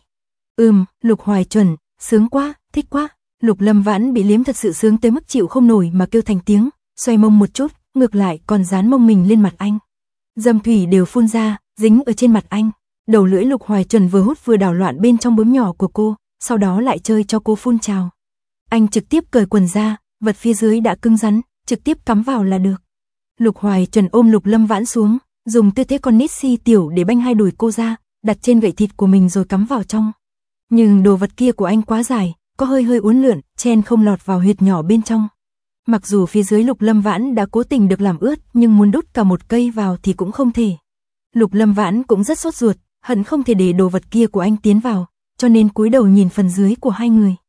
Lục Hoài Chuẩn, sướng quá, thích quá. Lục Lâm Vãn bị liếm thật sự sướng tới mức chịu không nổi mà kêu thành tiếng, xoay mông một chút, ngược lại còn dán mông mình lên mặt anh. Dâm thủy đều phun ra, dính ở trên mặt anh. Đầu lưỡi Lục Hoài Chuẩn vừa hút vừa đảo loạn bên trong bướm nhỏ của cô, sau đó lại chơi cho cô phun trào. Anh trực tiếp cởi quần ra, vật phía dưới đã cứng rắn, trực tiếp cắm vào là được. Lục Hoài Chuẩn ôm Lục Lâm Vãn xuống, dùng tư thế con nít si tiểu để banh hai đùi cô ra, đặt trên gậy thịt của mình rồi cắm vào trong. Nhưng đồ vật kia của anh quá dài, có hơi uốn lượn, chen không lọt vào huyệt nhỏ bên trong. Mặc dù phía dưới Lục Lâm Vãn đã cố tình được làm ướt, nhưng muốn đút cả một cây vào thì cũng không thể. Lục Lâm Vãn cũng rất sốt ruột, hận không thể để đồ vật kia của anh tiến vào, cho nên cúi đầu nhìn phần dưới của hai người.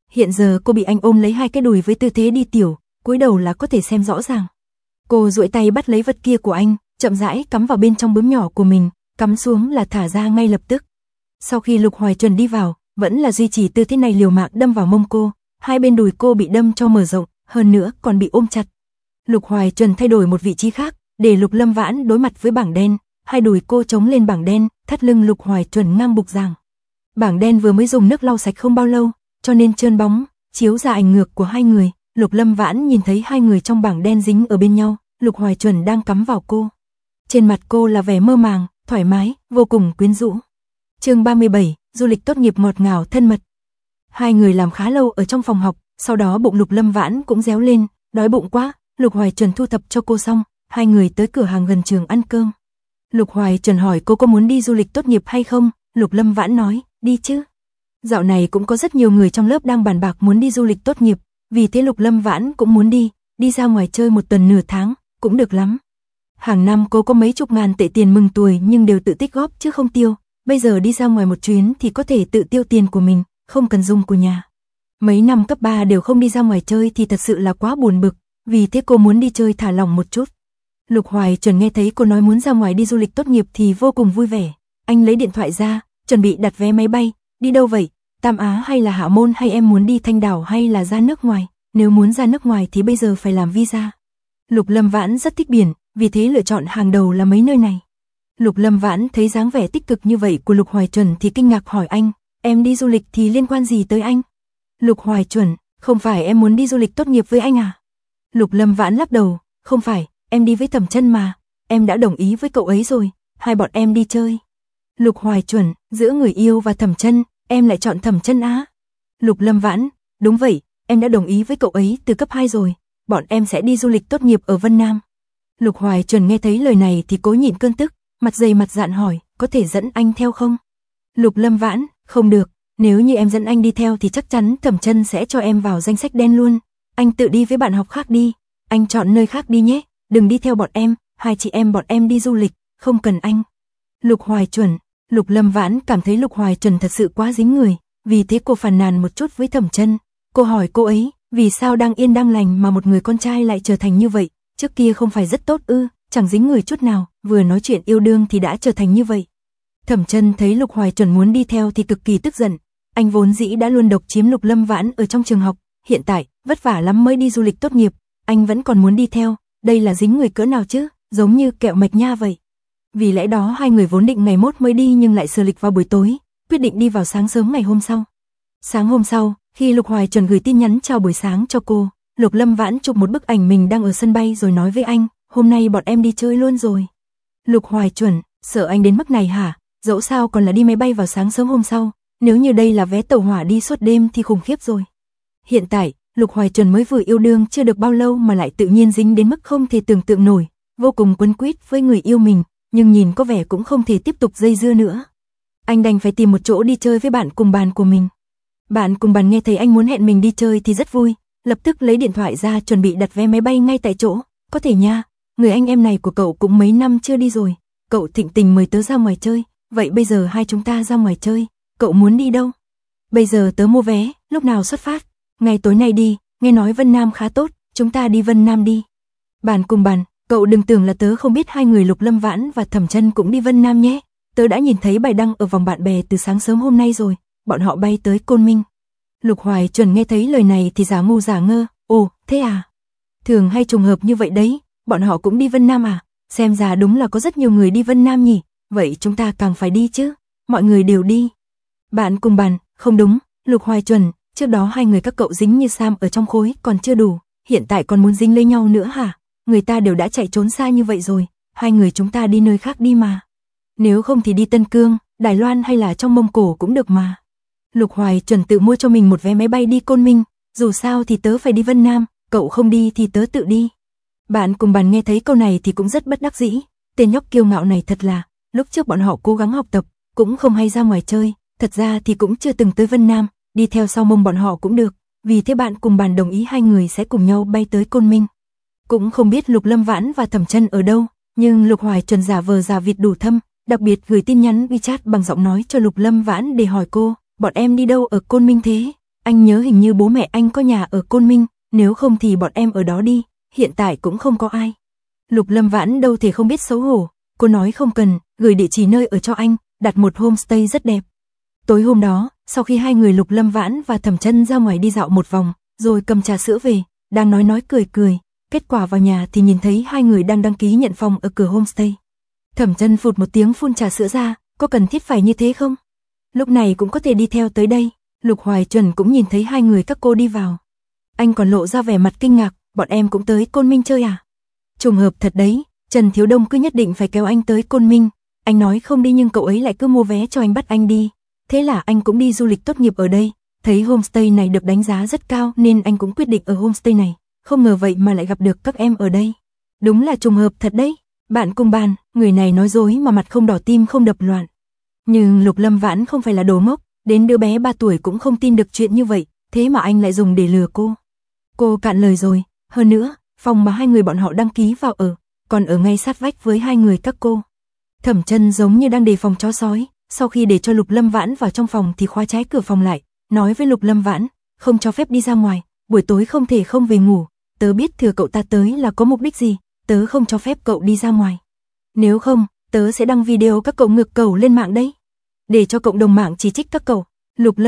Hiện giờ cô bị anh ôm lấy hai cái đùi với tư thế đi tiểu, cúi đầu là có thể xem rõ ràng. Cô duỗi tay bắt lấy vật kia của anh, chậm rãi cắm vào bên trong bướm nhỏ của mình, cắm xuống là thả ra ngay lập tức. Sau khi Lục Hoài Chuẩn đi vào, vẫn là duy trì tư thế này liều mạng đâm vào mông cô, hai bên đùi cô bị đâm cho mở rộng, hơn nữa còn bị ôm chặt. Lục Hoài Chuẩn thay đổi một vị trí khác, để Lục Lâm Vãn đối mặt với bảng đen, hai đùi cô chống lên bảng đen, thắt lưng Lục Hoài Chuẩn ngang bục giảng. Bảng đen vừa mới dùng nước lau sạch không bao lâu, cho nên trơn bóng, chiếu ra ảnh ngược của hai người. Lục Lâm Vãn nhìn thấy hai người trong bảng đen dính ở bên nhau, Lục Hoài Chuẩn đang cắm vào cô. Trên mặt cô là vẻ mơ màng, thoải mái, vô cùng quyến rũ. Chương 37, du lịch tốt nghiệp ngọt ngào thân mật. Hai người làm khá lâu ở trong phòng học, sau đó bụng Lục Lâm Vãn cũng réo lên, đói bụng quá. Lục Hoài Chuẩn thu thập cho cô xong, hai người tới cửa hàng gần trường ăn cơm. Lục Hoài Chuẩn hỏi cô có muốn đi du lịch tốt nghiệp hay không, Lục Lâm Vãn nói, đi chứ. Dạo này cũng có rất nhiều người trong lớp đang bàn bạc muốn đi du lịch tốt nghiệp, vì thế Lục Lâm Vãn cũng muốn đi ra ngoài chơi một tuần nửa tháng, cũng được lắm. Hàng năm cô có mấy chục ngàn tệ tiền mừng tuổi nhưng đều tự tích góp chứ không tiêu, bây giờ đi ra ngoài một chuyến thì có thể tự tiêu tiền của mình, không cần dùng của nhà. Mấy năm cấp 3 đều không đi ra ngoài chơi thì thật sự là quá buồn bực, vì thế cô muốn đi chơi thả lỏng một chút. Lục Hoài Chuẩn nghe thấy cô nói muốn ra ngoài đi du lịch tốt nghiệp thì vô cùng vui vẻ. Anh lấy điện thoại ra, chuẩn bị đặt vé máy bay. Đi đâu vậy? Tam Á hay là Hạ Môn, hay em muốn đi Thanh Đảo hay là ra nước ngoài? Nếu muốn ra nước ngoài thì bây giờ phải làm visa. Lục Lâm Vãn rất thích biển, vì thế lựa chọn hàng đầu là mấy nơi này. Lục Lâm Vãn thấy dáng vẻ tích cực như vậy của Lục Hoài Chuẩn thì kinh ngạc hỏi anh, em đi du lịch thì liên quan gì tới anh? Lục Hoài Chuẩn, không phải em muốn đi du lịch tốt nghiệp với anh à? Lục Lâm Vãn lắc đầu, không phải, em đi với Thẩm Chân mà, em đã đồng ý với cậu ấy rồi, hai bọn em đi chơi. Lục Hoài Chuẩn, giữa người yêu và Thẩm Chân, em lại chọn Thẩm Chân á? Lục Lâm Vãn, đúng vậy, em đã đồng ý với cậu ấy từ cấp 2 rồi, bọn em sẽ đi du lịch tốt nghiệp ở Vân Nam. Lục Hoài Chuẩn nghe thấy lời này thì cố nhịn cơn tức, mặt dày mặt dạn hỏi, có thể dẫn anh theo không? Lục Lâm Vãn, không được, nếu như em dẫn anh đi theo thì chắc chắn Thẩm Chân sẽ cho em vào danh sách đen luôn. Anh tự đi với bạn học khác đi, anh chọn nơi khác đi nhé, đừng đi theo bọn em, hai chị em bọn em đi du lịch, không cần anh. Lục Hoài Chuẩn, Lục Lâm Vãn cảm thấy Lục Hoài Chuẩn thật sự quá dính người, vì thế cô phàn nàn một chút với Thẩm Chân. Cô hỏi cô ấy, vì sao đang yên đang lành mà một người con trai lại trở thành như vậy, trước kia không phải rất tốt ư, chẳng dính người chút nào, vừa nói chuyện yêu đương thì đã trở thành như vậy. Thẩm Chân thấy Lục Hoài Chuẩn muốn đi theo thì cực kỳ tức giận, anh vốn dĩ đã luôn độc chiếm Lục Lâm Vãn ở trong trường học, hiện tại vất vả lắm mới đi du lịch tốt nghiệp, anh vẫn còn muốn đi theo, đây là dính người cỡ nào chứ, giống như kẹo mạch nha vậy. Vì lẽ đó hai người vốn định ngày mốt mới đi nhưng lại sửa lịch vào buổi tối, quyết định đi vào sáng sớm ngày hôm sau. Sáng hôm sau, khi Lục Hoài Chuẩn gửi tin nhắn chào buổi sáng cho cô, Lục Lâm Vãn chụp một bức ảnh mình đang ở sân bay rồi nói với anh, hôm nay bọn em đi chơi luôn rồi. Lục Hoài Chuẩn, sợ anh đến mức này hả, dẫu sao còn là đi máy bay vào sáng sớm hôm sau, nếu như đây là vé tàu hỏa đi suốt đêm thì khủng khiếp rồi. Hiện tại, Lục Hoài Chuẩn mới vừa yêu đương chưa được bao lâu mà lại tự nhiên dính đến mức không thể tưởng tượng nổi, vô cùng quấn quýt với người yêu mình, nhưng nhìn có vẻ cũng không thể tiếp tục dây dưa nữa. Anh đành phải tìm một chỗ đi chơi với bạn cùng bàn của mình. Bạn cùng bàn nghe thấy anh muốn hẹn mình đi chơi thì rất vui, lập tức lấy điện thoại ra chuẩn bị đặt vé máy bay ngay tại chỗ. Có thể nha, người anh em này của cậu cũng mấy năm chưa đi rồi, cậu thịnh tình mời tớ ra ngoài chơi, vậy bây giờ hai chúng ta ra ngoài chơi, cậu muốn đi đâu? Bây giờ tớ mua vé, lúc nào xuất phát? Ngày tối nay đi, nghe nói Vân Nam khá tốt, chúng ta đi Vân Nam đi. Bàn cùng bàn, cậu đừng tưởng là tớ không biết hai người Lục Lâm Vãn và Thẩm Chân cũng đi Vân Nam nhé, tớ đã nhìn thấy bài đăng ở vòng bạn bè từ sáng sớm hôm nay rồi, bọn họ bay tới Côn Minh. Lục Hoài Chuẩn nghe thấy lời này thì giả ngu giả ngơ, ồ, thế à? Thường hay trùng hợp như vậy đấy, bọn họ cũng đi Vân Nam à? Xem ra đúng là có rất nhiều người đi Vân Nam nhỉ, vậy chúng ta càng phải đi chứ, mọi người đều đi. Bạn cùng bàn, không đúng, Lục Hoài Chuẩn, trước đó hai người các cậu dính như Sam ở trong khối còn chưa đủ, hiện tại còn muốn dính lấy nhau nữa hả? Người ta đều đã chạy trốn xa như vậy rồi, hai người chúng ta đi nơi khác đi mà. Nếu không thì đi Tân Cương, Đài Loan hay là trong Mông Cổ cũng được mà. Lục Hoài Chuẩn tự mua cho mình một vé máy bay đi Côn Minh, dù sao thì tớ phải đi Vân Nam, cậu không đi thì tớ tự đi. Bạn cùng bàn nghe thấy câu này thì cũng rất bất đắc dĩ, tên nhóc kiêu ngạo này thật là, lúc trước bọn họ cố gắng học tập, cũng không hay ra ngoài chơi, thật ra thì cũng chưa từng tới Vân Nam, đi theo sau mông bọn họ cũng được, vì thế bạn cùng bàn đồng ý hai người sẽ cùng nhau bay tới Côn Minh. Cũng không biết Lục Lâm Vãn và Thẩm Chân ở đâu, nhưng Lục Hoài Chuẩn giả vờ giả vịt đủ thâm, đặc biệt gửi tin nhắn WeChat bằng giọng nói cho Lục Lâm Vãn để hỏi cô, bọn em đi đâu ở Côn Minh thế? Anh nhớ hình như bố mẹ anh có nhà ở Côn Minh, nếu không thì bọn em ở đó đi, hiện tại cũng không có ai. Lục Lâm Vãn đâu thể không biết xấu hổ, cô nói không cần, gửi địa chỉ nơi ở cho anh, đặt một homestay rất đẹp. Tối hôm đó, sau khi hai người Lục Lâm Vãn và Thẩm Chân ra ngoài đi dạo một vòng, rồi cầm trà sữa về, đang nói cười cười, kết quả vào nhà thì nhìn thấy hai người đang đăng ký nhận phòng ở cửa homestay. Thẩm Chân phụt một tiếng phun trà sữa ra, có cần thiết phải như thế không? Lúc này cũng có thể đi theo tới đây. Lục Hoài Chuẩn cũng nhìn thấy hai người các cô đi vào. Anh còn lộ ra vẻ mặt kinh ngạc, bọn em cũng tới Côn Minh chơi à? Trùng hợp thật đấy, Trần Thiếu Đông cứ nhất định phải kéo anh tới Côn Minh. Anh nói không đi nhưng cậu ấy lại cứ mua vé cho anh bắt anh đi. Thế là anh cũng đi du lịch tốt nghiệp ở đây, thấy homestay này được đánh giá rất cao nên anh cũng quyết định ở homestay này. Không ngờ vậy mà lại gặp được các em ở đây. Đúng là trùng hợp thật đấy. Bạn cùng bàn, người này nói dối mà mặt không đỏ tim không đập loạn. Nhưng Lục Lâm Vãn không phải là đồ ngốc, đến đứa bé 3 tuổi cũng không tin được chuyện như vậy, thế mà anh lại dùng để lừa cô. Cô cạn lời rồi, hơn nữa, phòng mà hai người bọn họ đăng ký vào ở, còn ở ngay sát vách với hai người các cô. Thẩm Chân giống như đang đề phòng chó sói, sau khi để cho Lục Lâm Vãn vào trong phòng thì khóa trái cửa phòng lại, nói với Lục Lâm Vãn, không cho phép đi ra ngoài, buổi tối không thể không về ngủ, tớ biết thừa cậu ta tới là có mục đích gì, tớ không cho phép cậu đi ra ngoài. Nếu không, tớ sẽ đăng video các cậu ngược cầu lên mạng đấy, để cho cộng đồng mạng chỉ trích các cậu. Lục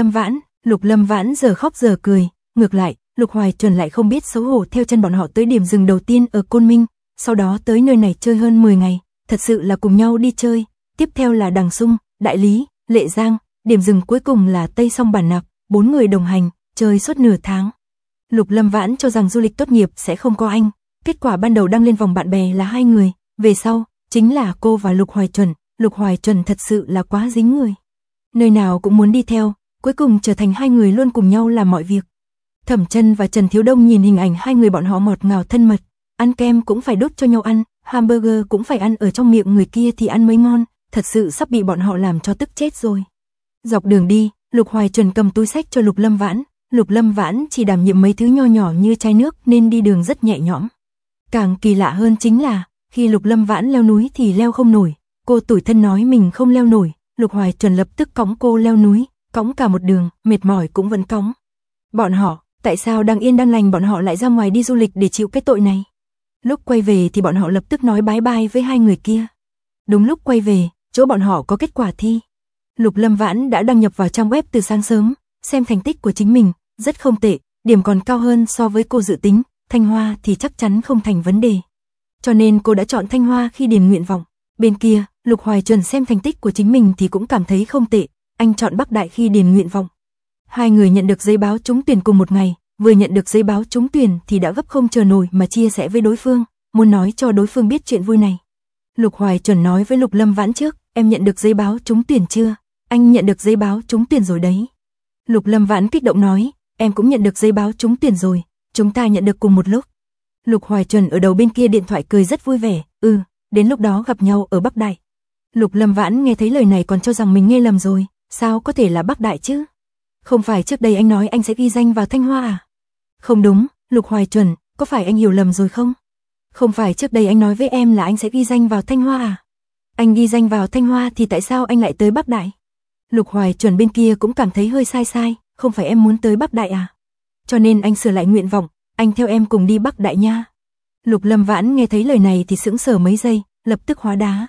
Lâm Vãn giờ khóc giờ cười, ngược lại, Lục Hoài Chuẩn lại không biết xấu hổ theo chân bọn họ tới điểm dừng đầu tiên ở Côn Minh, sau đó tới nơi này chơi hơn 10 ngày, thật sự là cùng nhau đi chơi, tiếp theo là Đằng Sung, Đại Lý, Lệ Giang, điểm dừng cuối cùng là Tây Song Bản Nạp, 4 người đồng hành, chơi suốt nửa tháng. Lục Lâm Vãn cho rằng du lịch tốt nghiệp sẽ không có anh, kết quả ban đầu đăng lên vòng bạn bè là 2 người, về sau, chính là cô và Lục Hoài Chuẩn. Lục Hoài Chuẩn thật sự là quá dính người. Nơi nào cũng muốn đi theo, cuối cùng trở thành 2 người luôn cùng nhau làm mọi việc. Thẩm Chân và Trần Thiếu Đông nhìn hình ảnh 2 người bọn họ ngọt ngào thân mật, ăn kem cũng phải đút cho nhau ăn, hamburger cũng phải ăn ở trong miệng người kia thì ăn mới ngon, thật sự sắp bị bọn họ làm cho tức chết rồi. Dọc đường đi, Lục Hoài Chuẩn cầm túi xách cho Lục Lâm Vãn, Lục Lâm Vãn chỉ đảm nhiệm mấy thứ nho nhỏ như chai nước nên đi đường rất nhẹ nhõm. Càng kỳ lạ hơn chính là, khi Lục Lâm Vãn leo núi thì leo không nổi, cô tủi thân nói mình không leo nổi, Lục Hoài Chuẩn lập tức cõng cô leo núi, cõng cả một đường, mệt mỏi cũng vẫn cõng. Bọn họ, tại sao đang yên đang lành bọn họ lại ra ngoài đi du lịch để chịu cái tội này? Lúc quay về thì bọn họ lập tức nói bye bye với 2 người kia. Đúng lúc quay về, chỗ bọn họ có kết quả thi. Lục Lâm Vãn đã đăng nhập vào trang web từ sáng sớm, xem thành tích của chính mình, rất không tệ, điểm còn cao hơn so với cô dự tính, Thanh Hoa thì chắc chắn không thành vấn đề. Cho nên cô đã chọn Thanh Hoa khi điền nguyện vọng. Bên kia, Lục Hoài Chuẩn xem thành tích của chính mình thì cũng cảm thấy không tệ, anh chọn Bắc Đại khi điền nguyện vọng. 2 người nhận được giấy báo trúng tuyển cùng một ngày, vừa nhận được giấy báo trúng tuyển thì đã gấp không chờ nổi mà chia sẻ với đối phương, muốn nói cho đối phương biết chuyện vui này. Lục Hoài Chuẩn nói với Lục Lâm Vãn trước, em nhận được giấy báo trúng tuyển chưa? Anh nhận được giấy báo trúng tuyển rồi đấy. Lục Lâm Vãn kích động nói, em cũng nhận được giấy báo trúng tuyển rồi, chúng ta nhận được cùng một lúc. Lục Hoài Chuẩn ở đầu bên kia điện thoại cười rất vui vẻ, đến lúc đó gặp nhau ở Bắc Đại. Lục Lâm Vãn nghe thấy lời này còn cho rằng mình nghe lầm rồi, sao có thể là Bắc Đại chứ? Không phải trước đây anh nói anh sẽ ghi danh vào Thanh Hoa à? Không đúng, Lục Hoài Chuẩn, có phải anh hiểu lầm rồi không? Không phải trước đây anh nói với em là anh sẽ ghi danh vào Thanh Hoa à? Anh ghi danh vào Thanh Hoa thì tại sao anh lại tới Bắc Đại? Lục Hoài Chuẩn bên kia cũng cảm thấy hơi sai, không phải em muốn tới Bắc Đại à? Cho nên anh sửa lại nguyện vọng, anh theo em cùng đi Bắc Đại nha. Lục Lâm Vãn nghe thấy lời này thì sững sờ mấy giây, lập tức hóa đá.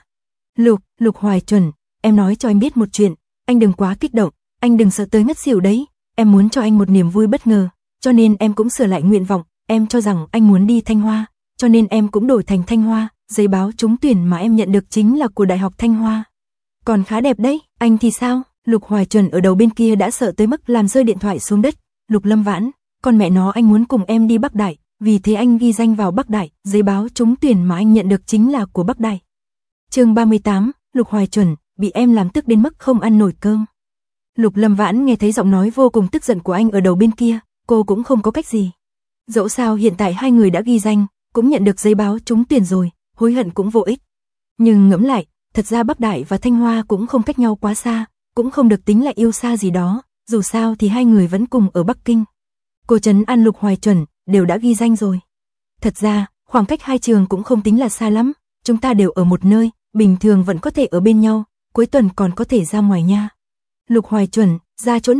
Lục Hoài Chuẩn, em nói cho anh biết một chuyện, anh đừng quá kích động, anh đừng sợ tới ngất xỉu đấy, em muốn cho anh một niềm vui bất ngờ, cho nên em cũng sửa lại nguyện vọng, em cho rằng anh muốn đi Thanh Hoa, cho nên em cũng đổi thành Thanh Hoa, giấy báo trúng tuyển mà em nhận được chính là của Đại học Thanh Hoa. Còn khá đẹp đấy, anh thì sao? Lục Hoài Chuẩn ở đầu bên kia đã sợ tới mức làm rơi điện thoại xuống đất. Lục Lâm Vãn, con mẹ nó anh muốn cùng em đi Bắc Đại, vì thế anh ghi danh vào Bắc Đại, giấy báo trúng tuyển mà anh nhận được chính là của Bắc Đại. Chương 38, Lục Hoài Chuẩn, bị em làm tức đến mức không ăn nổi cơm. Lục Lâm Vãn nghe thấy giọng nói vô cùng tức giận của anh ở đầu bên kia, cô cũng không có cách gì. Dẫu sao hiện tại 2 người đã ghi danh, cũng nhận được giấy báo trúng tuyển rồi, hối hận cũng vô ích. Nhưng ngẫm lại, thật ra Bắc Đại và Thanh Hoa cũng không cách nhau quá xa, cũng không được tính là yêu xa gì đó, dù sao thì 2 người vẫn cùng ở Bắc Kinh. Cô trấn an Lục Hoài Chuẩn, đều đã ghi danh rồi. Thật ra, khoảng cách 2 trường cũng không tính là xa lắm, chúng ta đều ở một nơi, bình thường vẫn có thể ở bên nhau, cuối tuần còn có thể ra ngoài nha. Lục Hoài Chuẩn, ra chỗ nào?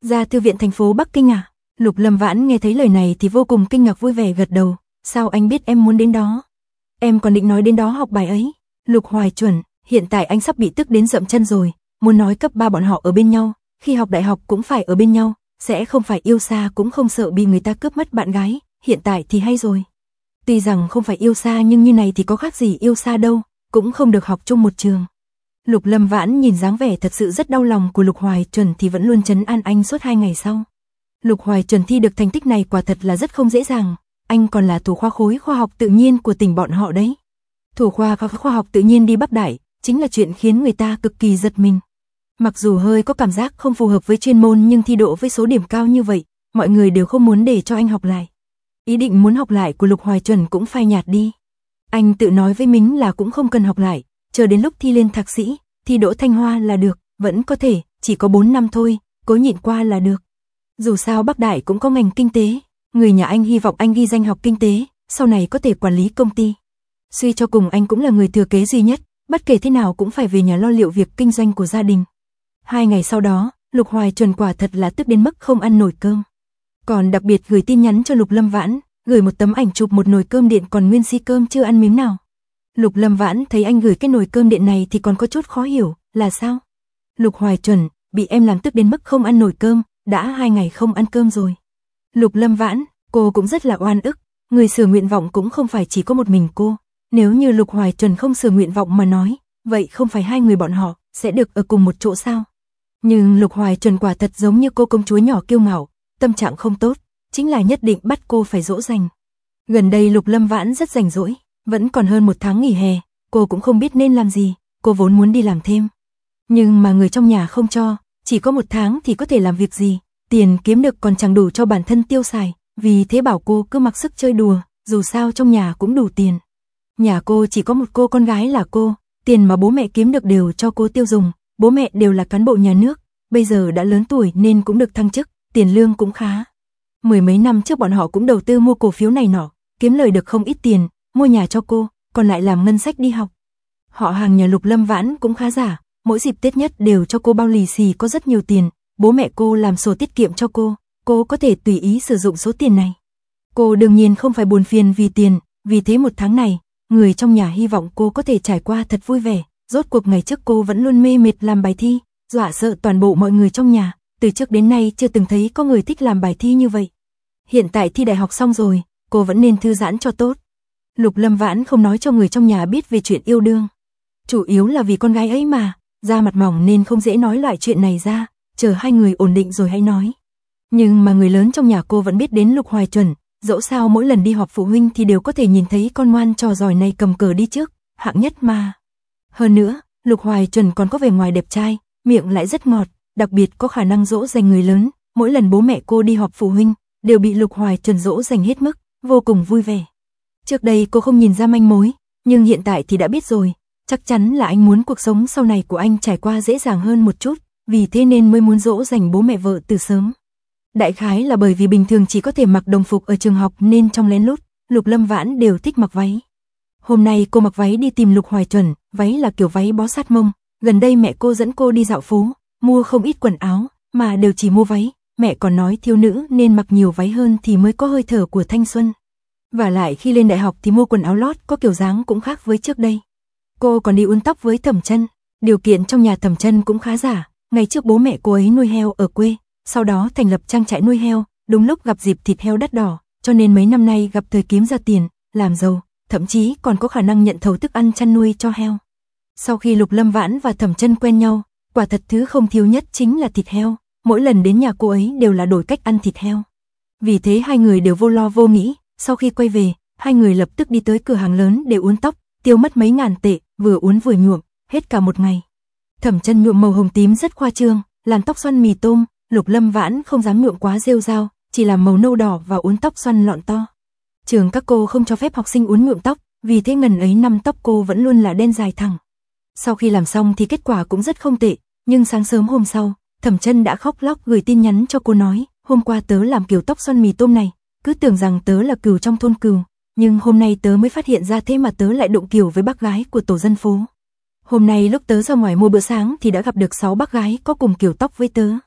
Ra thư viện thành phố Bắc Kinh à? Lục Lâm Vãn nghe thấy lời này thì vô cùng kinh ngạc vui vẻ gật đầu. Sao anh biết em muốn đến đó? Em còn định nói đến đó học bài ấy. Lục Hoài Chuẩn, hiện tại anh sắp bị tức đến dậm chân rồi. Muốn nói cấp 3 bọn họ ở bên nhau, khi học đại học cũng phải ở bên nhau, sẽ không phải yêu xa cũng không sợ bị người ta cướp mất bạn gái. Hiện tại thì hay rồi. Tuy rằng không phải yêu xa nhưng như này thì có khác gì yêu xa đâu, cũng không được học chung một trường. Lục Lâm Vãn nhìn dáng vẻ thật sự rất đau lòng của Lục Hoài Chuẩn thì vẫn luôn trấn an anh suốt 2 ngày sau. Lục Hoài Chuẩn thi được thành tích này quả thật là rất không dễ dàng, anh còn là thủ khoa khối khoa học tự nhiên của tỉnh bọn họ đấy. Thủ khoa khoa học tự nhiên đi Bắc Đại, chính là chuyện khiến người ta cực kỳ giật mình. Mặc dù hơi có cảm giác không phù hợp với chuyên môn nhưng thi đỗ với số điểm cao như vậy, mọi người đều không muốn để cho anh học lại. Ý định muốn học lại của Lục Hoài Chuẩn cũng phai nhạt đi. Anh tự nói với mình là cũng không cần học lại, chờ đến lúc thi lên thạc sĩ, thi đỗ Thanh Hoa là được, vẫn có thể, chỉ có 4 năm thôi, cố nhịn qua là được. Dù sao Bắc Đại cũng có ngành kinh tế, người nhà anh hy vọng anh ghi danh học kinh tế, sau này có thể quản lý công ty. Suy cho cùng anh cũng là người thừa kế duy nhất, bất kể thế nào cũng phải về nhà lo liệu việc kinh doanh của gia đình. 2 ngày sau đó, Lục Hoài Chuẩn quả thật là tức đến mức không ăn nổi cơm. Còn đặc biệt gửi tin nhắn cho Lục Lâm Vãn, gửi một tấm ảnh chụp một nồi cơm điện còn nguyên si cơm chưa ăn miếng nào. Lục Lâm Vãn thấy anh gửi cái nồi cơm điện này thì còn có chút khó hiểu, là sao? Lục Hoài Chuẩn, bị em làm tức đến mức không ăn nổi cơm, đã 2 ngày không ăn cơm rồi. Lục Lâm Vãn, cô cũng rất là oan ức, người sửa nguyện vọng cũng không phải chỉ có một mình cô. Nếu như Lục Hoài Chuẩn không sửa nguyện vọng mà nói, vậy không phải 2 người bọn họ sẽ được ở cùng một chỗ sao? Nhưng Lục Hoài Chuẩn quả thật giống như cô công chúa nhỏ kiêu ngạo, tâm trạng không tốt, chính là nhất định bắt cô phải dỗ dành. Gần đây Lục Lâm Vãn rất rảnh rỗi, vẫn còn hơn 1 tháng nghỉ hè, cô cũng không biết nên làm gì, cô vốn muốn đi làm thêm. Nhưng mà người trong nhà không cho, chỉ có 1 tháng thì có thể làm việc gì, tiền kiếm được còn chẳng đủ cho bản thân tiêu xài, vì thế bảo cô cứ mặc sức chơi đùa, dù sao trong nhà cũng đủ tiền. Nhà cô chỉ có một cô con gái là cô, tiền mà bố mẹ kiếm được đều cho cô tiêu dùng, bố mẹ đều là cán bộ nhà nước, bây giờ đã lớn tuổi nên cũng được thăng chức, tiền lương cũng khá. 10 mấy năm trước bọn họ cũng đầu tư mua cổ phiếu này nọ, kiếm lời được không ít tiền, mua nhà cho cô, còn lại làm ngân sách đi học. Họ hàng nhà Lục Lâm Vãn cũng khá giả, mỗi dịp Tết nhất đều cho cô bao lì xì có rất nhiều tiền, bố mẹ cô làm sổ tiết kiệm cho cô có thể tùy ý sử dụng số tiền này. Cô đương nhiên không phải buồn phiền vì tiền, vì thế 1 tháng này, người trong nhà hy vọng cô có thể trải qua thật vui vẻ, rốt cuộc ngày trước cô vẫn luôn mê mệt làm bài thi, dọa sợ toàn bộ mọi người trong nhà, từ trước đến nay chưa từng thấy có người thích làm bài thi như vậy. Hiện tại thi đại học xong rồi, cô vẫn nên thư giãn cho tốt. Lục Lâm Vãn không nói cho người trong nhà biết về chuyện yêu đương. Chủ yếu là vì con gái ấy mà, da mặt mỏng nên không dễ nói loại chuyện này ra, chờ 2 người ổn định rồi hãy nói. Nhưng mà người lớn trong nhà cô vẫn biết đến Lục Hoài Chuẩn, dẫu sao mỗi lần đi họp phụ huynh thì đều có thể nhìn thấy con ngoan trò giỏi này cầm cờ đi trước, hạng nhất mà. Hơn nữa, Lục Hoài Chuẩn còn có vẻ ngoài đẹp trai, miệng lại rất ngọt, đặc biệt có khả năng dỗ dành người lớn, mỗi lần bố mẹ cô đi họp phụ huynh, đều bị Lục Hoài Chuẩn dỗ dành hết mức, vô cùng vui vẻ. Trước đây cô không nhìn ra manh mối, nhưng hiện tại thì đã biết rồi, chắc chắn là anh muốn cuộc sống sau này của anh trải qua dễ dàng hơn một chút, vì thế nên mới muốn dỗ dành bố mẹ vợ từ sớm. Đại khái là bởi vì bình thường chỉ có thể mặc đồng phục ở trường học nên trong lén lút, Lục Lâm Vãn đều thích mặc váy. Hôm nay cô mặc váy đi tìm Lục Hoài Chuẩn, váy là kiểu váy bó sát mông, gần đây mẹ cô dẫn cô đi dạo phố, mua không ít quần áo, mà đều chỉ mua váy, mẹ còn nói thiếu nữ nên mặc nhiều váy hơn thì mới có hơi thở của thanh xuân. Và lại khi lên đại học thì mua quần áo lót có kiểu dáng cũng khác với trước đây. Cô còn đi uốn tóc với Thẩm Chân, điều kiện trong nhà Thẩm Chân cũng khá giả, ngày trước bố mẹ cô ấy nuôi heo ở quê, sau đó thành lập trang trại nuôi heo, đúng lúc gặp dịp thịt heo đắt đỏ, cho nên mấy năm nay gặp thời kiếm ra tiền, làm giàu, thậm chí còn có khả năng nhận thầu thức ăn chăn nuôi cho heo. Sau khi Lục Lâm Vãn và Thẩm Chân quen nhau, quả thật thứ không thiếu nhất chính là thịt heo, mỗi lần đến nhà cô ấy đều là đổi cách ăn thịt heo. Vì thế 2 người đều vô lo vô nghĩ, sau khi quay về, 2 người lập tức đi tới cửa hàng lớn để uốn tóc, tiêu mất mấy ngàn tệ, vừa uốn vừa nhuộm, hết cả một ngày. Thẩm Chân nhuộm màu hồng tím rất khoa trương, làm tóc xoăn mì tôm, Lục Lâm Vãn không dám nhuộm quá rêu rao, chỉ làm màu nâu đỏ và uốn tóc xoăn lọn to. Trường các cô không cho phép học sinh uốn nhuộm tóc, vì thế ngần ấy năm tóc cô vẫn luôn là đen dài thẳng. Sau khi làm xong thì kết quả cũng rất không tệ, nhưng sáng sớm hôm sau, Thẩm Chân đã khóc lóc gửi tin nhắn cho cô nói, hôm qua tớ làm kiểu tóc xoăn mì tôm này, cứ tưởng rằng tớ là cừu trong thôn cừu, nhưng hôm nay tớ mới phát hiện ra thế mà tớ lại đụng kiểu với bác gái của tổ dân phố. Hôm nay lúc tớ ra ngoài mua bữa sáng thì đã gặp được 6 bác gái có cùng kiểu tóc với tớ.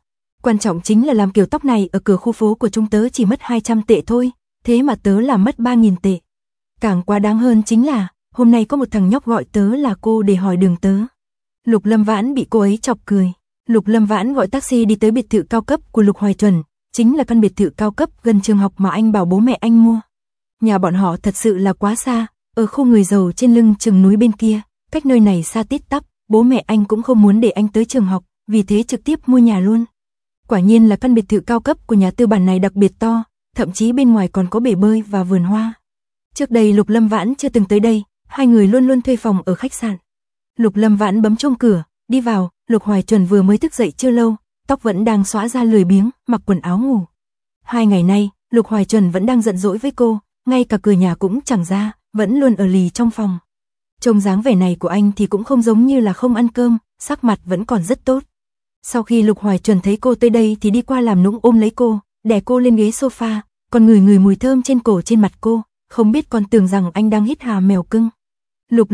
Quan trọng chính là làm kiểu tóc này ở cửa khu phố của chúng tớ chỉ mất 200 tệ thôi, thế mà tớ làm mất 3.000 tệ. Càng quá đáng hơn chính là, hôm nay có một thằng nhóc gọi tớ là cô để hỏi đường tớ. Lục Lâm Vãn bị cô ấy chọc cười. Lục Lâm Vãn gọi taxi đi tới biệt thự cao cấp của Lục Hoài Chuẩn, chính là căn biệt thự cao cấp gần trường học mà anh bảo bố mẹ anh mua. Nhà bọn họ thật sự là quá xa, ở khu người giàu trên lưng chừng núi bên kia, cách nơi này xa tít tắp, bố mẹ anh cũng không muốn để anh tới trường học, vì thế trực tiếp mua nhà luôn. Quả nhiên là căn biệt thự cao cấp của nhà tư bản này đặc biệt to, thậm chí bên ngoài còn có bể bơi và vườn hoa. Trước đây Lục Lâm Vãn chưa từng tới đây, hai người luôn luôn thuê phòng ở khách sạn. Lục Lâm Vãn bấm chuông cửa, đi vào, Lục Hoài Chuẩn vừa mới thức dậy chưa lâu, tóc vẫn đang xõa ra lười biếng, mặc quần áo ngủ. 2 ngày nay, Lục Hoài Chuẩn vẫn đang giận dỗi với cô, ngay cả cửa nhà cũng chẳng ra, vẫn luôn ở lì trong phòng. Trông dáng vẻ này của anh thì cũng không giống như là không ăn cơm, sắc mặt vẫn còn rất tốt. Sau khi Lục Hoài Chuẩn thấy cô tới đây thì đi qua làm nũng ôm lấy cô, đè cô lên ghế sofa, còn ngửi mùi thơm trên cổ trên mặt cô, không biết còn tưởng rằng anh đang hít hà mèo cưng. Lục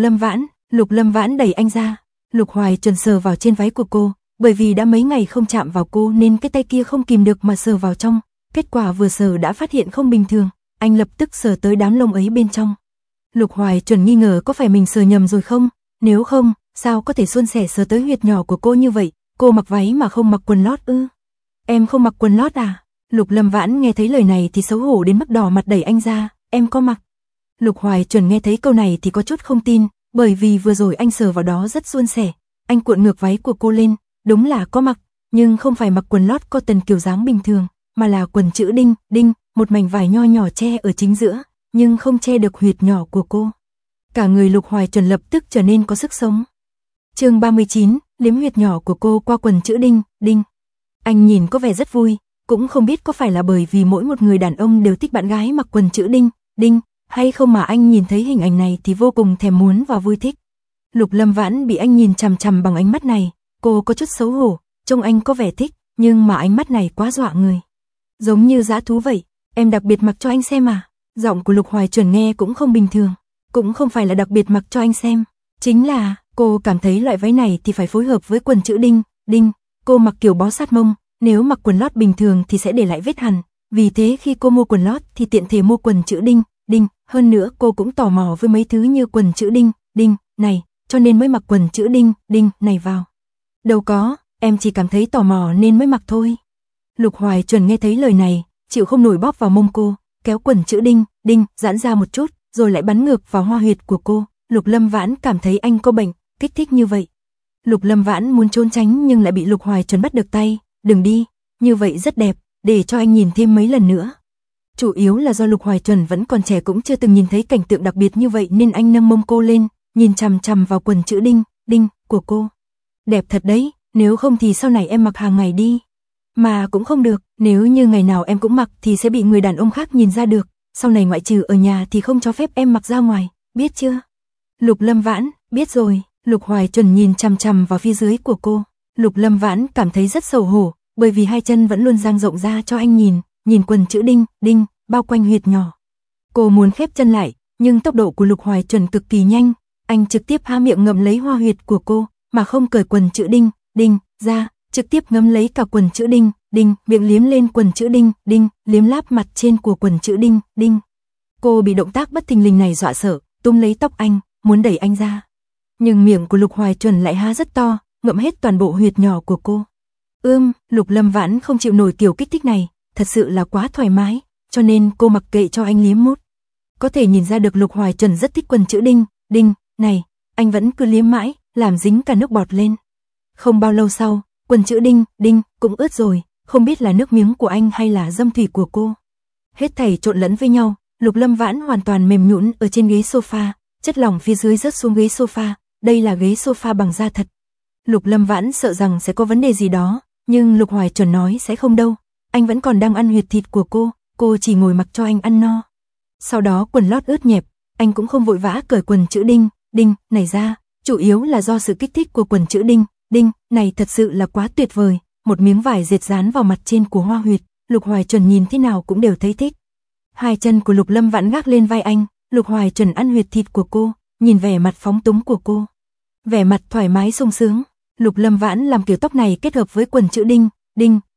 Lâm Vãn đẩy anh ra. Lục Hoài Chuẩn sờ vào trên váy của cô, bởi vì đã mấy ngày không chạm vào cô nên cái tay kia không kìm được mà sờ vào trong. Kết quả vừa sờ đã phát hiện không bình thường, anh lập tức sờ tới đám lông ấy bên trong. Lục Hoài Chuẩn nghi ngờ có phải mình sờ nhầm rồi không, nếu không, sao có thể suôn sẻ sờ tới huyệt nhỏ của cô như vậy, cô mặc váy mà không mặc quần lót ư? Em không mặc quần lót à? Lục Lâm Vãn nghe thấy lời này thì xấu hổ đến mức đỏ mặt đẩy anh ra, em có mặc. Lục Hoài Chuẩn nghe thấy câu này thì có chút không tin, bởi vì vừa rồi anh sờ vào đó rất suôn sẻ, anh cuộn ngược váy của cô lên, đúng là có mặc, nhưng không phải mặc quần lót cotton kiểu dáng bình thường, mà là quần chữ đinh, một mảnh vải nho nhỏ che ở chính giữa, nhưng không che được huyệt nhỏ của cô. Cả người Lục Hoài Chuẩn lập tức trở nên có sức sống. Chương 39, liếm huyệt nhỏ của cô qua quần chữ đinh. Anh nhìn có vẻ rất vui, cũng không biết có phải là bởi vì mỗi một người đàn ông đều thích bạn gái mặc quần chữ đinh, hay không mà anh nhìn thấy hình ảnh này thì vô cùng thèm muốn và vui thích. Lục Lâm Vãn bị anh nhìn chằm chằm bằng ánh mắt này, cô có chút xấu hổ, trông anh có vẻ thích, nhưng mà ánh mắt này quá dọa người. Giống như dã thú vậy, em đặc biệt mặc cho anh xem à? Giọng của Lục Hoài Chuẩn nghe cũng không bình thường, cũng không phải là đặc biệt mặc cho anh xem, chính là cô cảm thấy loại váy này thì phải phối hợp với quần chữ đinh, cô mặc kiểu bó sát mông, nếu mặc quần lót bình thường thì sẽ để lại vết hằn, vì thế khi cô mua quần lót thì tiện thể mua quần chữ đinh, hơn nữa cô cũng tò mò với mấy thứ như quần chữ đinh này, cho nên mới mặc quần chữ đinh này vào. Đâu có, em chỉ cảm thấy tò mò nên mới mặc thôi. Lục Hoài Chuẩn nghe thấy lời này, chịu không nổi bóp vào mông cô, kéo quần chữ đinh giãn ra một chút, rồi lại bắn ngược vào hoa huyệt của cô. Lục Lâm Vãn cảm thấy anh có bệnh, kích thích như vậy. Lục Lâm Vãn muốn trốn tránh nhưng lại bị Lục Hoài Chuẩn bắt được tay, đừng đi, như vậy rất đẹp, để cho anh nhìn thêm mấy lần nữa. Chủ yếu là do Lục Hoài Chuẩn vẫn còn trẻ cũng chưa từng nhìn thấy cảnh tượng đặc biệt như vậy nên anh nâng mông cô lên, nhìn chằm chằm vào quần chữ đinh của cô. Đẹp thật đấy, nếu không thì sau này em mặc hàng ngày đi. Mà cũng không được, nếu như ngày nào em cũng mặc thì sẽ bị người đàn ông khác nhìn ra được, sau này ngoại trừ ở nhà thì không cho phép em mặc ra ngoài, biết chưa? Lục Lâm Vãn, biết rồi. Lục Hoài Chuẩn nhìn chằm chằm vào phía dưới của cô. Lục Lâm Vãn cảm thấy rất xấu hổ, bởi vì hai chân vẫn luôn dang rộng ra cho anh nhìn quần chữ đinh bao quanh huyệt nhỏ. Cô muốn khép chân lại, nhưng tốc độ của Lục Hoài Chuẩn cực kỳ nhanh, anh trực tiếp há miệng ngậm lấy hoa huyệt của cô, mà không cởi quần chữ đinh ra, trực tiếp ngậm lấy cả quần chữ đinh, miệng liếm lên quần chữ đinh, liếm láp mặt trên của quần chữ đinh. Cô bị động tác bất thình lình này dọa sợ, túm lấy tóc anh, muốn đẩy anh ra. Nhưng miệng của Lục Hoài Chuẩn lại há rất to, ngậm hết toàn bộ huyệt nhỏ của cô. Lục Lâm Vãn không chịu nổi kiểu kích thích này, thật sự là quá thoải mái, cho nên cô mặc kệ cho anh liếm mút. Có thể nhìn ra được Lục Hoài Chuẩn rất thích quần chữ đinh này, anh vẫn cứ liếm mãi, làm dính cả nước bọt lên. Không bao lâu sau, quần chữ đinh cũng ướt rồi, không biết là nước miếng của anh hay là dâm thủy của cô. Hết thảy trộn lẫn với nhau, Lục Lâm Vãn hoàn toàn mềm nhũn ở trên ghế sofa, chất lỏng phía dưới rớt xuống ghế sofa, đây là ghế sofa bằng da thật. Lục Lâm Vãn sợ rằng sẽ có vấn đề gì đó, nhưng Lục Hoài Chuẩn nói sẽ không đâu, anh vẫn còn đang ăn huyệt thịt của cô chỉ ngồi mặc cho anh ăn no. Sau đó quần lót ướt nhẹp, anh cũng không vội vã cởi quần chữ đinh này ra, chủ yếu là do sự kích thích của quần chữ đinh này thật sự là quá tuyệt vời, một miếng vải dệt dán vào mặt trên của hoa huyệt, Lục Hoài Chuẩn nhìn thế nào cũng đều thấy thích. Hai chân của Lục Lâm Vãn gác lên vai anh, Lục Hoài Chuẩn ăn huyệt thịt của cô, nhìn vẻ mặt phóng túng của cô, vẻ mặt thoải mái sung sướng. Lục Lâm Vãn làm kiểu tóc này kết hợp với quần chữ đinh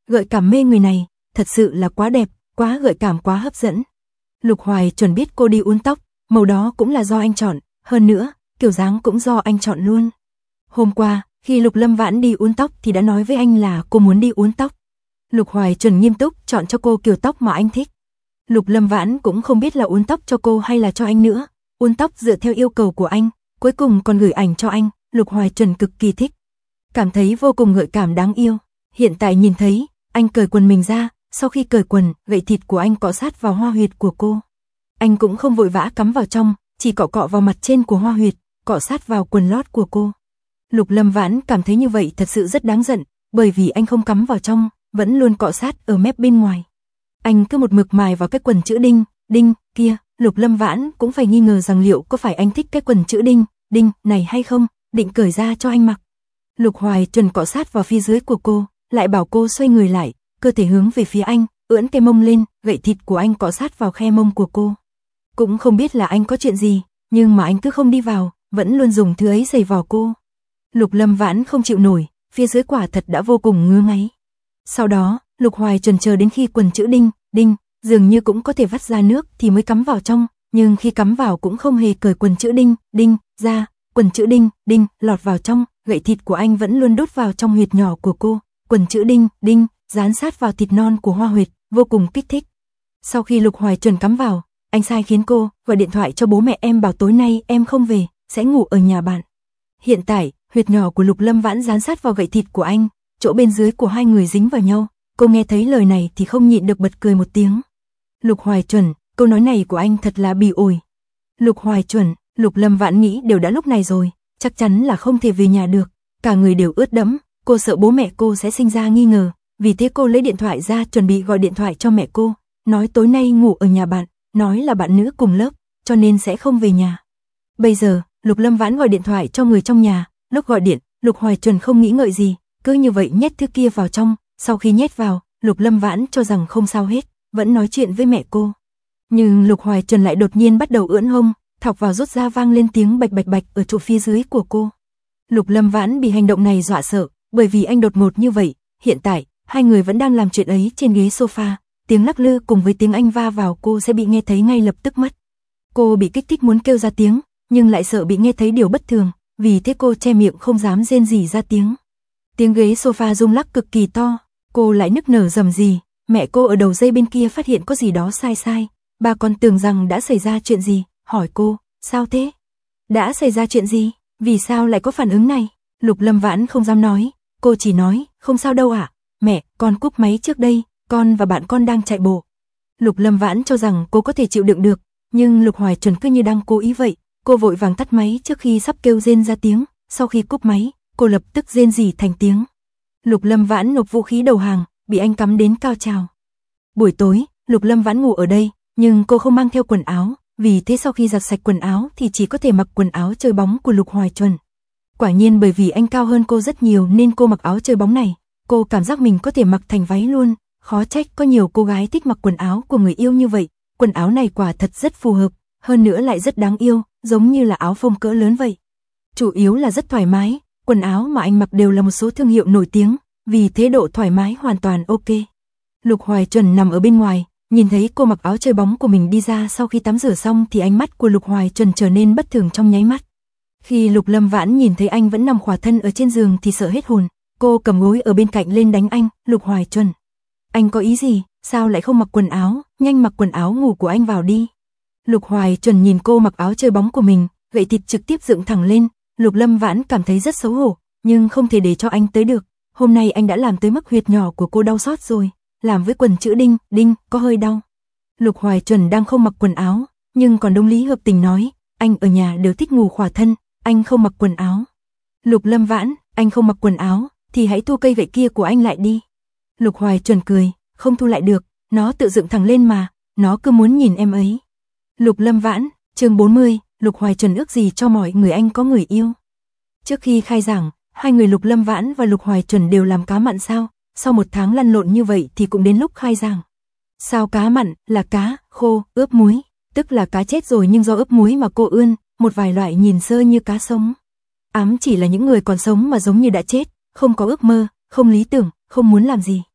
Gợi cảm mê người này, thật sự là quá đẹp, quá gợi cảm, quá hấp dẫn. Lục Hoài chuẩn biết cô đi uốn tóc, màu đó cũng là do anh chọn, hơn nữa, kiểu dáng cũng do anh chọn luôn. Hôm qua, khi Lục Lâm Vãn đi uốn tóc thì đã nói với anh là cô muốn đi uốn tóc. Lục Hoài chuẩn nghiêm túc chọn cho cô kiểu tóc mà anh thích. Lục Lâm Vãn cũng không biết là uốn tóc cho cô hay là cho anh nữa, uốn tóc dựa theo yêu cầu của anh, cuối cùng còn gửi ảnh cho anh, Lục Hoài chuẩn cực kỳ thích. Cảm thấy vô cùng gợi cảm đáng yêu. Hiện tại nhìn thấy, anh cởi quần mình ra, sau khi cởi quần, gậy thịt của anh cọ sát vào hoa huyệt của cô. Anh cũng không vội vã cắm vào trong, chỉ cọ cọ vào mặt trên của hoa huyệt, cọ sát vào quần lót của cô. Lục Lâm Vãn cảm thấy như vậy thật sự rất đáng giận, bởi vì anh không cắm vào trong, vẫn luôn cọ sát ở mép bên ngoài. Anh cứ một mực mài vào cái quần chữ đinh, đinh kia, Lục Lâm Vãn cũng phải nghi ngờ rằng liệu có phải anh thích cái quần chữ đinh, đinh này hay không, định cởi ra cho anh mặc. Lục Hoài chuẩn cọ sát vào phía dưới của cô, lại bảo cô xoay người lại, cơ thể hướng về phía anh, ưỡn cái mông lên, gậy thịt của anh cọ sát vào khe mông của cô. Cũng không biết là anh có chuyện gì, nhưng mà anh cứ không đi vào, vẫn luôn dùng thứ ấy giày vò cô. Lục Lâm Vãn không chịu nổi, phía dưới quả thật đã vô cùng ngứa ngáy. Sau đó, Lục Hoài chuẩn chờ đến khi quần chữ đinh, đinh, dường như cũng có thể vắt ra nước thì mới cắm vào trong, nhưng khi cắm vào cũng không hề cởi quần chữ đinh, đinh, ra, quần chữ đinh, đinh, lọt vào trong, gậy thịt của anh vẫn luôn đút vào trong huyệt nhỏ của cô, quần chữ đinh, đinh, dán sát vào thịt non của hoa huyệt, vô cùng kích thích. Sau khi Lục Hoài chuẩn cắm vào, anh sai khiến cô gọi điện thoại cho bố mẹ em bảo tối nay em không về, sẽ ngủ ở nhà bạn. Hiện tại, huyệt nhỏ của Lục Lâm Vãn dán sát vào gậy thịt của anh, chỗ bên dưới của hai người dính vào nhau. Cô nghe thấy lời này thì không nhịn được bật cười một tiếng. Lục Hoài chuẩn, câu nói này của anh thật là bỉ ổi. Lục Hoài chuẩn, Lục Lâm Vãn nghĩ đều đã lúc này rồi, chắc chắn là không thể về nhà được, cả người đều ướt đẫm, cô sợ bố mẹ cô sẽ sinh ra nghi ngờ, vì thế cô lấy điện thoại ra chuẩn bị gọi điện thoại cho mẹ cô, nói tối nay ngủ ở nhà bạn, nói là bạn nữ cùng lớp, cho nên sẽ không về nhà. Bây giờ, Lục Lâm Vãn gọi điện thoại cho người trong nhà, lúc gọi điện, Lục Hoài chuẩn không nghĩ ngợi gì, cứ như vậy nhét thứ kia vào trong, sau khi nhét vào, Lục Lâm Vãn cho rằng không sao hết, vẫn nói chuyện với mẹ cô. Nhưng Lục Hoài chuẩn lại đột nhiên bắt đầu ưỡn hông, thọc vào rút ra vang lên tiếng bạch bạch bạch ở chỗ phía dưới của cô. Lục Lâm Vãn bị hành động này dọa sợ, bởi vì anh đột ngột như vậy, hiện tại, hai người vẫn đang làm chuyện ấy trên ghế sofa, tiếng lắc lư cùng với tiếng anh va vào cô sẽ bị nghe thấy ngay lập tức mất. Cô bị kích thích muốn kêu ra tiếng, nhưng lại sợ bị nghe thấy điều bất thường, vì thế cô che miệng không dám rên rỉ ra tiếng. Tiếng ghế sofa rung lắc cực kỳ to, cô lại nức nở rầm rì, mẹ cô ở đầu dây bên kia phát hiện có gì đó sai sai, bà còn tưởng rằng đã xảy ra chuyện gì, hỏi cô, sao thế? Đã xảy ra chuyện gì? Vì sao lại có phản ứng này? Lục Lâm Vãn không dám nói, cô chỉ nói, không sao đâu ạ, mẹ, con cúp máy trước đây, con và bạn con đang chạy bộ. Lục Lâm Vãn cho rằng cô có thể chịu đựng được, nhưng Lục Hoài chuẩn cứ như đang cố ý vậy, cô vội vàng tắt máy trước khi sắp kêu rên ra tiếng, sau khi cúp máy, cô lập tức rên rỉ thành tiếng. Lục Lâm Vãn nộp vũ khí đầu hàng, bị anh cắm đến cao trào. Buổi tối, Lục Lâm Vãn ngủ ở đây, nhưng cô không mang theo quần áo, vì thế sau khi giặt sạch quần áo thì chỉ có thể mặc quần áo chơi bóng của Lục Hoài chuẩn. Quả nhiên bởi vì anh cao hơn cô rất nhiều nên cô mặc áo chơi bóng này, cô cảm giác mình có thể mặc thành váy luôn, khó trách có nhiều cô gái thích mặc quần áo của người yêu như vậy, quần áo này quả thật rất phù hợp, hơn nữa lại rất đáng yêu, giống như là áo phông cỡ lớn vậy. Chủ yếu là rất thoải mái, quần áo mà anh mặc đều là một số thương hiệu nổi tiếng, vì thế độ thoải mái hoàn toàn ok. Lục Hoài chuẩn nằm ở bên ngoài, nhìn thấy cô mặc áo chơi bóng của mình đi ra sau khi tắm rửa xong thì ánh mắt của Lục Hoài chuẩn trở nên bất thường trong nháy mắt. Khi Lục Lâm Vãn nhìn thấy anh vẫn nằm khỏa thân ở trên giường thì sợ hết hồn, cô cầm gối ở bên cạnh lên đánh anh, Lục Hoài chuẩn. Anh có ý gì, sao lại không mặc quần áo, nhanh mặc quần áo ngủ của anh vào đi. Lục Hoài chuẩn nhìn cô mặc áo chơi bóng của mình, gậy thịt trực tiếp dựng thẳng lên, Lục Lâm Vãn cảm thấy rất xấu hổ, nhưng không thể để cho anh tới được. Hôm nay anh đã làm tới mức huyệt nhỏ của cô đau xót rồi, làm với quần chữ đinh, đinh, có hơi đau. Lục Hoài chuẩn đang không mặc quần áo, nhưng còn Đông Lý hợp tình nói, anh ở nhà đều thích ngủ khỏa thân, anh không mặc quần áo. Lục Lâm Vãn, anh không mặc quần áo, thì hãy thu cây gậy kia của anh lại đi. Lục Hoài chuẩn cười, không thu lại được, nó tự dựng thẳng lên mà, nó cứ muốn nhìn em ấy. Lục Lâm Vãn, chương 40, Lục Hoài chuẩn ước gì cho mọi người anh có người yêu. Trước khi khai giảng, hai người Lục Lâm Vãn và Lục Hoài chuẩn đều làm cá mặn sao, sau một tháng lăn lộn như vậy thì cũng đến lúc khai giảng. Sao cá mặn là cá khô ướp muối, tức là cá chết rồi nhưng do ướp muối mà cô ươn, một vài loại nhìn sơ như cá sống. Ám chỉ là những người còn sống mà giống như đã chết, không có ước mơ, không lý tưởng, không muốn làm gì.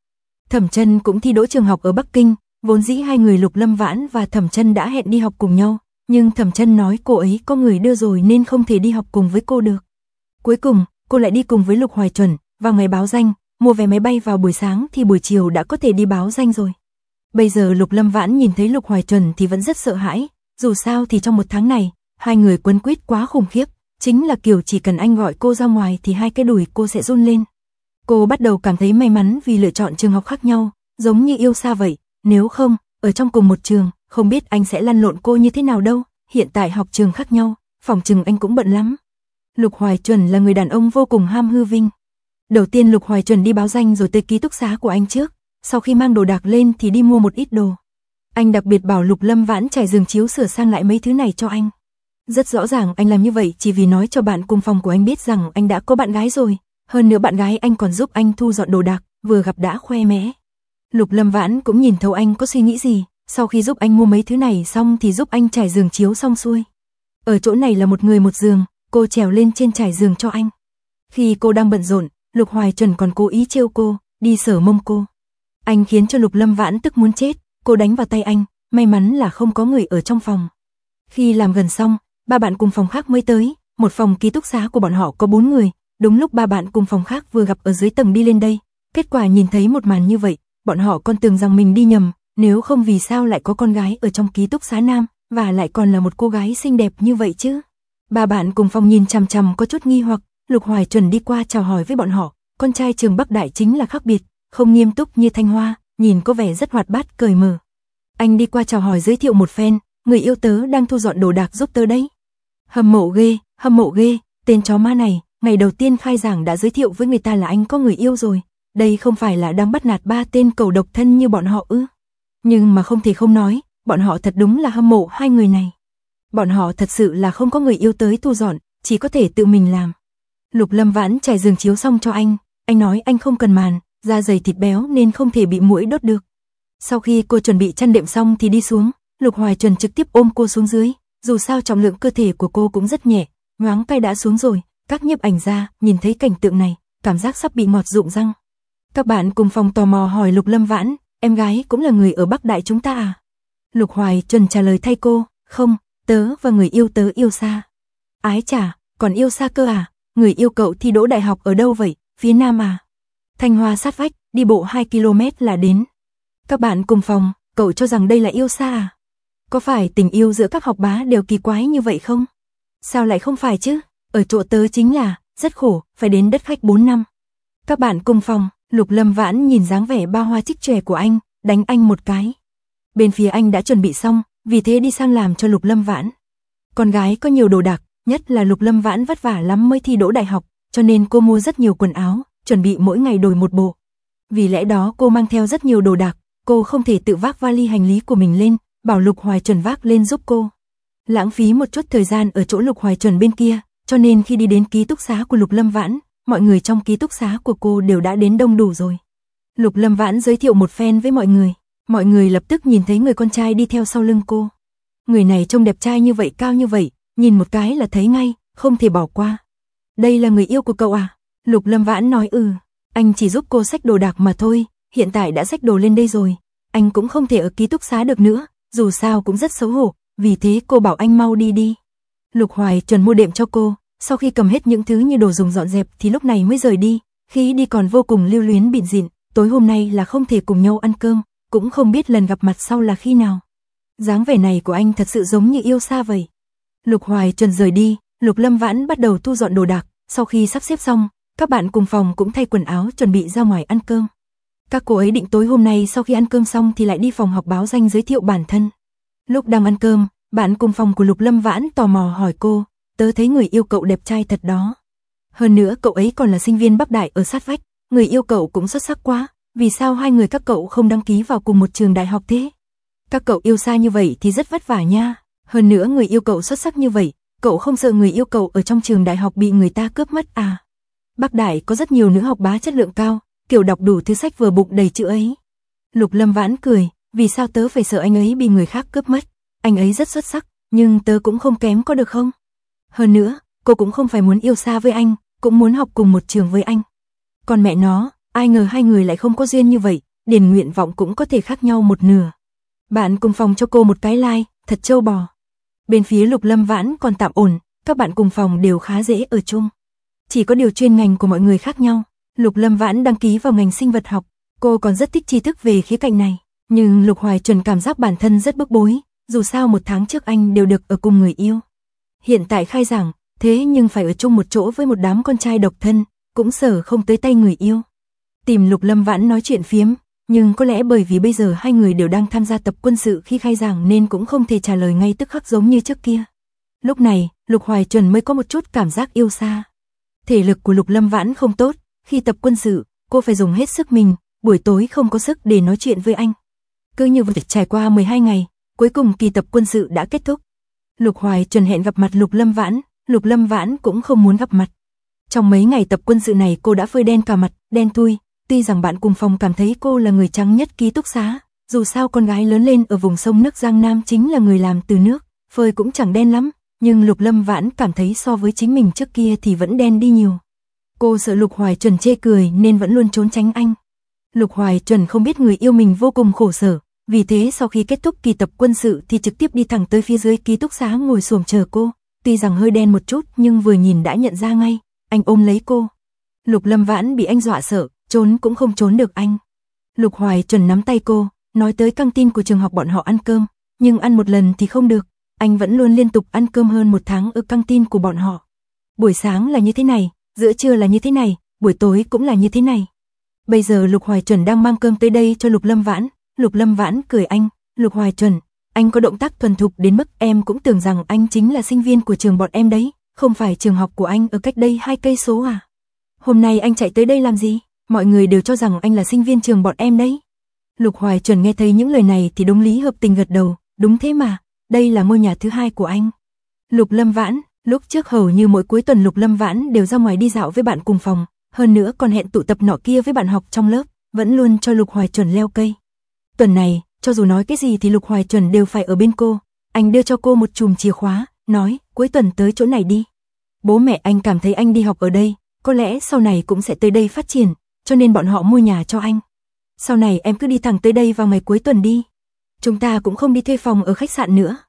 Thẩm Chân cũng thi đỗ trường học ở Bắc Kinh, vốn dĩ hai người Lục Lâm Vãn và Thẩm Chân đã hẹn đi học cùng nhau, nhưng Thẩm Chân nói cô ấy có người đưa rồi nên không thể đi học cùng với cô được. Cuối cùng, cô lại đi cùng với Lục Hoài Chuẩn, vào ngày báo danh, mua vé máy bay vào buổi sáng thì buổi chiều đã có thể đi báo danh rồi. Bây giờ Lục Lâm Vãn nhìn thấy Lục Hoài Chuẩn thì vẫn rất sợ hãi, dù sao thì trong một tháng này, hai người quấn quýt quá khủng khiếp, chính là kiểu chỉ cần anh gọi cô ra ngoài thì hai cái đùi cô sẽ run lên. Cô bắt đầu cảm thấy may mắn vì lựa chọn trường học khác nhau, giống như yêu xa vậy, nếu không, ở trong cùng một trường, không biết anh sẽ lăn lộn cô như thế nào đâu, hiện tại học trường khác nhau, phòng chừng anh cũng bận lắm. Lục Hoài Chuẩn là người đàn ông vô cùng ham hư vinh. Đầu tiên Lục Hoài Chuẩn đi báo danh rồi tới ký túc xá của anh trước, sau khi mang đồ đạc lên thì đi mua một ít đồ. Anh đặc biệt bảo Lục Lâm Vãn trải giường chiếu sửa sang lại mấy thứ này cho anh. Rất rõ ràng anh làm như vậy chỉ vì nói cho bạn cùng phòng của anh biết rằng anh đã có bạn gái rồi, hơn nữa bạn gái anh còn giúp anh thu dọn đồ đạc, vừa gặp đã khoe mẽ. Lục Lâm Vãn cũng nhìn thấu anh có suy nghĩ gì, sau khi giúp anh mua mấy thứ này xong thì giúp anh trải giường chiếu xong xuôi. Ở chỗ này là một người một giường, cô trèo lên trên trải giường cho anh. Khi cô đang bận rộn, Lục Hoài Chuẩn còn cố ý trêu cô, đi sờ mông cô. Anh khiến cho Lục Lâm Vãn tức muốn chết, cô đánh vào tay anh, may mắn là không có người ở trong phòng. Khi làm gần xong, ba bạn cùng phòng khác mới tới, một phòng ký túc xá của bọn họ có 4 người, đúng lúc ba bạn cùng phòng khác vừa gặp ở dưới tầng đi lên đây. Kết quả nhìn thấy một màn như vậy, bọn họ còn tưởng rằng mình đi nhầm, nếu không vì sao lại có con gái ở trong ký túc xá nam, và lại còn là một cô gái xinh đẹp như vậy chứ. Ba bạn cùng phòng nhìn chằm chằm có chút nghi hoặc, Lục Hoài Chuẩn đi qua chào hỏi với bọn họ, con trai trường Bắc Đại chính là khác biệt, không nghiêm túc như Thanh Hoa, nhìn có vẻ rất hoạt bát cởi mở. Anh đi qua chào hỏi giới thiệu một phen, người yêu tớ đang thu dọn đồ đạc giúp tớ đấy. Hâm mộ ghê, tên chó ma này, ngày đầu tiên khai giảng đã giới thiệu với người ta là anh có người yêu rồi, đây không phải là đang bắt nạt ba tên cầu độc thân như bọn họ ư? Nhưng mà không thể không nói, bọn họ thật đúng là hâm mộ hai người này. Bọn họ thật sự là không có người yêu tới thu dọn, chỉ có thể tự mình làm. Lục Lâm Vãn trải giường chiếu xong cho anh nói anh không cần màn, da dày thịt béo nên không thể bị muỗi đốt được. Sau khi cô chuẩn bị chăn đệm xong thì đi xuống, Lục Hoài Chuẩn trực tiếp ôm cô xuống dưới, dù sao trọng lượng cơ thể của cô cũng rất nhẹ, nhoáng tay đã xuống rồi. Các nhiếp ảnh gia nhìn thấy cảnh tượng này, cảm giác sắp bị ngọt rụng răng. Các bạn cùng phòng tò mò hỏi Lục Lâm Vãn, em gái cũng là người ở Bắc Đại chúng ta à? Lục Hoài Chuẩn trả lời thay cô, không, tớ và người yêu tớ yêu xa. Ái chà, còn yêu xa cơ à? Người yêu cậu thi đỗ đại học ở đâu vậy? Phía Nam à? Thanh Hoa sát vách, đi bộ 2 km là đến. Các bạn cùng phòng, cậu cho rằng đây là yêu xa à? Có phải tình yêu giữa các học bá đều kỳ quái như vậy không? Sao lại không phải chứ? Ở chỗ tớ chính là, rất khổ, phải đến đất khách 4 năm. Các bạn cùng phòng, Lục Lâm Vãn nhìn dáng vẻ ba hoa trích trẻ của anh, đánh anh một cái. Bên phía anh đã chuẩn bị xong, vì thế đi sang làm cho Lục Lâm Vãn. Con gái có nhiều đồ đạc, nhất là Lục Lâm Vãn vất vả lắm mới thi đỗ đại học, cho nên cô mua rất nhiều quần áo, chuẩn bị mỗi ngày đổi một bộ. Vì lẽ đó cô mang theo rất nhiều đồ đạc, cô không thể tự vác vali hành lý của mình lên, bảo Lục Hoài Chuẩn vác lên giúp cô. Lãng phí một chút thời gian ở chỗ Lục Hoài Chuẩn bên kia, cho nên khi đi đến ký túc xá của Lục Lâm Vãn, mọi người trong ký túc xá của cô đều đã đến đông đủ rồi. Lục Lâm Vãn giới thiệu một phen với mọi người lập tức nhìn thấy người con trai đi theo sau lưng cô. Người này trông đẹp trai như vậy, cao như vậy, nhìn một cái là thấy ngay, không thể bỏ qua. Đây là người yêu của cậu à? Lục Lâm Vãn nói anh chỉ giúp cô xách đồ đạc mà thôi, hiện tại đã xách đồ lên đây rồi, anh cũng không thể ở ký túc xá được nữa, dù sao cũng rất xấu hổ, vì thế cô bảo anh mau đi đi. Lục Hoài Chuẩn mua đệm cho cô, sau khi cầm hết những thứ như đồ dùng dọn dẹp thì lúc này mới rời đi, khi đi còn vô cùng lưu luyến bịn rịn, tối hôm nay là không thể cùng nhau ăn cơm, cũng không biết lần gặp mặt sau là khi nào. Dáng vẻ này của anh thật sự giống như yêu xa vậy. Lục Hoài Chuẩn rời đi, Lục Lâm Vãn bắt đầu thu dọn đồ đạc, sau khi sắp xếp xong, các bạn cùng phòng cũng thay quần áo chuẩn bị ra ngoài ăn cơm. Các cô ấy định tối hôm nay sau khi ăn cơm xong thì lại đi phòng học báo danh giới thiệu bản thân. Lúc đang ăn cơm, bạn cùng phòng của Lục Lâm Vãn tò mò hỏi cô, tớ thấy người yêu cậu đẹp trai thật đó. Hơn nữa cậu ấy còn là sinh viên Bắc Đại ở sát vách, người yêu cậu cũng xuất sắc quá, vì sao hai người các cậu không đăng ký vào cùng một trường đại học thế? Các cậu yêu xa như vậy thì rất vất vả nha, hơn nữa người yêu cậu xuất sắc như vậy, cậu không sợ người yêu cậu ở trong trường đại học bị người ta cướp mất à? Bắc Đại có rất nhiều nữ học bá chất lượng cao, kiểu đọc đủ thứ sách vừa bụng đầy chữ ấy. Lục Lâm Vãn cười, vì sao tớ phải sợ anh ấy bị người khác cướp mất? Anh ấy rất xuất sắc, nhưng tớ cũng không kém có được không? Hơn nữa, cô cũng không phải muốn yêu xa với anh, cũng muốn học cùng một trường với anh. Còn mẹ nó, ai ngờ hai người lại không có duyên như vậy, điền nguyện vọng cũng có thể khác nhau một nửa. Bạn cùng phòng cho cô một cái like, thật trâu bò. Bên phía Lục Lâm Vãn còn tạm ổn, các bạn cùng phòng đều khá dễ ở chung. Chỉ có điều chuyên ngành của mọi người khác nhau. Lục Lâm Vãn đăng ký vào ngành sinh vật học, cô còn rất thích tri thức về khía cạnh này. Nhưng Lục Hoài Chuẩn cảm giác bản thân rất bức bối, dù sao 1 tháng trước anh đều được ở cùng người yêu. Hiện tại khai giảng, thế nhưng phải ở chung một chỗ với một đám con trai độc thân, cũng sợ không tới tay người yêu. Tìm Lục Lâm Vãn nói chuyện phiếm, nhưng có lẽ bởi vì bây giờ hai người đều đang tham gia tập quân sự khi khai giảng nên cũng không thể trả lời ngay tức khắc giống như trước kia. Lúc này, Lục Hoài Chuẩn mới có một chút cảm giác yêu xa. Thể lực của Lục Lâm Vãn không tốt, khi tập quân sự, cô phải dùng hết sức mình, buổi tối không có sức để nói chuyện với anh. Cứ như vậy trải qua 12 ngày, cuối cùng kỳ tập quân sự đã kết thúc. Lục Hoài Chuẩn hẹn gặp mặt Lục Lâm Vãn cũng không muốn gặp mặt. Trong mấy ngày tập quân sự này cô đã phơi đen cả mặt, đen thui, tuy rằng bạn cùng phòng cảm thấy cô là người trắng nhất ký túc xá, dù sao con gái lớn lên ở vùng sông nước Giang Nam chính là người làm từ nước, phơi cũng chẳng đen lắm, nhưng Lục Lâm Vãn cảm thấy so với chính mình trước kia thì vẫn đen đi nhiều. Cô sợ Lục Hoài Chuẩn chê cười nên vẫn luôn trốn tránh anh. Lục Hoài Chuẩn không biết người yêu mình vô cùng khổ sở, vì thế sau khi kết thúc kỳ tập quân sự thì trực tiếp đi thẳng tới phía dưới ký túc xá ngồi xổm chờ cô, tuy rằng hơi đen một chút nhưng vừa nhìn đã nhận ra ngay, anh ôm lấy cô. Lục Lâm Vãn bị anh dọa sợ, trốn cũng không trốn được anh. Lục Hoài Chuẩn nắm tay cô, nói tới căng tin của trường học bọn họ ăn cơm, nhưng ăn một lần thì không được, anh vẫn luôn liên tục ăn cơm hơn 1 tháng ở căng tin của bọn họ. Buổi sáng là như thế này, giữa trưa là như thế này, buổi tối cũng là như thế này. Bây giờ Lục Hoài Chuẩn đang mang cơm tới đây cho Lục Lâm Vãn cười anh, Lục Hoài Chuẩn, anh có động tác thuần thục đến mức em cũng tưởng rằng anh chính là sinh viên của trường bọn em đấy, không phải trường học của anh ở cách đây 2 cây số à? Hôm nay anh chạy tới đây làm gì? Mọi người đều cho rằng anh là sinh viên trường bọn em đấy. Lục Hoài Chuẩn nghe thấy những lời này thì đúng lý hợp tình gật đầu, đúng thế mà, đây là ngôi nhà thứ 2 của anh. Lục Lâm Vãn, lúc trước hầu như mỗi cuối tuần Lục Lâm Vãn đều ra ngoài đi dạo với bạn cùng phòng, hơn nữa còn hẹn tụ tập nọ kia với bạn học trong lớp, vẫn luôn cho Lục Hoài Chuẩn leo cây. Tuần này, cho dù nói cái gì thì Lục Hoài Chuẩn đều phải ở bên cô, anh đưa cho cô một chùm chìa khóa, nói, cuối tuần tới chỗ này đi. Bố mẹ anh cảm thấy anh đi học ở đây, có lẽ sau này cũng sẽ tới đây phát triển, cho nên bọn họ mua nhà cho anh. Sau này em cứ đi thẳng tới đây vào ngày cuối tuần đi. Chúng ta cũng không đi thuê phòng ở khách sạn nữa.